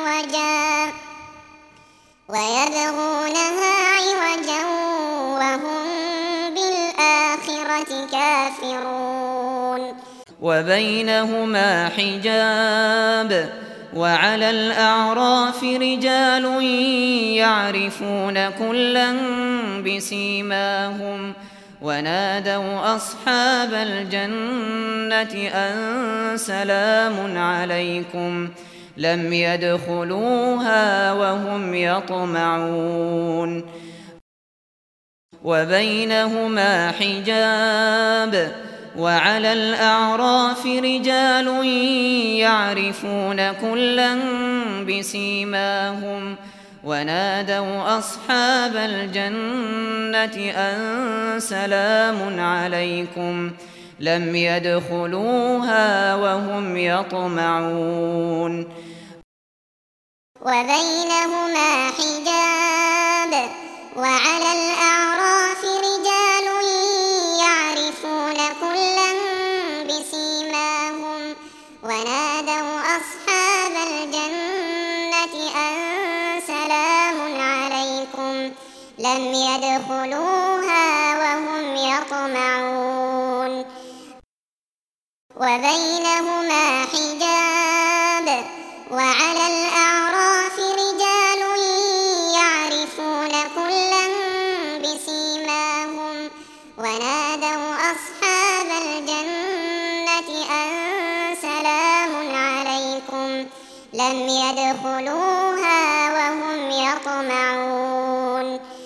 عوجا وهم بالآخرة كافرون. وبينهما حجاب وعلى الأعراف رجال يعرفون كلا بسيماهم ونادوا أصحاب الجنة أن سلام عليكم لم يدخلوها وهم يطمعون. وبينهما حجاب وعلى الأعراف رجال يعرفون كلا بسيماهم ونادوا أصحاب الجنة أن سلام عليكم لم يدخلوها وهم يطمعون. وبينهما حجاب وعلى الأعراف رجال يعرفون كلا بسيماهم ونادوا أصحاب الجنة أن سلام عليكم لم يدخلوها وهم يطمعون. وبينهما حجاب وعلى الأعراف رجال يعرفون كلا بسيماهم ونادوا أصحاب الجنة أن سلام عليكم لم يدخلوها وهم يطمعون.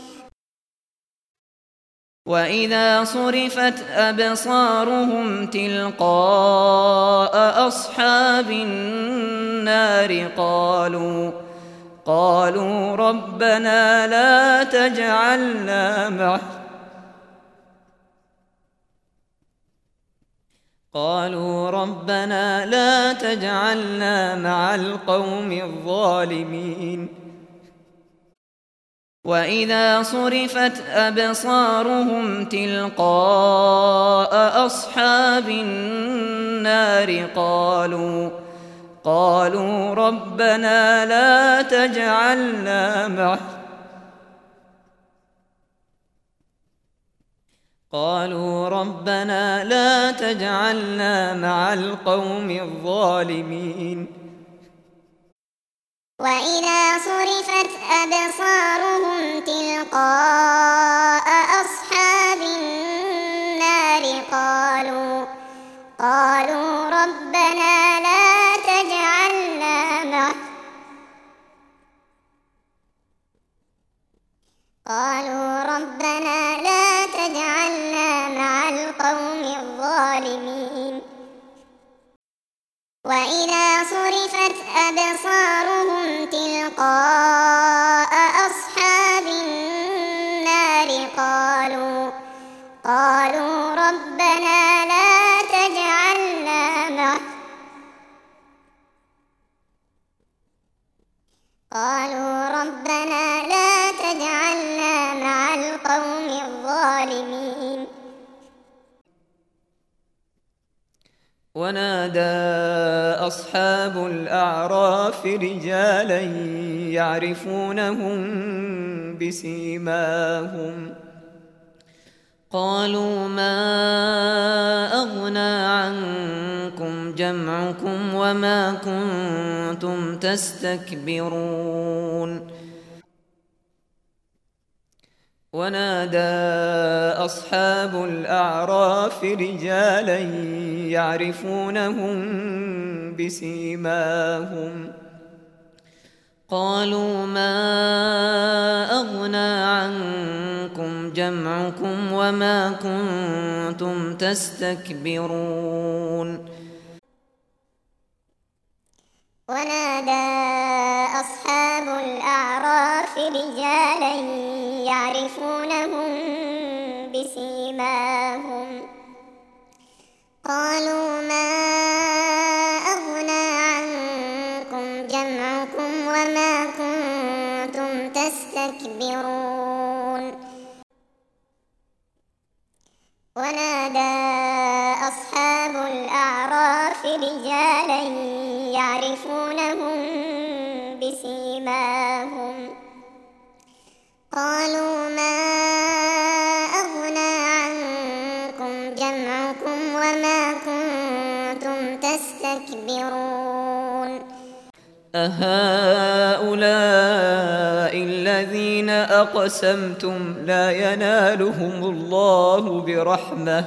وإذا صرفت أبصارهم تلقاء أصحاب النار قالوا ربنا لا تجعلنا مع القوم الظالمين. وإذا صرفت أبصارهم تلقاء أصحاب النار قالوا ربنا لا تجعلنا مع القوم الظالمين. وإذا صرفت أبصارهم تلقاء أصحاب النار قالوا ربنا لا تجعلنا مع القوم الظالمين. وإذا صرفت أبصارهم تلقاء أصحاب النار قالوا ربنا لا تجعلنا مع القوم الظالمين. ونادى أصحاب الأعراف رجالا يعرفونهم بسيماهم قالوا ما أغنى عنكم جمعكم وما كنتم تستكبرون. ونادى أصحاب الأعراف رجالا يعرفونهم بسيماهم قالوا ما أغنى عنكم جمعكم وما كنتم تستكبرون. ونادى أصحاب الأعراف رجالا يعرفونهم بسيماهم قالوا ما أغنى عنكم جمعكم وما كنتم تستكبرون. ونادى أصحاب الأعراف رجالا يعرفونهم بسيماهم قالوا ما أغنى عنكم جمعكم وما كنتم تستكبرون. أهؤلاء الذين أقسمتم لا ينالهم الله برحمة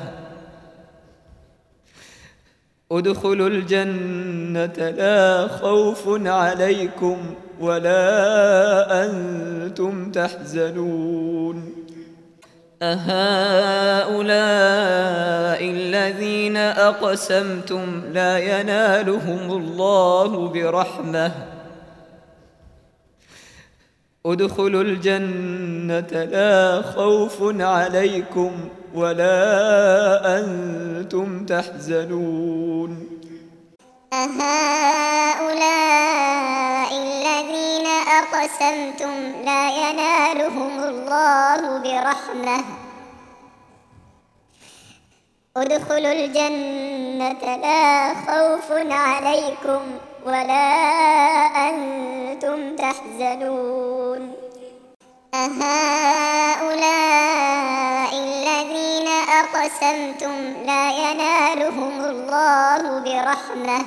ادخلوا الجنة لا خوف عليكم ولا أنتم تحزنون. أهؤلاء الذين أقسمتم لا ينالهم الله برحمة ادخلوا الجنة لا خوف عليكم ولا أنتم تحزنون. أهؤلاء الذين أقسمتم لا ينالهم الله برحمة ادخلوا الجنة لا خوف عليكم ولا أنتم تحزنون. أهؤلاء الذين أقسمتم لا ينالهم الله برحمة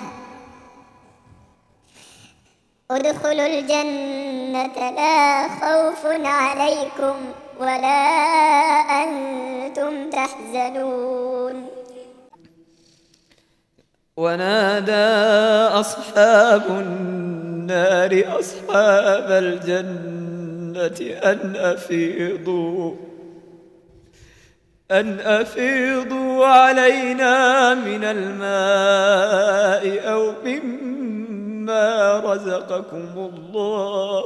ادخلوا الجنة لا خوف عليكم ولا أنتم تحزنون. ونادى أصحاب النار أصحاب الجنة أن أفيضوا علينا من الماء أو مما رزقكم الله.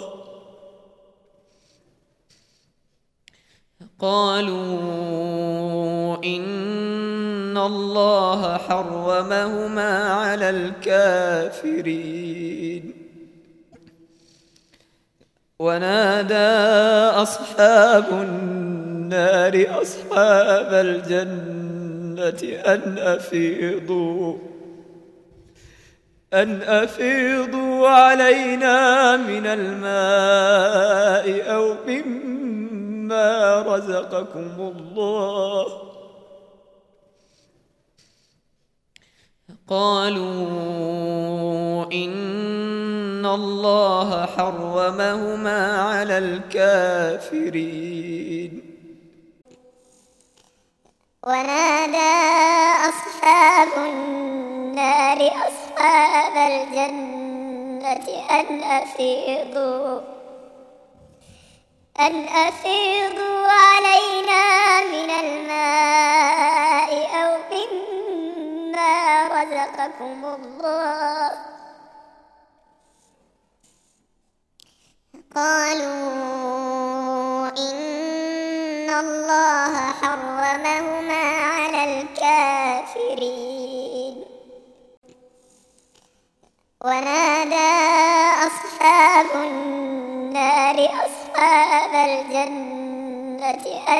قالوا إن الله حرمهما على الكافرين ونادى أصحاب النار أصحاب الجنة أن أفيضوا علينا من الماء أو مما رزقكم الله. قالوا إن الله حرمهما على الكافرين. ونادى أصحاب النار أصحاب الجنة أن أفيضوا علينا من الماء أو مما رزقكم الله. قالوا إن الله حرمهما على الكافرين. ونادى أصحاب النار أصحاب الجنة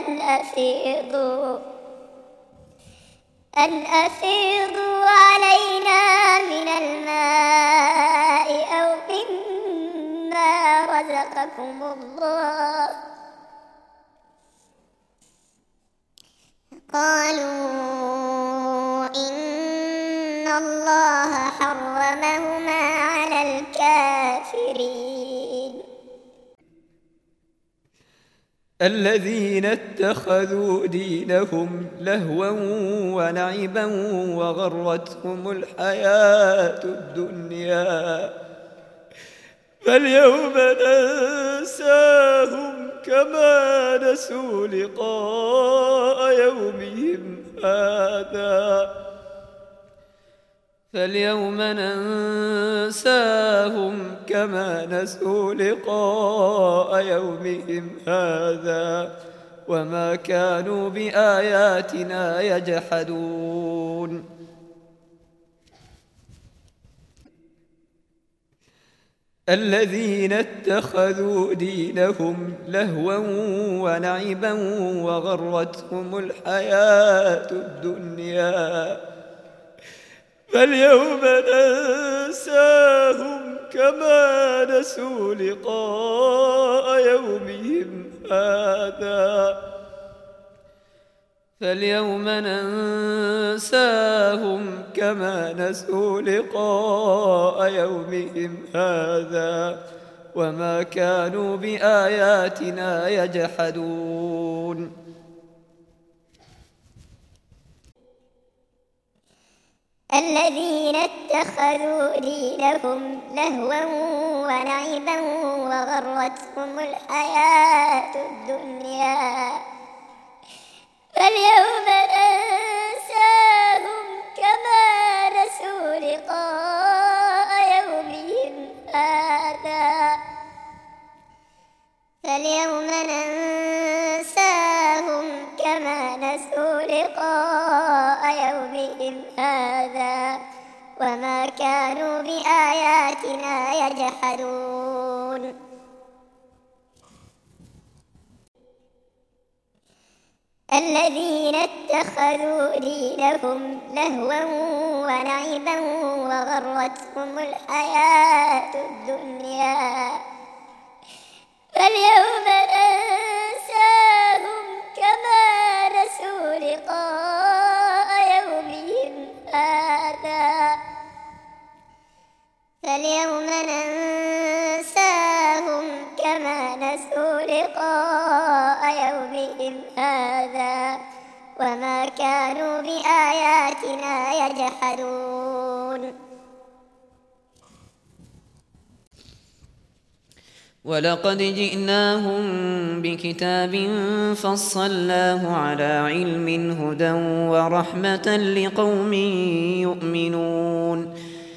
أن أفيضوا علينا من الماء أو مما رزقكم الله. قالوا إن الله حرمهما على الكافرين. الذين اتخذوا دينهم لهوا ولعبا وغرتهم الحياة الدنيا فاليوم ننساهم كما نسوا لقاء يومهم هذا وما كانوا بآياتنا يجحدون. الذين اتخذوا دينهم لهوا ولعبا وغرتهم الحياة الدنيا فاليوم ننساهم كما نسوا لقاء يومهم هذا وما كانوا بآياتنا يجحدون. الذين اتخذوا دينهم لهوا ولعبا وغرتهم الحياة الدنيا فاليوم ننساهم كما نسوا لقاء يومهم هذا وما كانوا بآياتنا يجحدون. الذين اتخذوا دينهم لهوا ولعبا وغرتهم الحياة الدنيا فاليوم ننساهم كما نسوا لقاء يومهم هذا وما كانوا بآياتنا يجحدون. ولقد جئناهم بكتاب فصلناه على علم هدى ورحمة لقوم يؤمنون.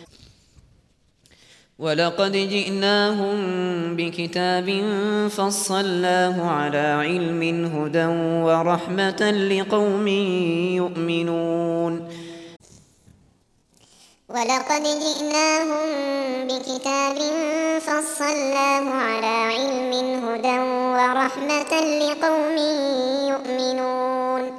ولقد جئناهم بكتاب فصلناه على علم هدى ورحمة لقوم يؤمنون. ولقد جئناهم بكتاب فصلناه على علم هدى ورحمة لقوم يؤمنون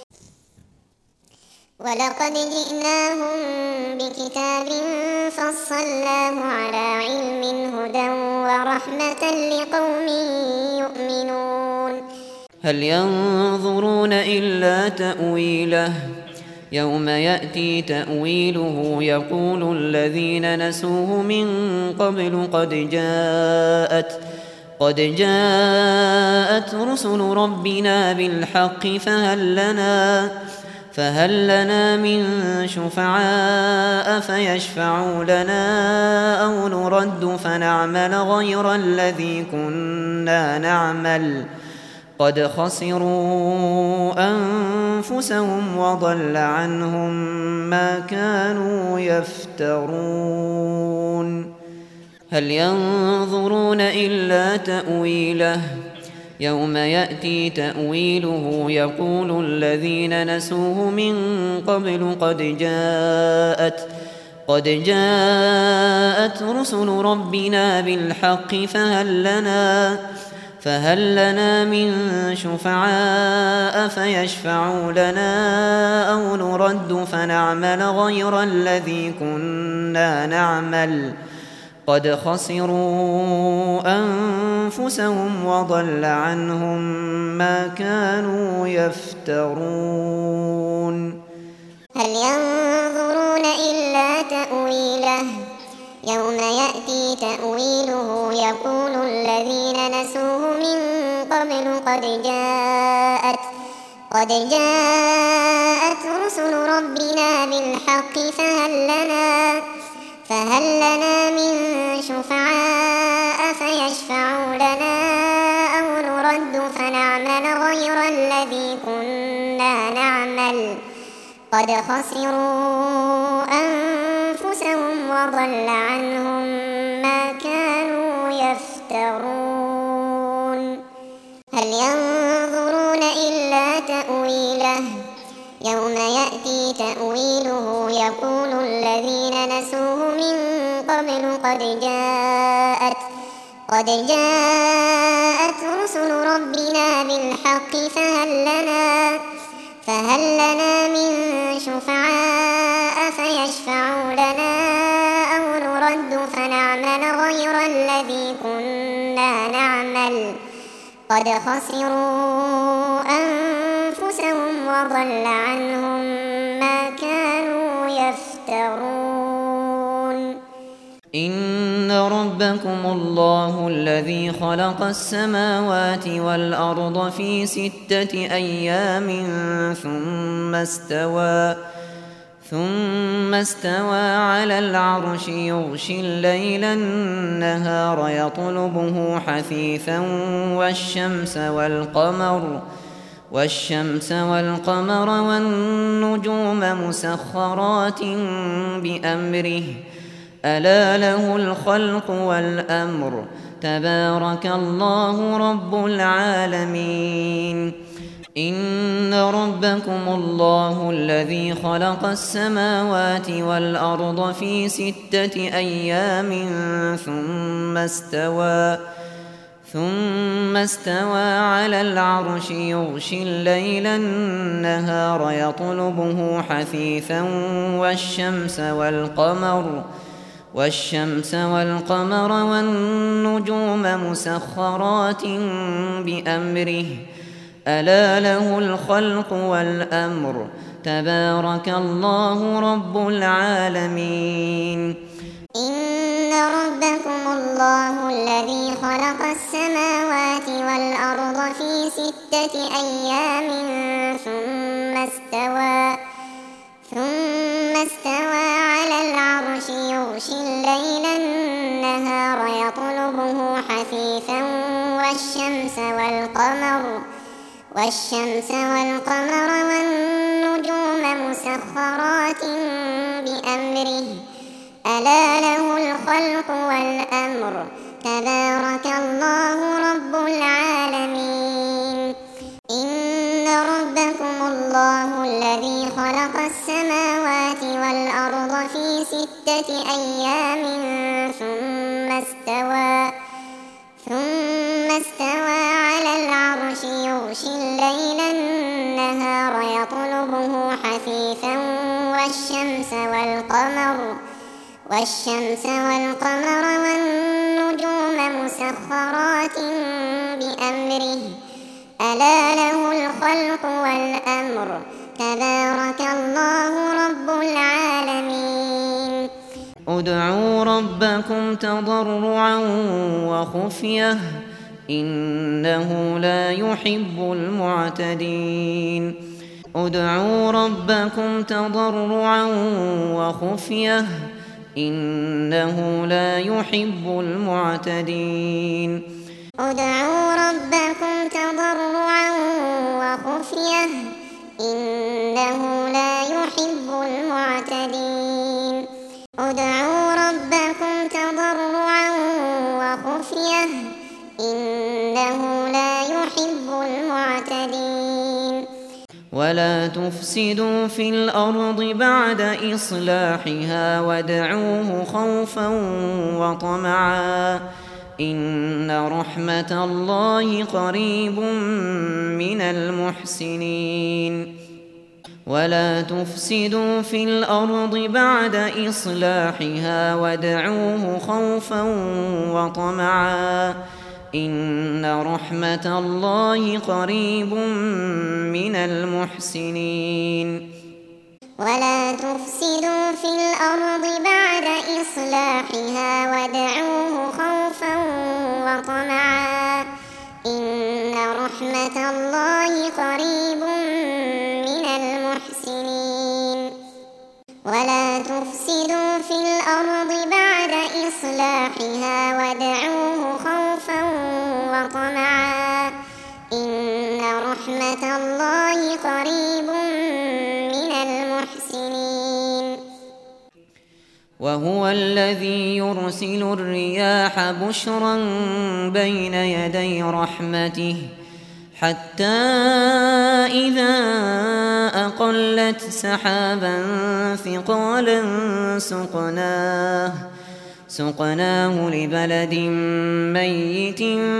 ولقد جئناهم بكتاب فصلناه على علم هدى ورحمة لقوم يؤمنون هل ينظرون إلا تأويله يوم يأتي تأويله يقول الذين نسوه من قبل قد جاءت رسل ربنا بالحق فهل لنا من شفعاء فيشفعوا لنا أو نرد فنعمل غير الذي كنا نعمل قد خسروا أنفسهم وضل عنهم ما كانوا يفترون هل ينظرون إلا تأويله يوم يأتي تأويله يقول الذين نسوه من قبل قد جاءت رسل ربنا بالحق فهل لنا من شفعاء فيشفعوا لنا أو نرد فنعمل غير الذي كنا نعمل قد خسروا أنفسهم وضل عنهم ما كانوا يفترون هل ينظرون إلا تأويله يوم يأتي تأويله يقول الذين نسوه من قبل قد جاءت رسل ربنا بالحق فهل لنا من شفعاء فيشفعوا لنا أو نرد فنعمل غير الذي كنا نعمل قد خسروا أنفسهم وضل عنهم ما كانوا يفترون هل ينظرون إلا تأويله يوم يأتي تأويله يقول الذين نسوه من قبل قد جاءت رسل ربنا بالحق فهل لنا من شفعاء فيشفعوا لنا أو نرد فنعمل غير الذي كنا نعمل قد خسروا أنفسهم وضل عنهم ما كانوا يفترون إن ربكم الله الذي خلق السماوات والأرض في 6 أيام ثم استوى على العرش يغشي الليل النهار يطلبه حثيثا والشمس والقمر والنجوم مسخرات بأمره ألا له الخلق والأمر تبارك الله رب العالمين إن ربكم الله الذي خلق السماوات والأرض في 6 أيام ثم استوى على العرش يغشي الليل النهار يطلبه حثيثا والشمس والقمر والنجوم مسخرات بأمره ألا له الخلق والأمر تبارك الله رب العالمين إن ربكم الله الذي خلق السماوات والأرض في 6 أيام ثم استوى على العرش يغشي الليل النهار يطلبه حثيثا والشمس والقمر والنجوم مسخرات بأمره ألا له الخلق والأمر تبارك الله رب العالمين إن ربكم الله الذي خلق السماوات والأرض في 6 أيام ثم استوى على العرش يغشي الليل النهار يطلبه حثيثا والشمس والقمر والنجوم مسخرات بأمره ألا له الخلق والأمر تبارك الله رب العالمين ادعوا ربكم تضرعا وخفية إنه لا يحب المعتدين ادعوا ربكم تضرعا وخفية إنه لا يحب المعتدين ادعوا ربكم تضرعا وخفية إنه لا يحب المعتدين ادعوا ربكم تضرعا وخفية إنه لا يحب المعتدين ولا تفسدوا في الأرض بعد إصلاحها وادعوه خوفا وطمعا إن رحمة الله قريب من المحسنين ولا تفسدوا في الأرض بعد إصلاحها وادعوه خوفا وطمعا إن رحمة الله قريب من المحسنين ولا تفسدوا في الأرض بعد إصلاحها وادعوه خوفا وطمعا إن رحمة الله قريب من المحسنين ولا تفسدوا في الأرض بعد إصلاحها وادعوه خوفا وطمعا إن رحمة الله قريب من المحسنين وهو الذي يرسل الرياح بشرا بين يدي رحمته حتى إذا أقلت سحابا ثقالا سقناه لبلد ميت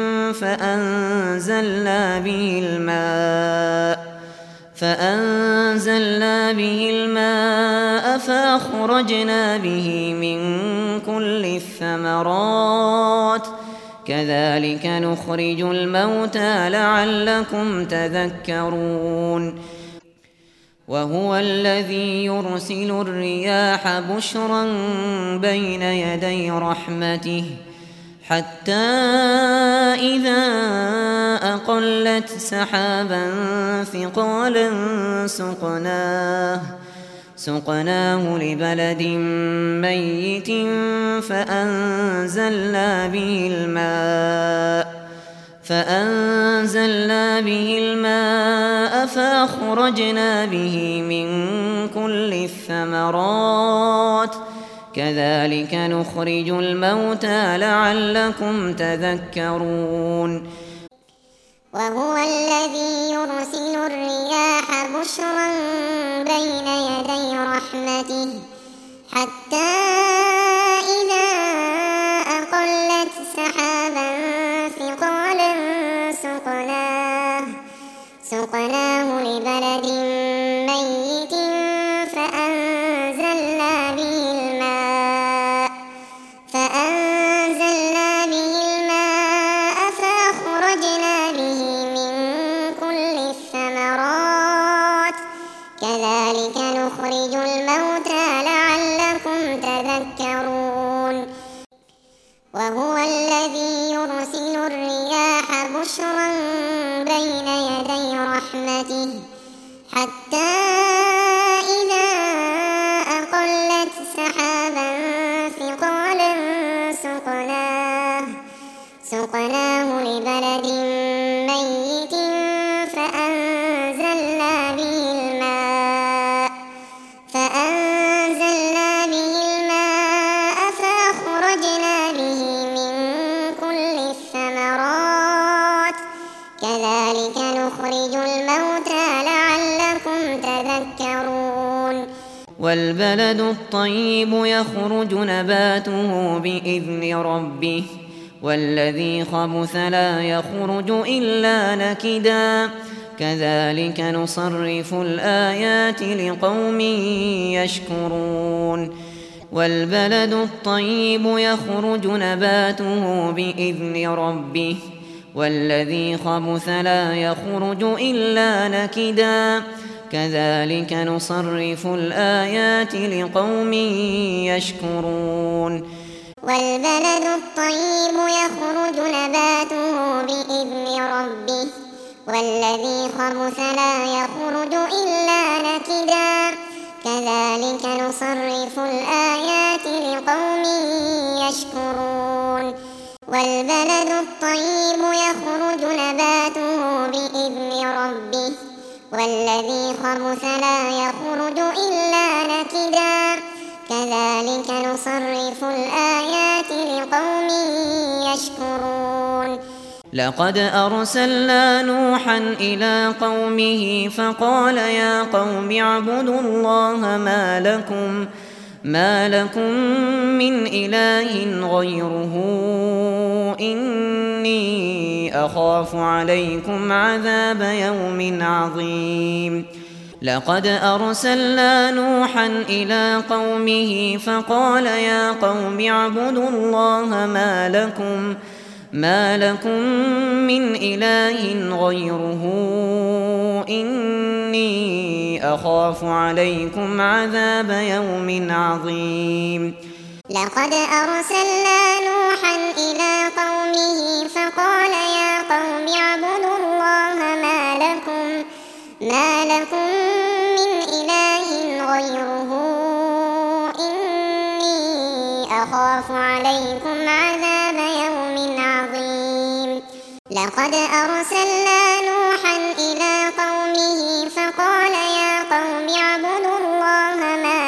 فأنزلنا به الماء فأخرجنا به من كل الثمرات كذلك نخرج الموتى لعلكم تذكرون وهو الذي يرسل الرياح بشرا بين يدي رحمته حتى إذا أقلت سحابا ثقالا سقناه لبلد ميت فأنزلنا به الماء فأخرجنا به من كل الثمرات كذلك نخرج الموتى لعلكم تذكرون وهو الذي يرسل الرياح بشرا بين يدي رحمته حتى إذا أقلت سحابا ثقالا سقناه لبلد ميت فأنزلنا به الماء فأخرجنا به من كل الثمرات كذلك نخرج الموتى لعلكم تذكرون وهو الذي يرسل الرياح بشرا بين يدي رحمته حتى إذا أقلت سحابا ثقالا سقناه لبلد ميت فأنزلنا به الماء فأخرجنا به من كل الثمرات كذلك نخرج الموتى لعلكم تذكرون والبلد الطيب يخرج نباته بإذن ربه والذي خبث لا يخرج إلا نكدا كذلك نصرف الآيات لقوم يشكرون والبلد الطيب يخرج نباته بإذن ربه والذي خبث لا يخرج إلا نكدا كذلك نصرف الآيات لقوم يشكرون والبلد الطيب يخرج نباته بإذن ربه والذي خبث لا يخرج إلا نكدا كذلك نصرف الآيات لقوم يشكرون والبلد الطيب يخرج نباته بإذن ربه والذي خبث لا يخرج إلا نكدا كذلك نصرف الآيات لقوم يشكرون لقد أرسلنا نوحا إلى قومه فقال يا قوم اعبدوا الله ما لكم من إله غيره إني أخاف عليكم عذاب يوم عظيم لقد أرسلنا نوحا إلى قومه فقال يا قوم اعبدوا الله ما لكم من إله غيره إني أخاف عليكم عذاب يوم عظيم لقد أرسلنا نوحا إلى قومه فقال يا قوم اعبدوا الله ما لكم من إله غيره إني أخاف عليكم عذاب يوم عظيم لقد أرسلنا نوحا إلى قومه فقال يا قوم اعبدوا الله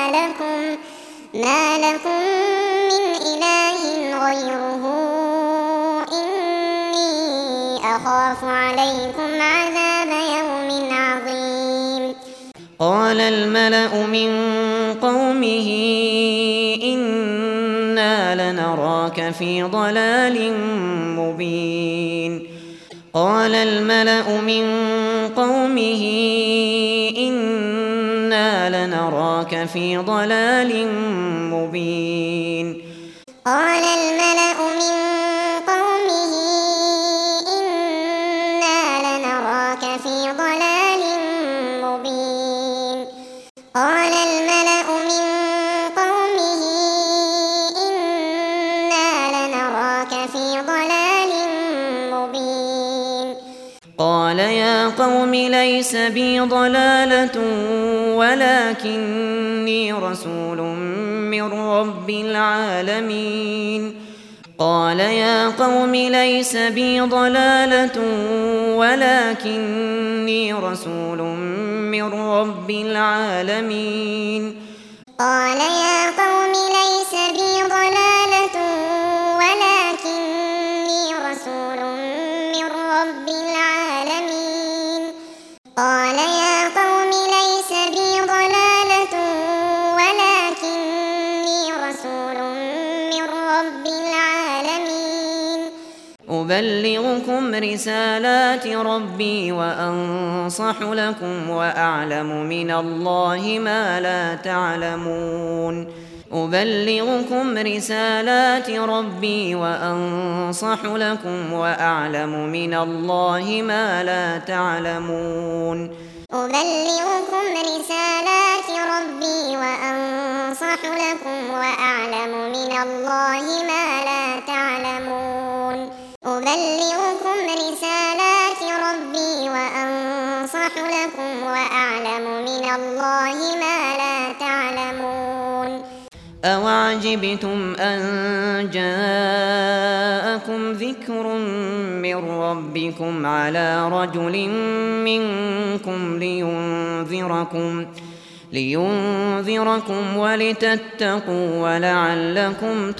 ما لكم من إله غيره إني أخاف عليكم عذاب يوم عظيم قال الملأ من قومه إنا لنراك في ضلال مبين قال الملأ من قومه إنا لنراك في ضلال مبين قال الملأ من قومه إنا لنراك في ضلال مبين قال الملأ من قومه إنا لنراك في ضلال مبين قال يا قوم ليس بي ضلالة ولكني رسول من رب العالمين قال يا قوم ليس بي ضلالة ولكني رسول من رب العالمين قال يا قوم ليس بي ضلالة ولكني رسول من رب العالمين قال يا قوم ليس بي ضلالة ولكني رسول من رب العالمين أبلغكم رسالات ربي وأنصح لكم وأعلم من الله ما لا تعلمون أبلغكم رسالات ربي وأنصح لكم وأعلم من الله ما لا تعلمون أبلغكم رسالات ربي وأنصح لكم وأعلم من الله ما لا تعلمون أبلغكم رسالات ربي وأنصح لكم وأعلم من الله ما لا تعلمون أوعجبتم أن جاءكم ذكر من ربكم على رجل منكم لينذركم ولتتقوا ولعلكم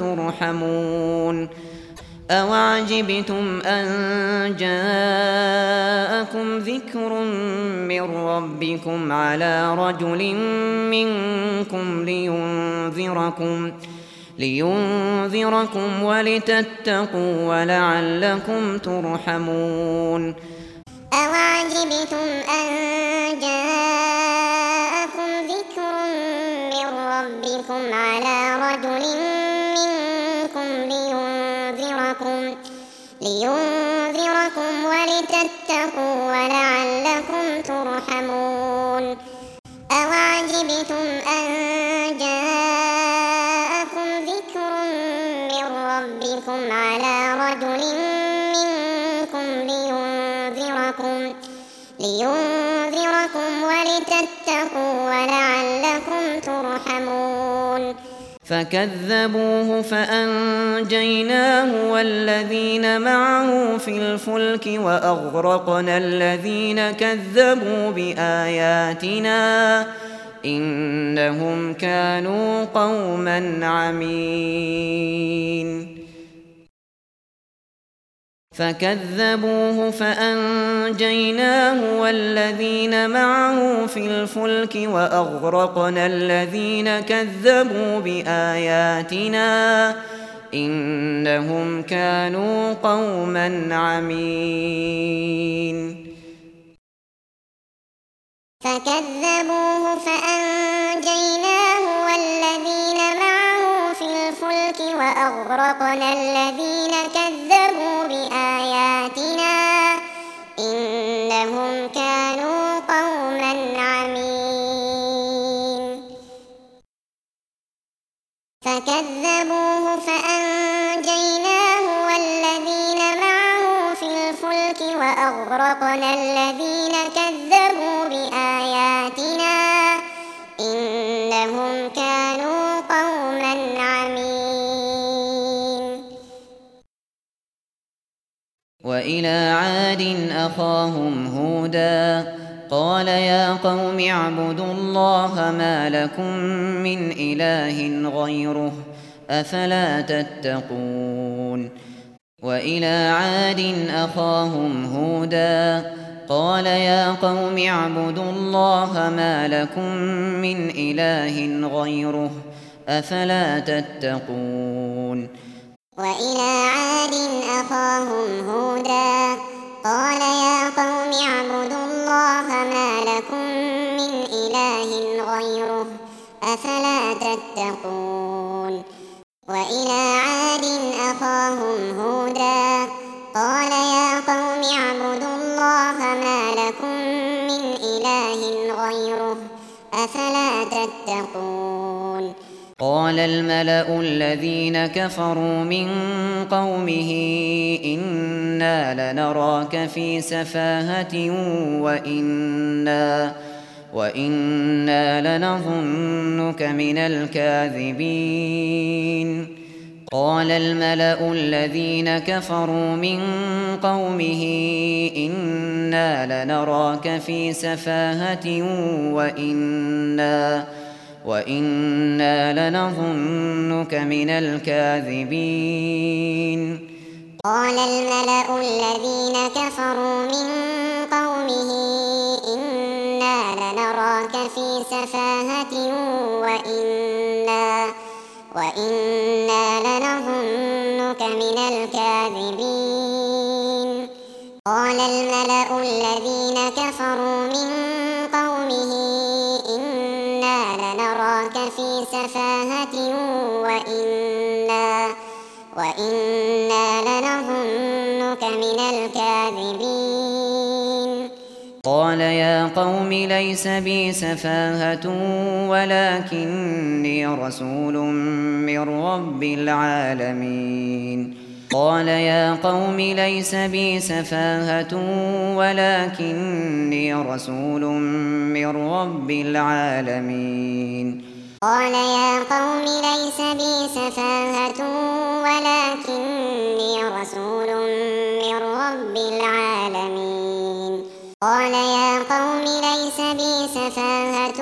ترحمون أوعجبتم أن جاءكم ذكر ذكر من ربكم على رجل منكم لينذركم ولتتقوا ولعلكم ترحمون أوعجبتم أن جاءكم ذكر من ربكم على رجل منكم لينذركم ولتتقوا ولعلكم ترحمون أوعجبتم أن جاءكم ذكر من ربكم على رجل منكم لينذركم ولتتقوا ولعلكم ترحمون فكذبوه فأنجيناه والذين معه في الفلك وأغرقنا الذين كذبوا بآياتنا إنهم كانوا قوما عمين فكذبوه فأنجيناه والذين معه في الفلك وأغرقنا الذين كذبوا بآياتنا إنهم كانوا قوما عمين فكذبوه فأنجيناه والذين معه في الفلك وأغرقنا الذين كذبوا بآياتنا إنهم كانوا قوما عمين فكذبوه فأنجيناه والذين معه في الفلك وأغرقنا الذين كذبوا بآياتنا إنهم كانوا قوما عمين وإلى عاد أخاهم هودا قال يا قوم اعبدوا الله ما لكم من إله غيره أفلا تتقون وإلى عاد أخاهم هودا قال يا قوم اعبدوا الله ما لكم من إله غيره أفلا تتقون وإلى عاد أخاهم هودا قال يا قوم اعبدوا الله ما لكم من إله غيره أفلا تتقون وإلى عاد أخاهم هودا قال يا قوم اعبدوا الله ما لكم من إله غيره أفلا تتقون قال الملأ الذين كفروا من قومه إنا لنراك في سفاهة وإنا لنظنك من الكاذبين قال الملأ الذين كفروا من قومه إنا لنراك في سفاهة وإنا لنظنك من الكاذبين قال الملأ الذين كفروا من قومه إنا لنراك في سفاهة وإنا لنظنك من الكاذبين قال الملأ الذين كفروا من قومه إنا لنراك في سفاهة وإنا لنظنك من الكاذبين قال يا قوم ليس بي سفاهة ولكني رسول من رب العالمين قال يا قوم ليس بي سفاهة ولكني رسول من رب العالمين قال يا قوم ليس بي سفاهة ولكني رسول من رب العالمين قال يا قوم ليس بي سفاهة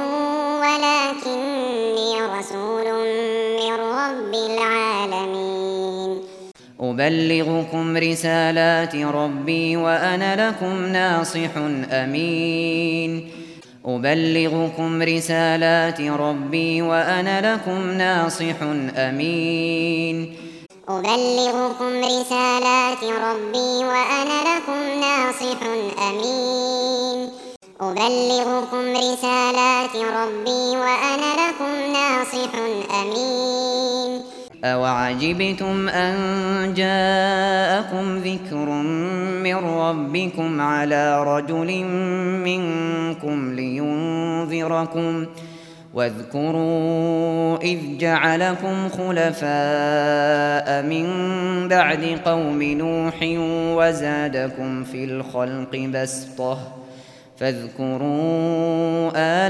ولكني رسول من رب العالمين أبلغكم رسالات ربي وأنا لكم ناصح أمين أبلغكم رسالات ربي وأنا لكم ناصح أمين أبلغكم رسالات ربي وأنا لكم ناصح أمين أبلغكم رسالات ربي وأنا لكم ناصح أمين أوعجبتم أن جاءكم ذكر من ربكم على رجل منكم لينذركم واذكروا إذ جعلكم خلفاء من بعد قوم نوح وزادكم في الخلق بسطة فاذكروا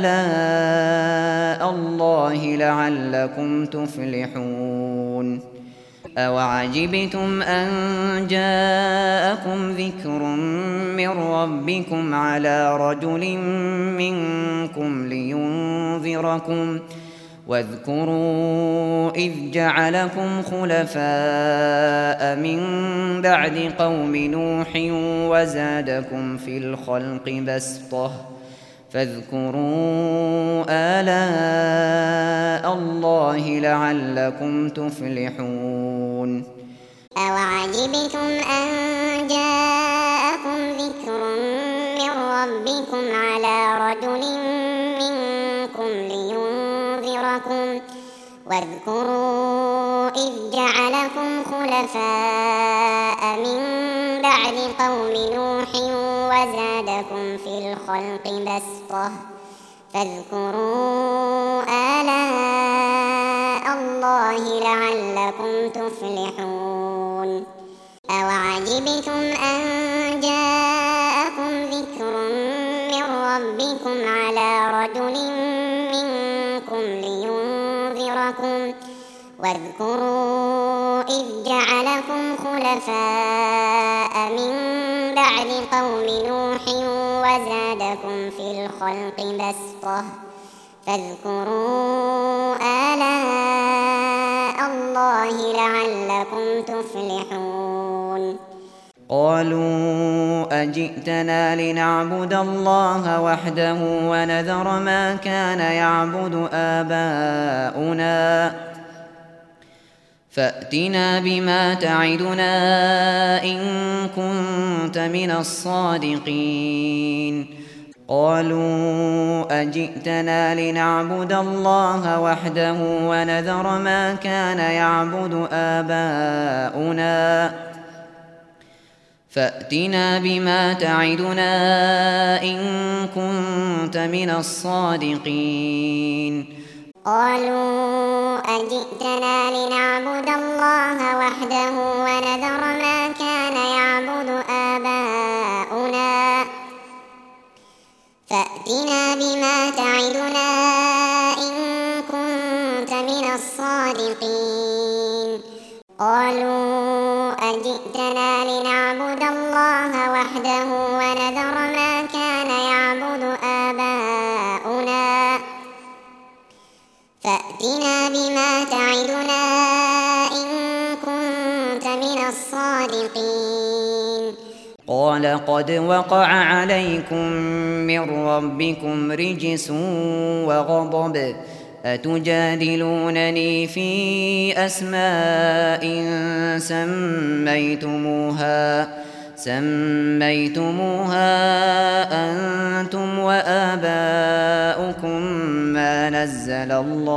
آلاء الله لعلكم تفلحون أوعجبتم أن جاءكم ذكر من ربكم على رجل منكم لينذركم واذكروا إذ جعلكم خلفاء من بعد قوم نوح وزادكم في الخلق بسطة فاذكروا آلاء الله لعلكم تفلحون أوعجبتم أن جاءكم ذكر من ربكم على رجل منكم لينذركم واذكروا إذ جعلكم خلفاء من بعد قوم نوح وزادكم في الخلق بسطة فاذكروا آلاء الله لعلكم تفلحون أوعجبتم أن جاءكم ذكر من ربكم على رجل منكم لينذركم واذكروا إذ جعلكم خلفاء من بعد قوم نوح وزادكم في الخلق بسطة فاذكروا آلاء الله لعلكم تفلحون قالوا أجئتنا لنعبد الله وحده ونذر ما كان يعبد آباؤنا فأتنا بما تعدنا إن كنت من الصادقين قالوا أجئتنا لنعبد الله وحده ونذر ما كان يعبد آباؤنا فأتنا بما تعدنا إن كنت من الصادقين قالوا أجئتنا لنعبد الله وحده ونذر ما كان يعبد آباؤنا فأتنا بما تعدنا إن كنت من الصادقين قالوا أجئتنا لنعبد الله وحده ونذر ما كان يعبد آباؤنا فأتنا بما تعدنا إن كنت من الصادقين قال قد وقع عليكم من ربكم رجس وغضب أتجادلونني في أسماء سميتموها أنتم وآباؤكم ما نزل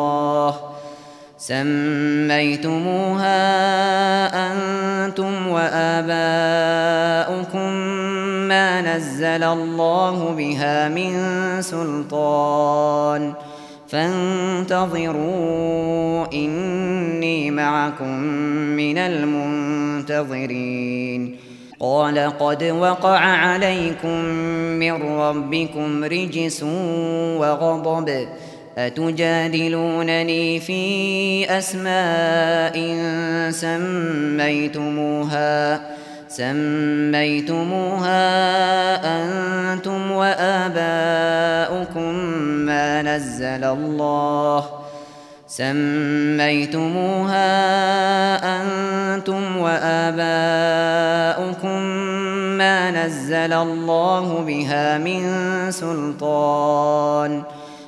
الله بها من سلطان فانتظروا إني معكم من المنتظرين قال قد وقع عليكم من ربكم رجس وغضب أتجادلونني في أسماء سميتموها أنتم وآباؤكم ما نزل سميتموها أنتم وآباؤكم ما نزل الله بها من سلطان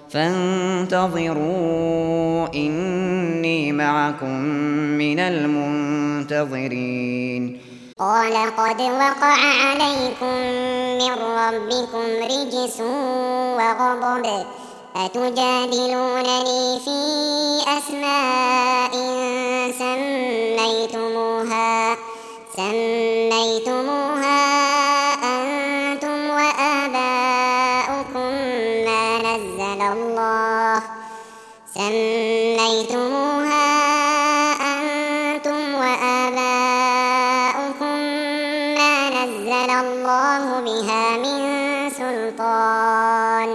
فانتظروا إني معكم من المنتظرين. قال قد وقع عليكم من ربكم رجس وغضب أتجادلونني في أسماء سميتموها أنتم وآباؤكم ما نزل الله بها من سلطان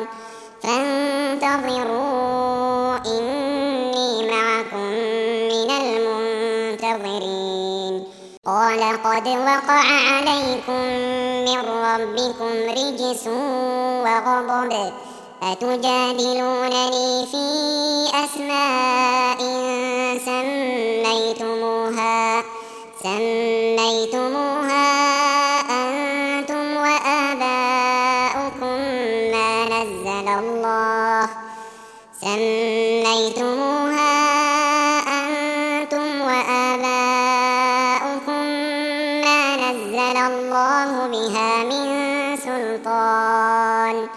فانتظروا إني معكم من المنتظرين. قال قد وقع عليكم من ربكم رجس وغضب أتجادلونني في أسماء سميتموها أنتم وآباؤكم ما نزل الله بها من سلطان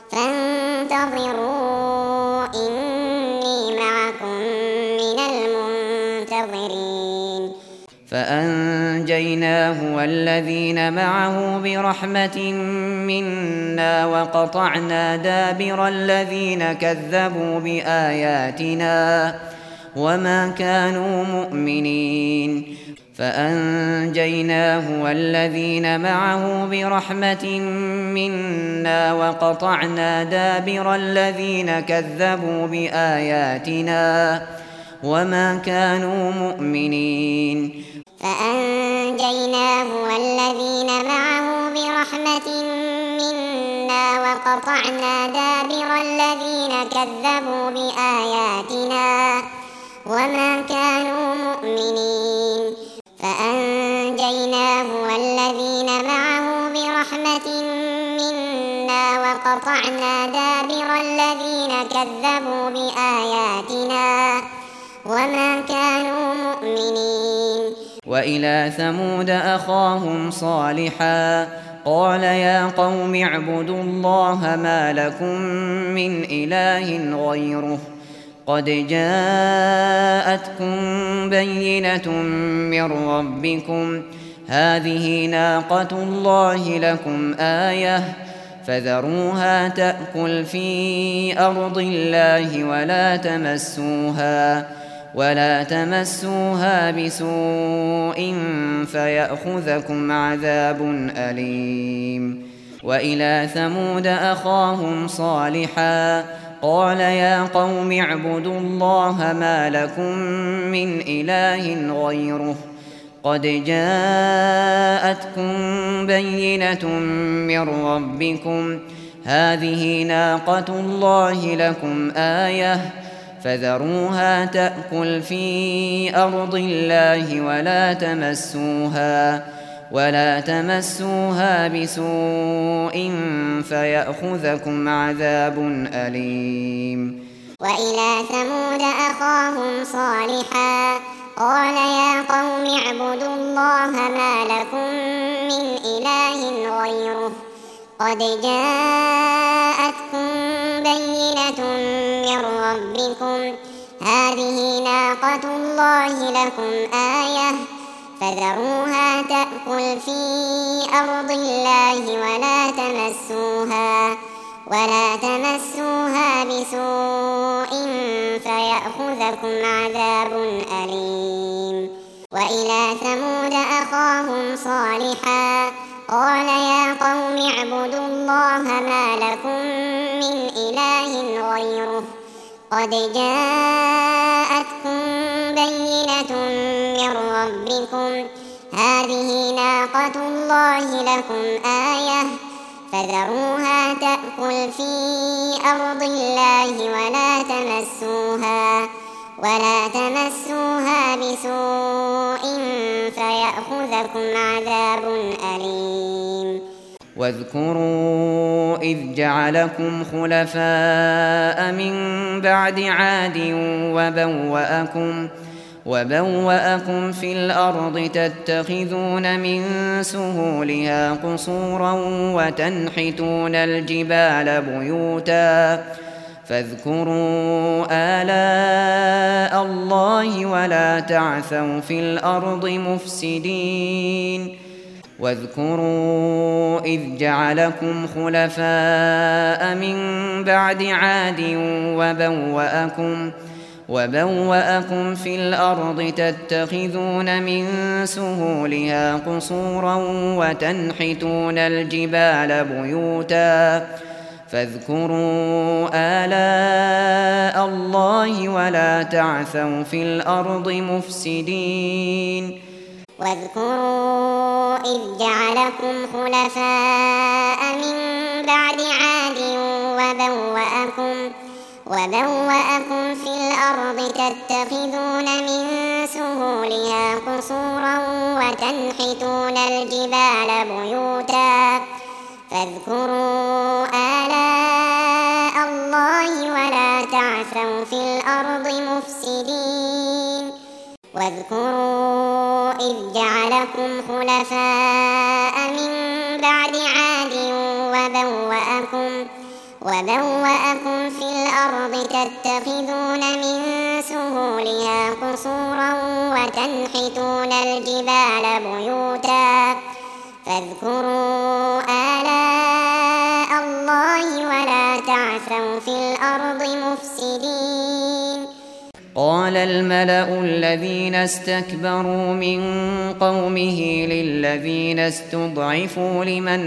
فانتظروا إني معكم من المنتظرين. فأنجيناه والذين معه برحمة منا وقطعنا دابر الذين كذبوا بآياتنا وما كانوا مؤمنين. فأنجيناه والذين معه برحمة منا وقطعنا دابر الذين كذبوا بآياتنا وما كانوا مؤمنين. فأنجيناه والذين معه برحمة منا وقطعنا دابر الذين كذبوا بآياتنا وما كانوا مؤمنين. فأنجيناه والذين معه برحمة منا وقطعنا دابر الذين كذبوا بآياتنا وما كانوا مؤمنين. وإلى ثمود أخاهم صالحا قال يا قوم اعبدوا الله ما لكم من إله غيره قد جاءتكم بينة من ربكم هذه ناقة الله لكم آية فذروها تأكل في أرض الله ولا تمسوها بسوء فيأخذكم عذاب أليم. وإلى ثمود أخاهم صالحا قال يا قوم اعبدوا الله ما لكم من إله غيره قد جاءتكم بينة من ربكم هذه ناقة الله لكم آية فذروها تأكل في أرض الله ولا تمسوها بسوء فيأخذكم عذاب أليم. وإلى ثمود أخاهم صالحا قال يا قوم اعبدوا الله ما لكم من إله غيره قد جاءتكم بينة من ربكم هذه ناقة الله لكم آية فذروها تأكل في أرض الله ولا تمسوها بسوء فيأخذكم عذاب أليم. وإلى ثمود أخاهم صالحا قال يا قوم اعبدوا الله ما لكم من إله غيره قد جاءتكم بينة من ربكم هذه ناقة الله لكم آية فذروها تأكل في أرض الله ولا ولا تمسوها بسوء فيأخذكم عذاب أليم واذكروا إذ جعلكم خلفاء من بعد عاد وبوأكم في الأرض تتخذون من سهولها قصورا وتنحتون الجبال بيوتا فاذكروا آلاء الله ولا تعثوا في الأرض مفسدين واذكروا إذ جعلكم خلفاء من بعد عاد وبوأكم في الأرض تتخذون من سهولها قصورا وتنحتون الجبال بيوتا فاذكروا آلاء الله ولا تعثوا في الأرض مفسدين واذكروا إذ جعلكم خلفاء من بعد عاد وبوأكم في الأرض تتخذون من سهولها قصورا وتنحتون الجبال بيوتا فاذكروا آلاء الله ولا تعثوا في الأرض مفسدين واذكروا إذ جعلكم خلفاء من بعد عاد وبوأكم في الأرض تتخذون من سهولها قصورا وتنحتون الجبال بيوتا فاذكروا آلاء الله ولا تعثوا في الأرض مفسدين قال الملأ الذين استكبروا من قومه للذين استضعفوا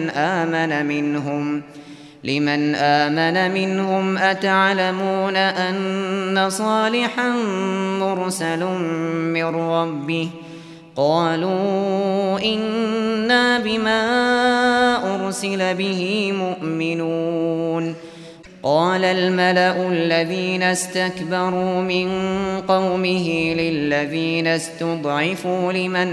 لمن آمن منهم أتعلمون أن صالحا مرسل من ربه قالوا إنا بما أرسل به مؤمنون قال الملأ الذين استكبروا من قومه للذين استضعفوا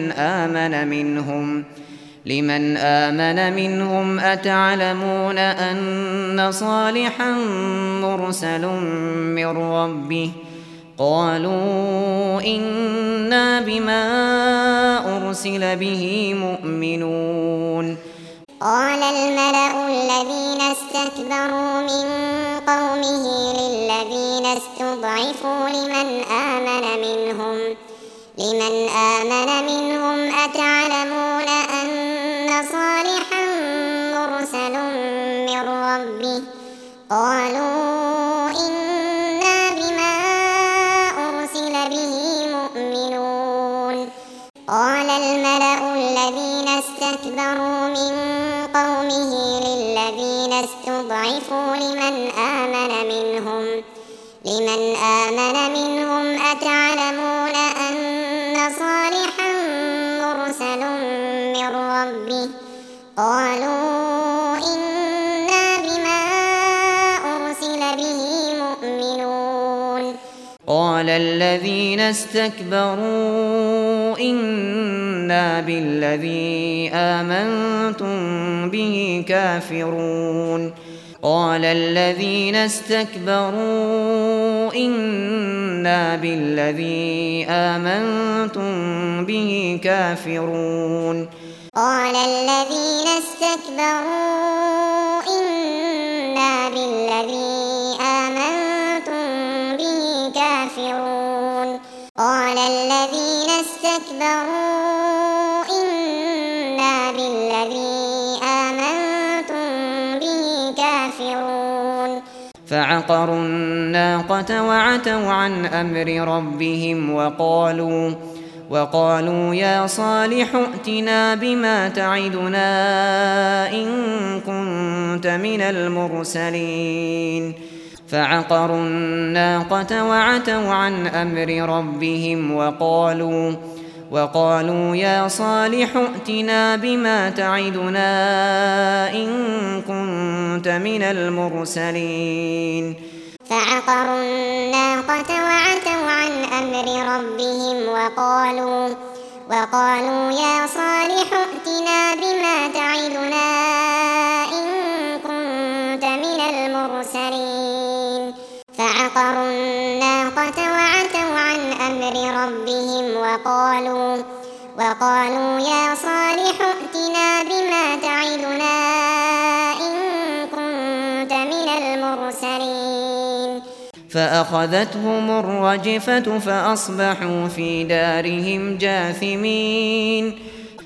لمن آمن منهم أتعلمون أن صالحا مرسل من ربه قالوا إنا بما أرسل به مؤمنون قال الملأ الذين استكبروا من قومه للذين استضعفوا لمن آمن منهم أتعلمون أن صالحا مرسل من ربه قالوا إنا بما أرسل به مؤمنون قال الملأ الذين استكبروا من قومه للذين استضعفوا لمن آمن منهم أتعلمون أن صالحا مرسل من ربه قالوا إنا بما أرسل به مؤمنون قال الذين استكبروا إنا بالذي آمنتم به كافرون قال الذين استكبروا إنا بالذي آمنتم به كافرون قال الذين استكبروا إنا بالذي آمنتم به كافرون قال الذين استكبروا إنا بالذي آمنتم به كافرون فعقروا الناقة وعتوا عن أمر ربهم وقالوا يا صالح ائتنا بما تعدنا إن كنت من المرسلين فعقروا الناقة وعتوا عن أمر ربهم وقالوا يا صالح ائتنا بما تعدنا إن كنت من المرسلين فعقروا الناقة وعتوا عن أمر ربهم وقالوا يا صالح ائتنا بما تعدنا إن كنت من المرسلين فعقروا الناقة وعتوا عن أمر ربهم وقالوا يا صالح ائتنا بما تعدنا إن كنت من المرسلين فأخذتهم الرجفة فأصبحوا في دارهم جاثمين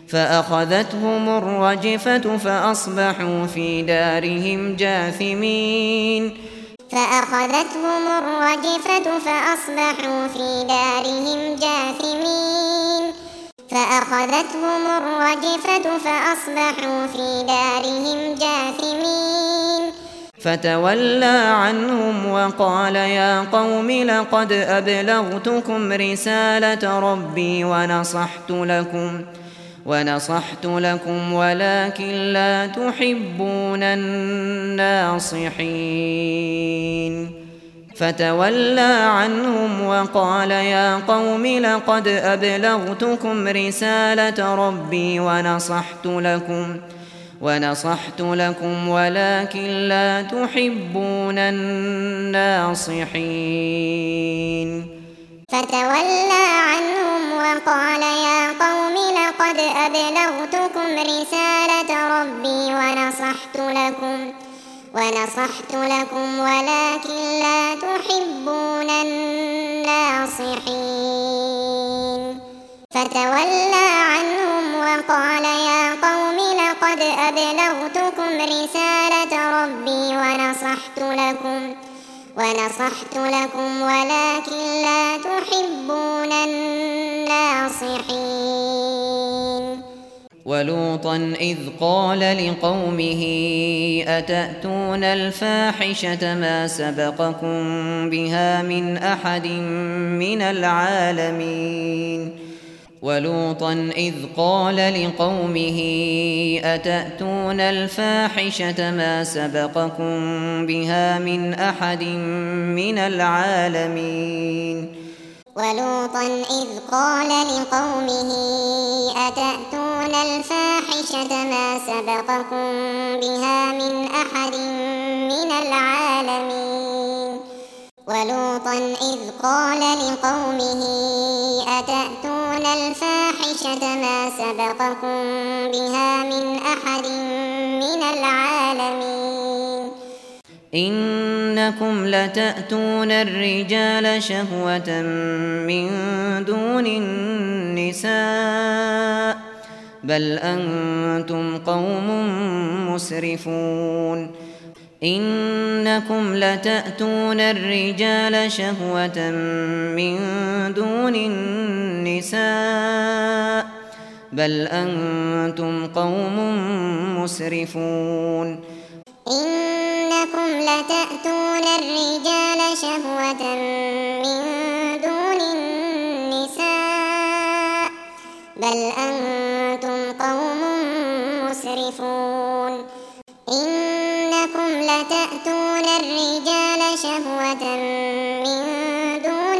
فتولى عنهم وقال يا قوم لقد أبلغتكم رسالة ربي ونصحت لكم ولكن لا تحبون الناصحين فتولى عنهم وقال يا قوم لقد أبلغتكم رسالة ربي ونصحت لكم ولكن لا تحبون الناصحين فتولى عنهم وقال يا قوم لقد أبلغتكم رسالة ربي ونصحت لكم ولكن لا تحبون الناصحين فتولى عنهم وقال يا قوم لقد أبلغتكم رسالة ربي ونصحت لكم ولكن لا تحبون الناصحين ولوطا إذ قال لقومه أتأتون الفاحشة ما سبقكم بها من أحد من العالمين ولوطا إذ قال لقومه أتأتون الفاحشة ما سبقكم بها من أحد من العالمين إنكم لتأتون الرجال شهوة من دون النساء بل أنتم قوم مسرفون إنكم لتأتون الرجال شهوة من دون النساء بل أنتم قوم مسرفون إنكم لتأتون الرجال شهوة من دون النساء بل أنتم قوم مسرفون إنكم لتأتون الرجال شهوة من دون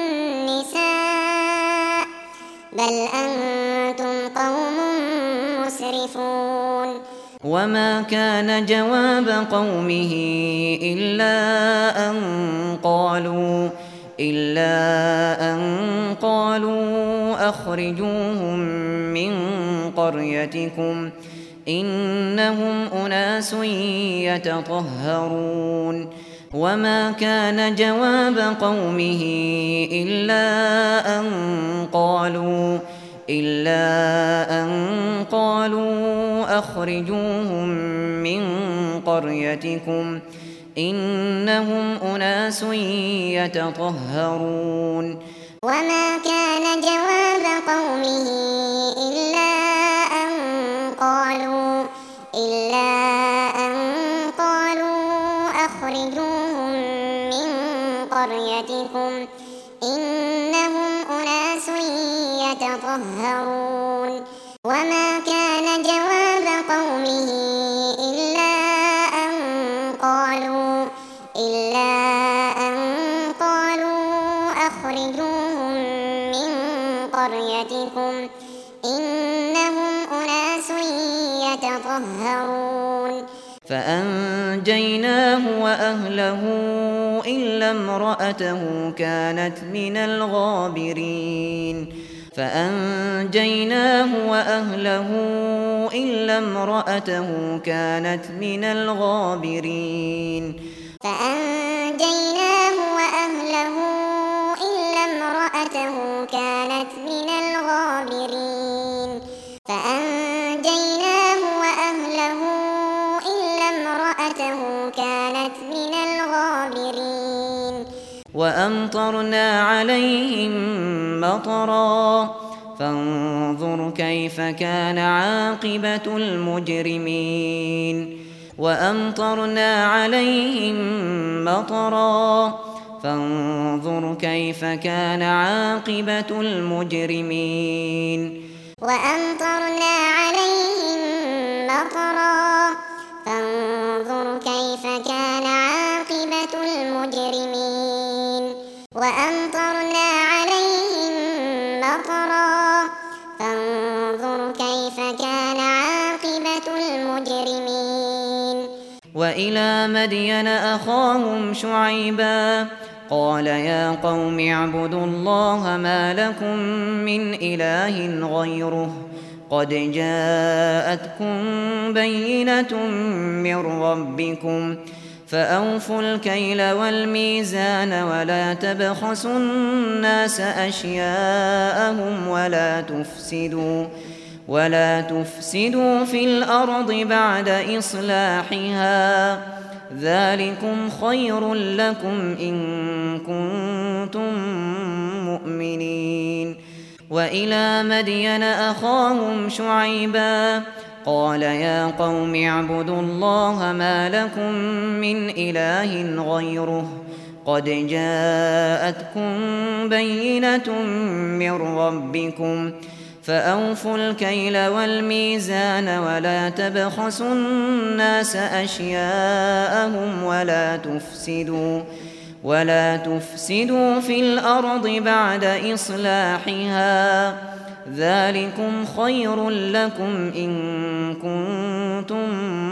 النساء بل أنتم قوم مسرفون وما كان جواب قومه إلا أن قالوا أخرجوهم من قريتكم إنهم أناس يتطهرون وما كان جواب قومه إلا أن قالوا أخرجوهم من قريتكم إنهم أناس يتطهرون وما كان جواب قومه إلا أن قالوا أخرجوهم من قريتكم إنهم أناس يتطهرون وما كان جواب قومه إلا أن قالوا أخرجوهم قريتكم إنهم أناس يتطهرون فأنجيناه وأهله إلا امرأته كانت من الغابرين فأنجيناه وأهله إلا امرأته كانت من الغابرين فأنجيناه وأهله إلا امرأته كانت من الغابرين فأنجيناه وأهله إلا امرأته كانت من الغابرين وأمطرنا عليهم مطرا فانظر كيف كان عاقبة المجرمين وأمطرنا عليهم مطرا فانظر كيف كان عاقبة المجرمين وأمطرنا عليهم مطرا فانظر كيف كان عاقبة المجرمين وأمطرنا عليهم مطرا فانظر كيف كان عاقبة المجرمين وإلى مدين أخاهم شعيبا قال يا قوم اعبدوا الله ما لكم من إله غيره قد جاءتكم بينة من ربكم فأوفوا الكيل والميزان ولا تبخسوا الناس أشياءهم ولا تفسدوا في الأرض بعد إصلاحها ذلكم خير لكم إن كنتم مؤمنين وإلى مدين أخاهم شعيبا قال يا قوم اعبدوا الله ما لكم من إله غيره قد جاءتكم بينة من ربكم فأوفوا الكيل والميزان ولا تبخسوا الناس أشياءهم ولا تفسدوا في الأرض بعد إصلاحها ذلكم خير لكم إن كنتم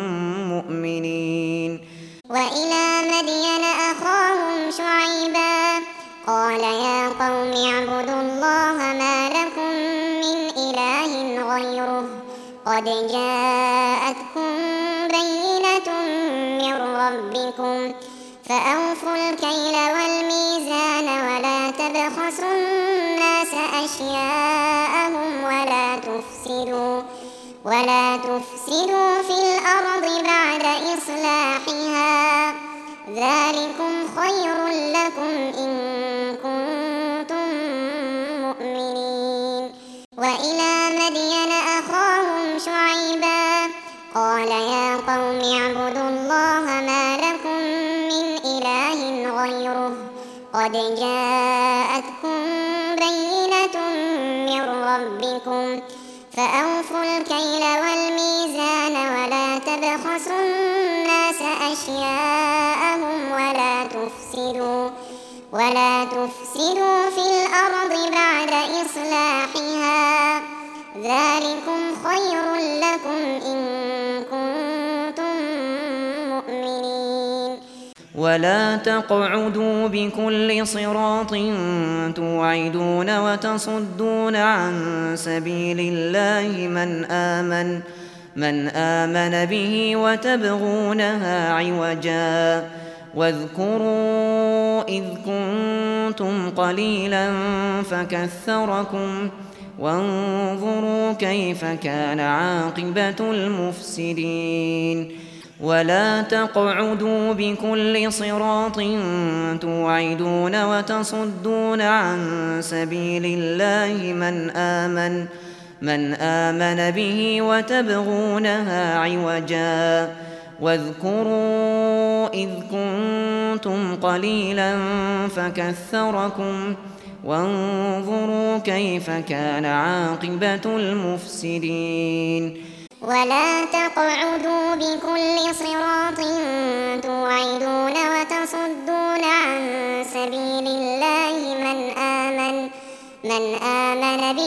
مؤمنين وإلى مدين أخاهم شعيبا قال يا قوم اعبدوا الله ما لكم من إله غيره قد جاءتكم بينة من ربكم فأوفوا الكيل والميزان ولا تبخسوا الناس أشياءهم ولا تفسدوا في الأرض بعد إصلاحها ذلكم خير لكم إن كنتم مؤمنين وإلى مدين أخاهم شعيبا قال يا قوم اعبدوا الله ما لكم من إله غيره قد جاءتكم بينة من ربكم فأوفوا الكيل والميزان ولا تبخسوا الناس أشياءهم ولا تفسدوا في الأرض بعد إصلاحها ذلكم خير لكم إن كنتم مؤمنين ولا تقعدوا بكل صراط توعدون وتصدون عن سبيل الله من آمن به وتبغونها عوجا واذكروا إذ كنتم قليلا فكثركم وانظروا كيف كان عاقبة المفسدين ولا تقعدوا بكل صراط توعدون وتصدون عن سبيل الله من آمن به وتبغونها عوجا واذكروا إذ كنتم قليلا فكثركم وانظروا كيف كان عاقبة المفسدين ولا تقعدوا بكل صراط توعدون وتصدون عن سبيل الله من آمن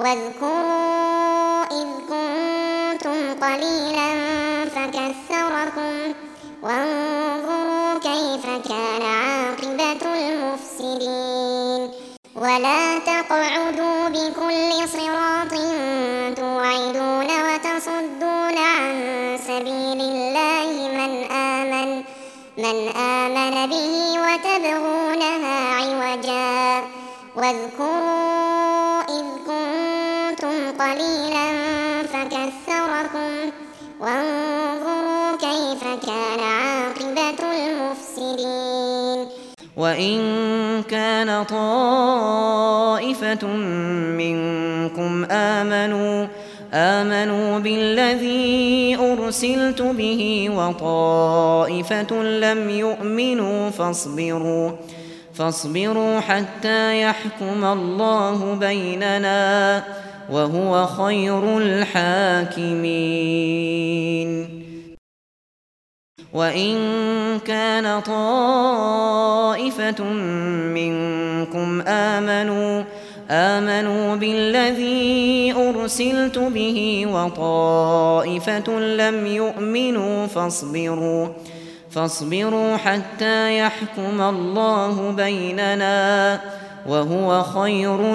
واذكروا إذ كنتم قليلا فكثركم وانظروا كيف كان عاقبة المفسدين ولا تقعدوا بكل صراط توعدون وتصدون عن سبيل الله من آمن به وتبغونها عوجا واذكروا إذ كنتم قليلا فكثركم وانظروا كيف كان عاقبة المفسدين وإن كان طائفة منكم آمنوا بالذي أرسلت به وطائفة لم يؤمنوا فاصبروا حتى يحكم الله بيننا وهو خير الحاكمين وإن كان طائفة منكم آمنوا بالذي أرسلت به وطائفة لم يؤمنوا فاصبروا حتى يحكم الله بيننا وهو خير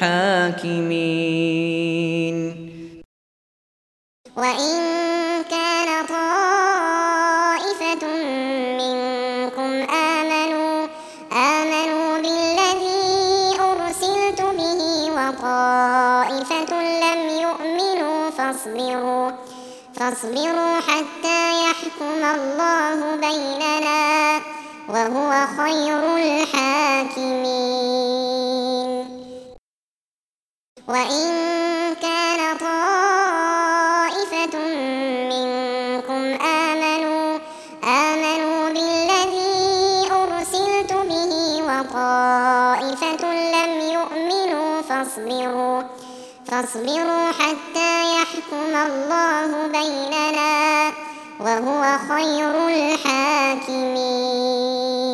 الحاكمين وإن كان طائفة منكم آمنوا بالذي أرسلت به وطائفة لم يؤمنوا فاصبروا حتى يحكم الله بيننا وهو خير الحاكمين وإن كان طائفة منكم آمنوا بالذي أرسلت به وطائفة لم يؤمنوا فاصبروا حتى يحكم الله بيننا وهو خير الحاكمين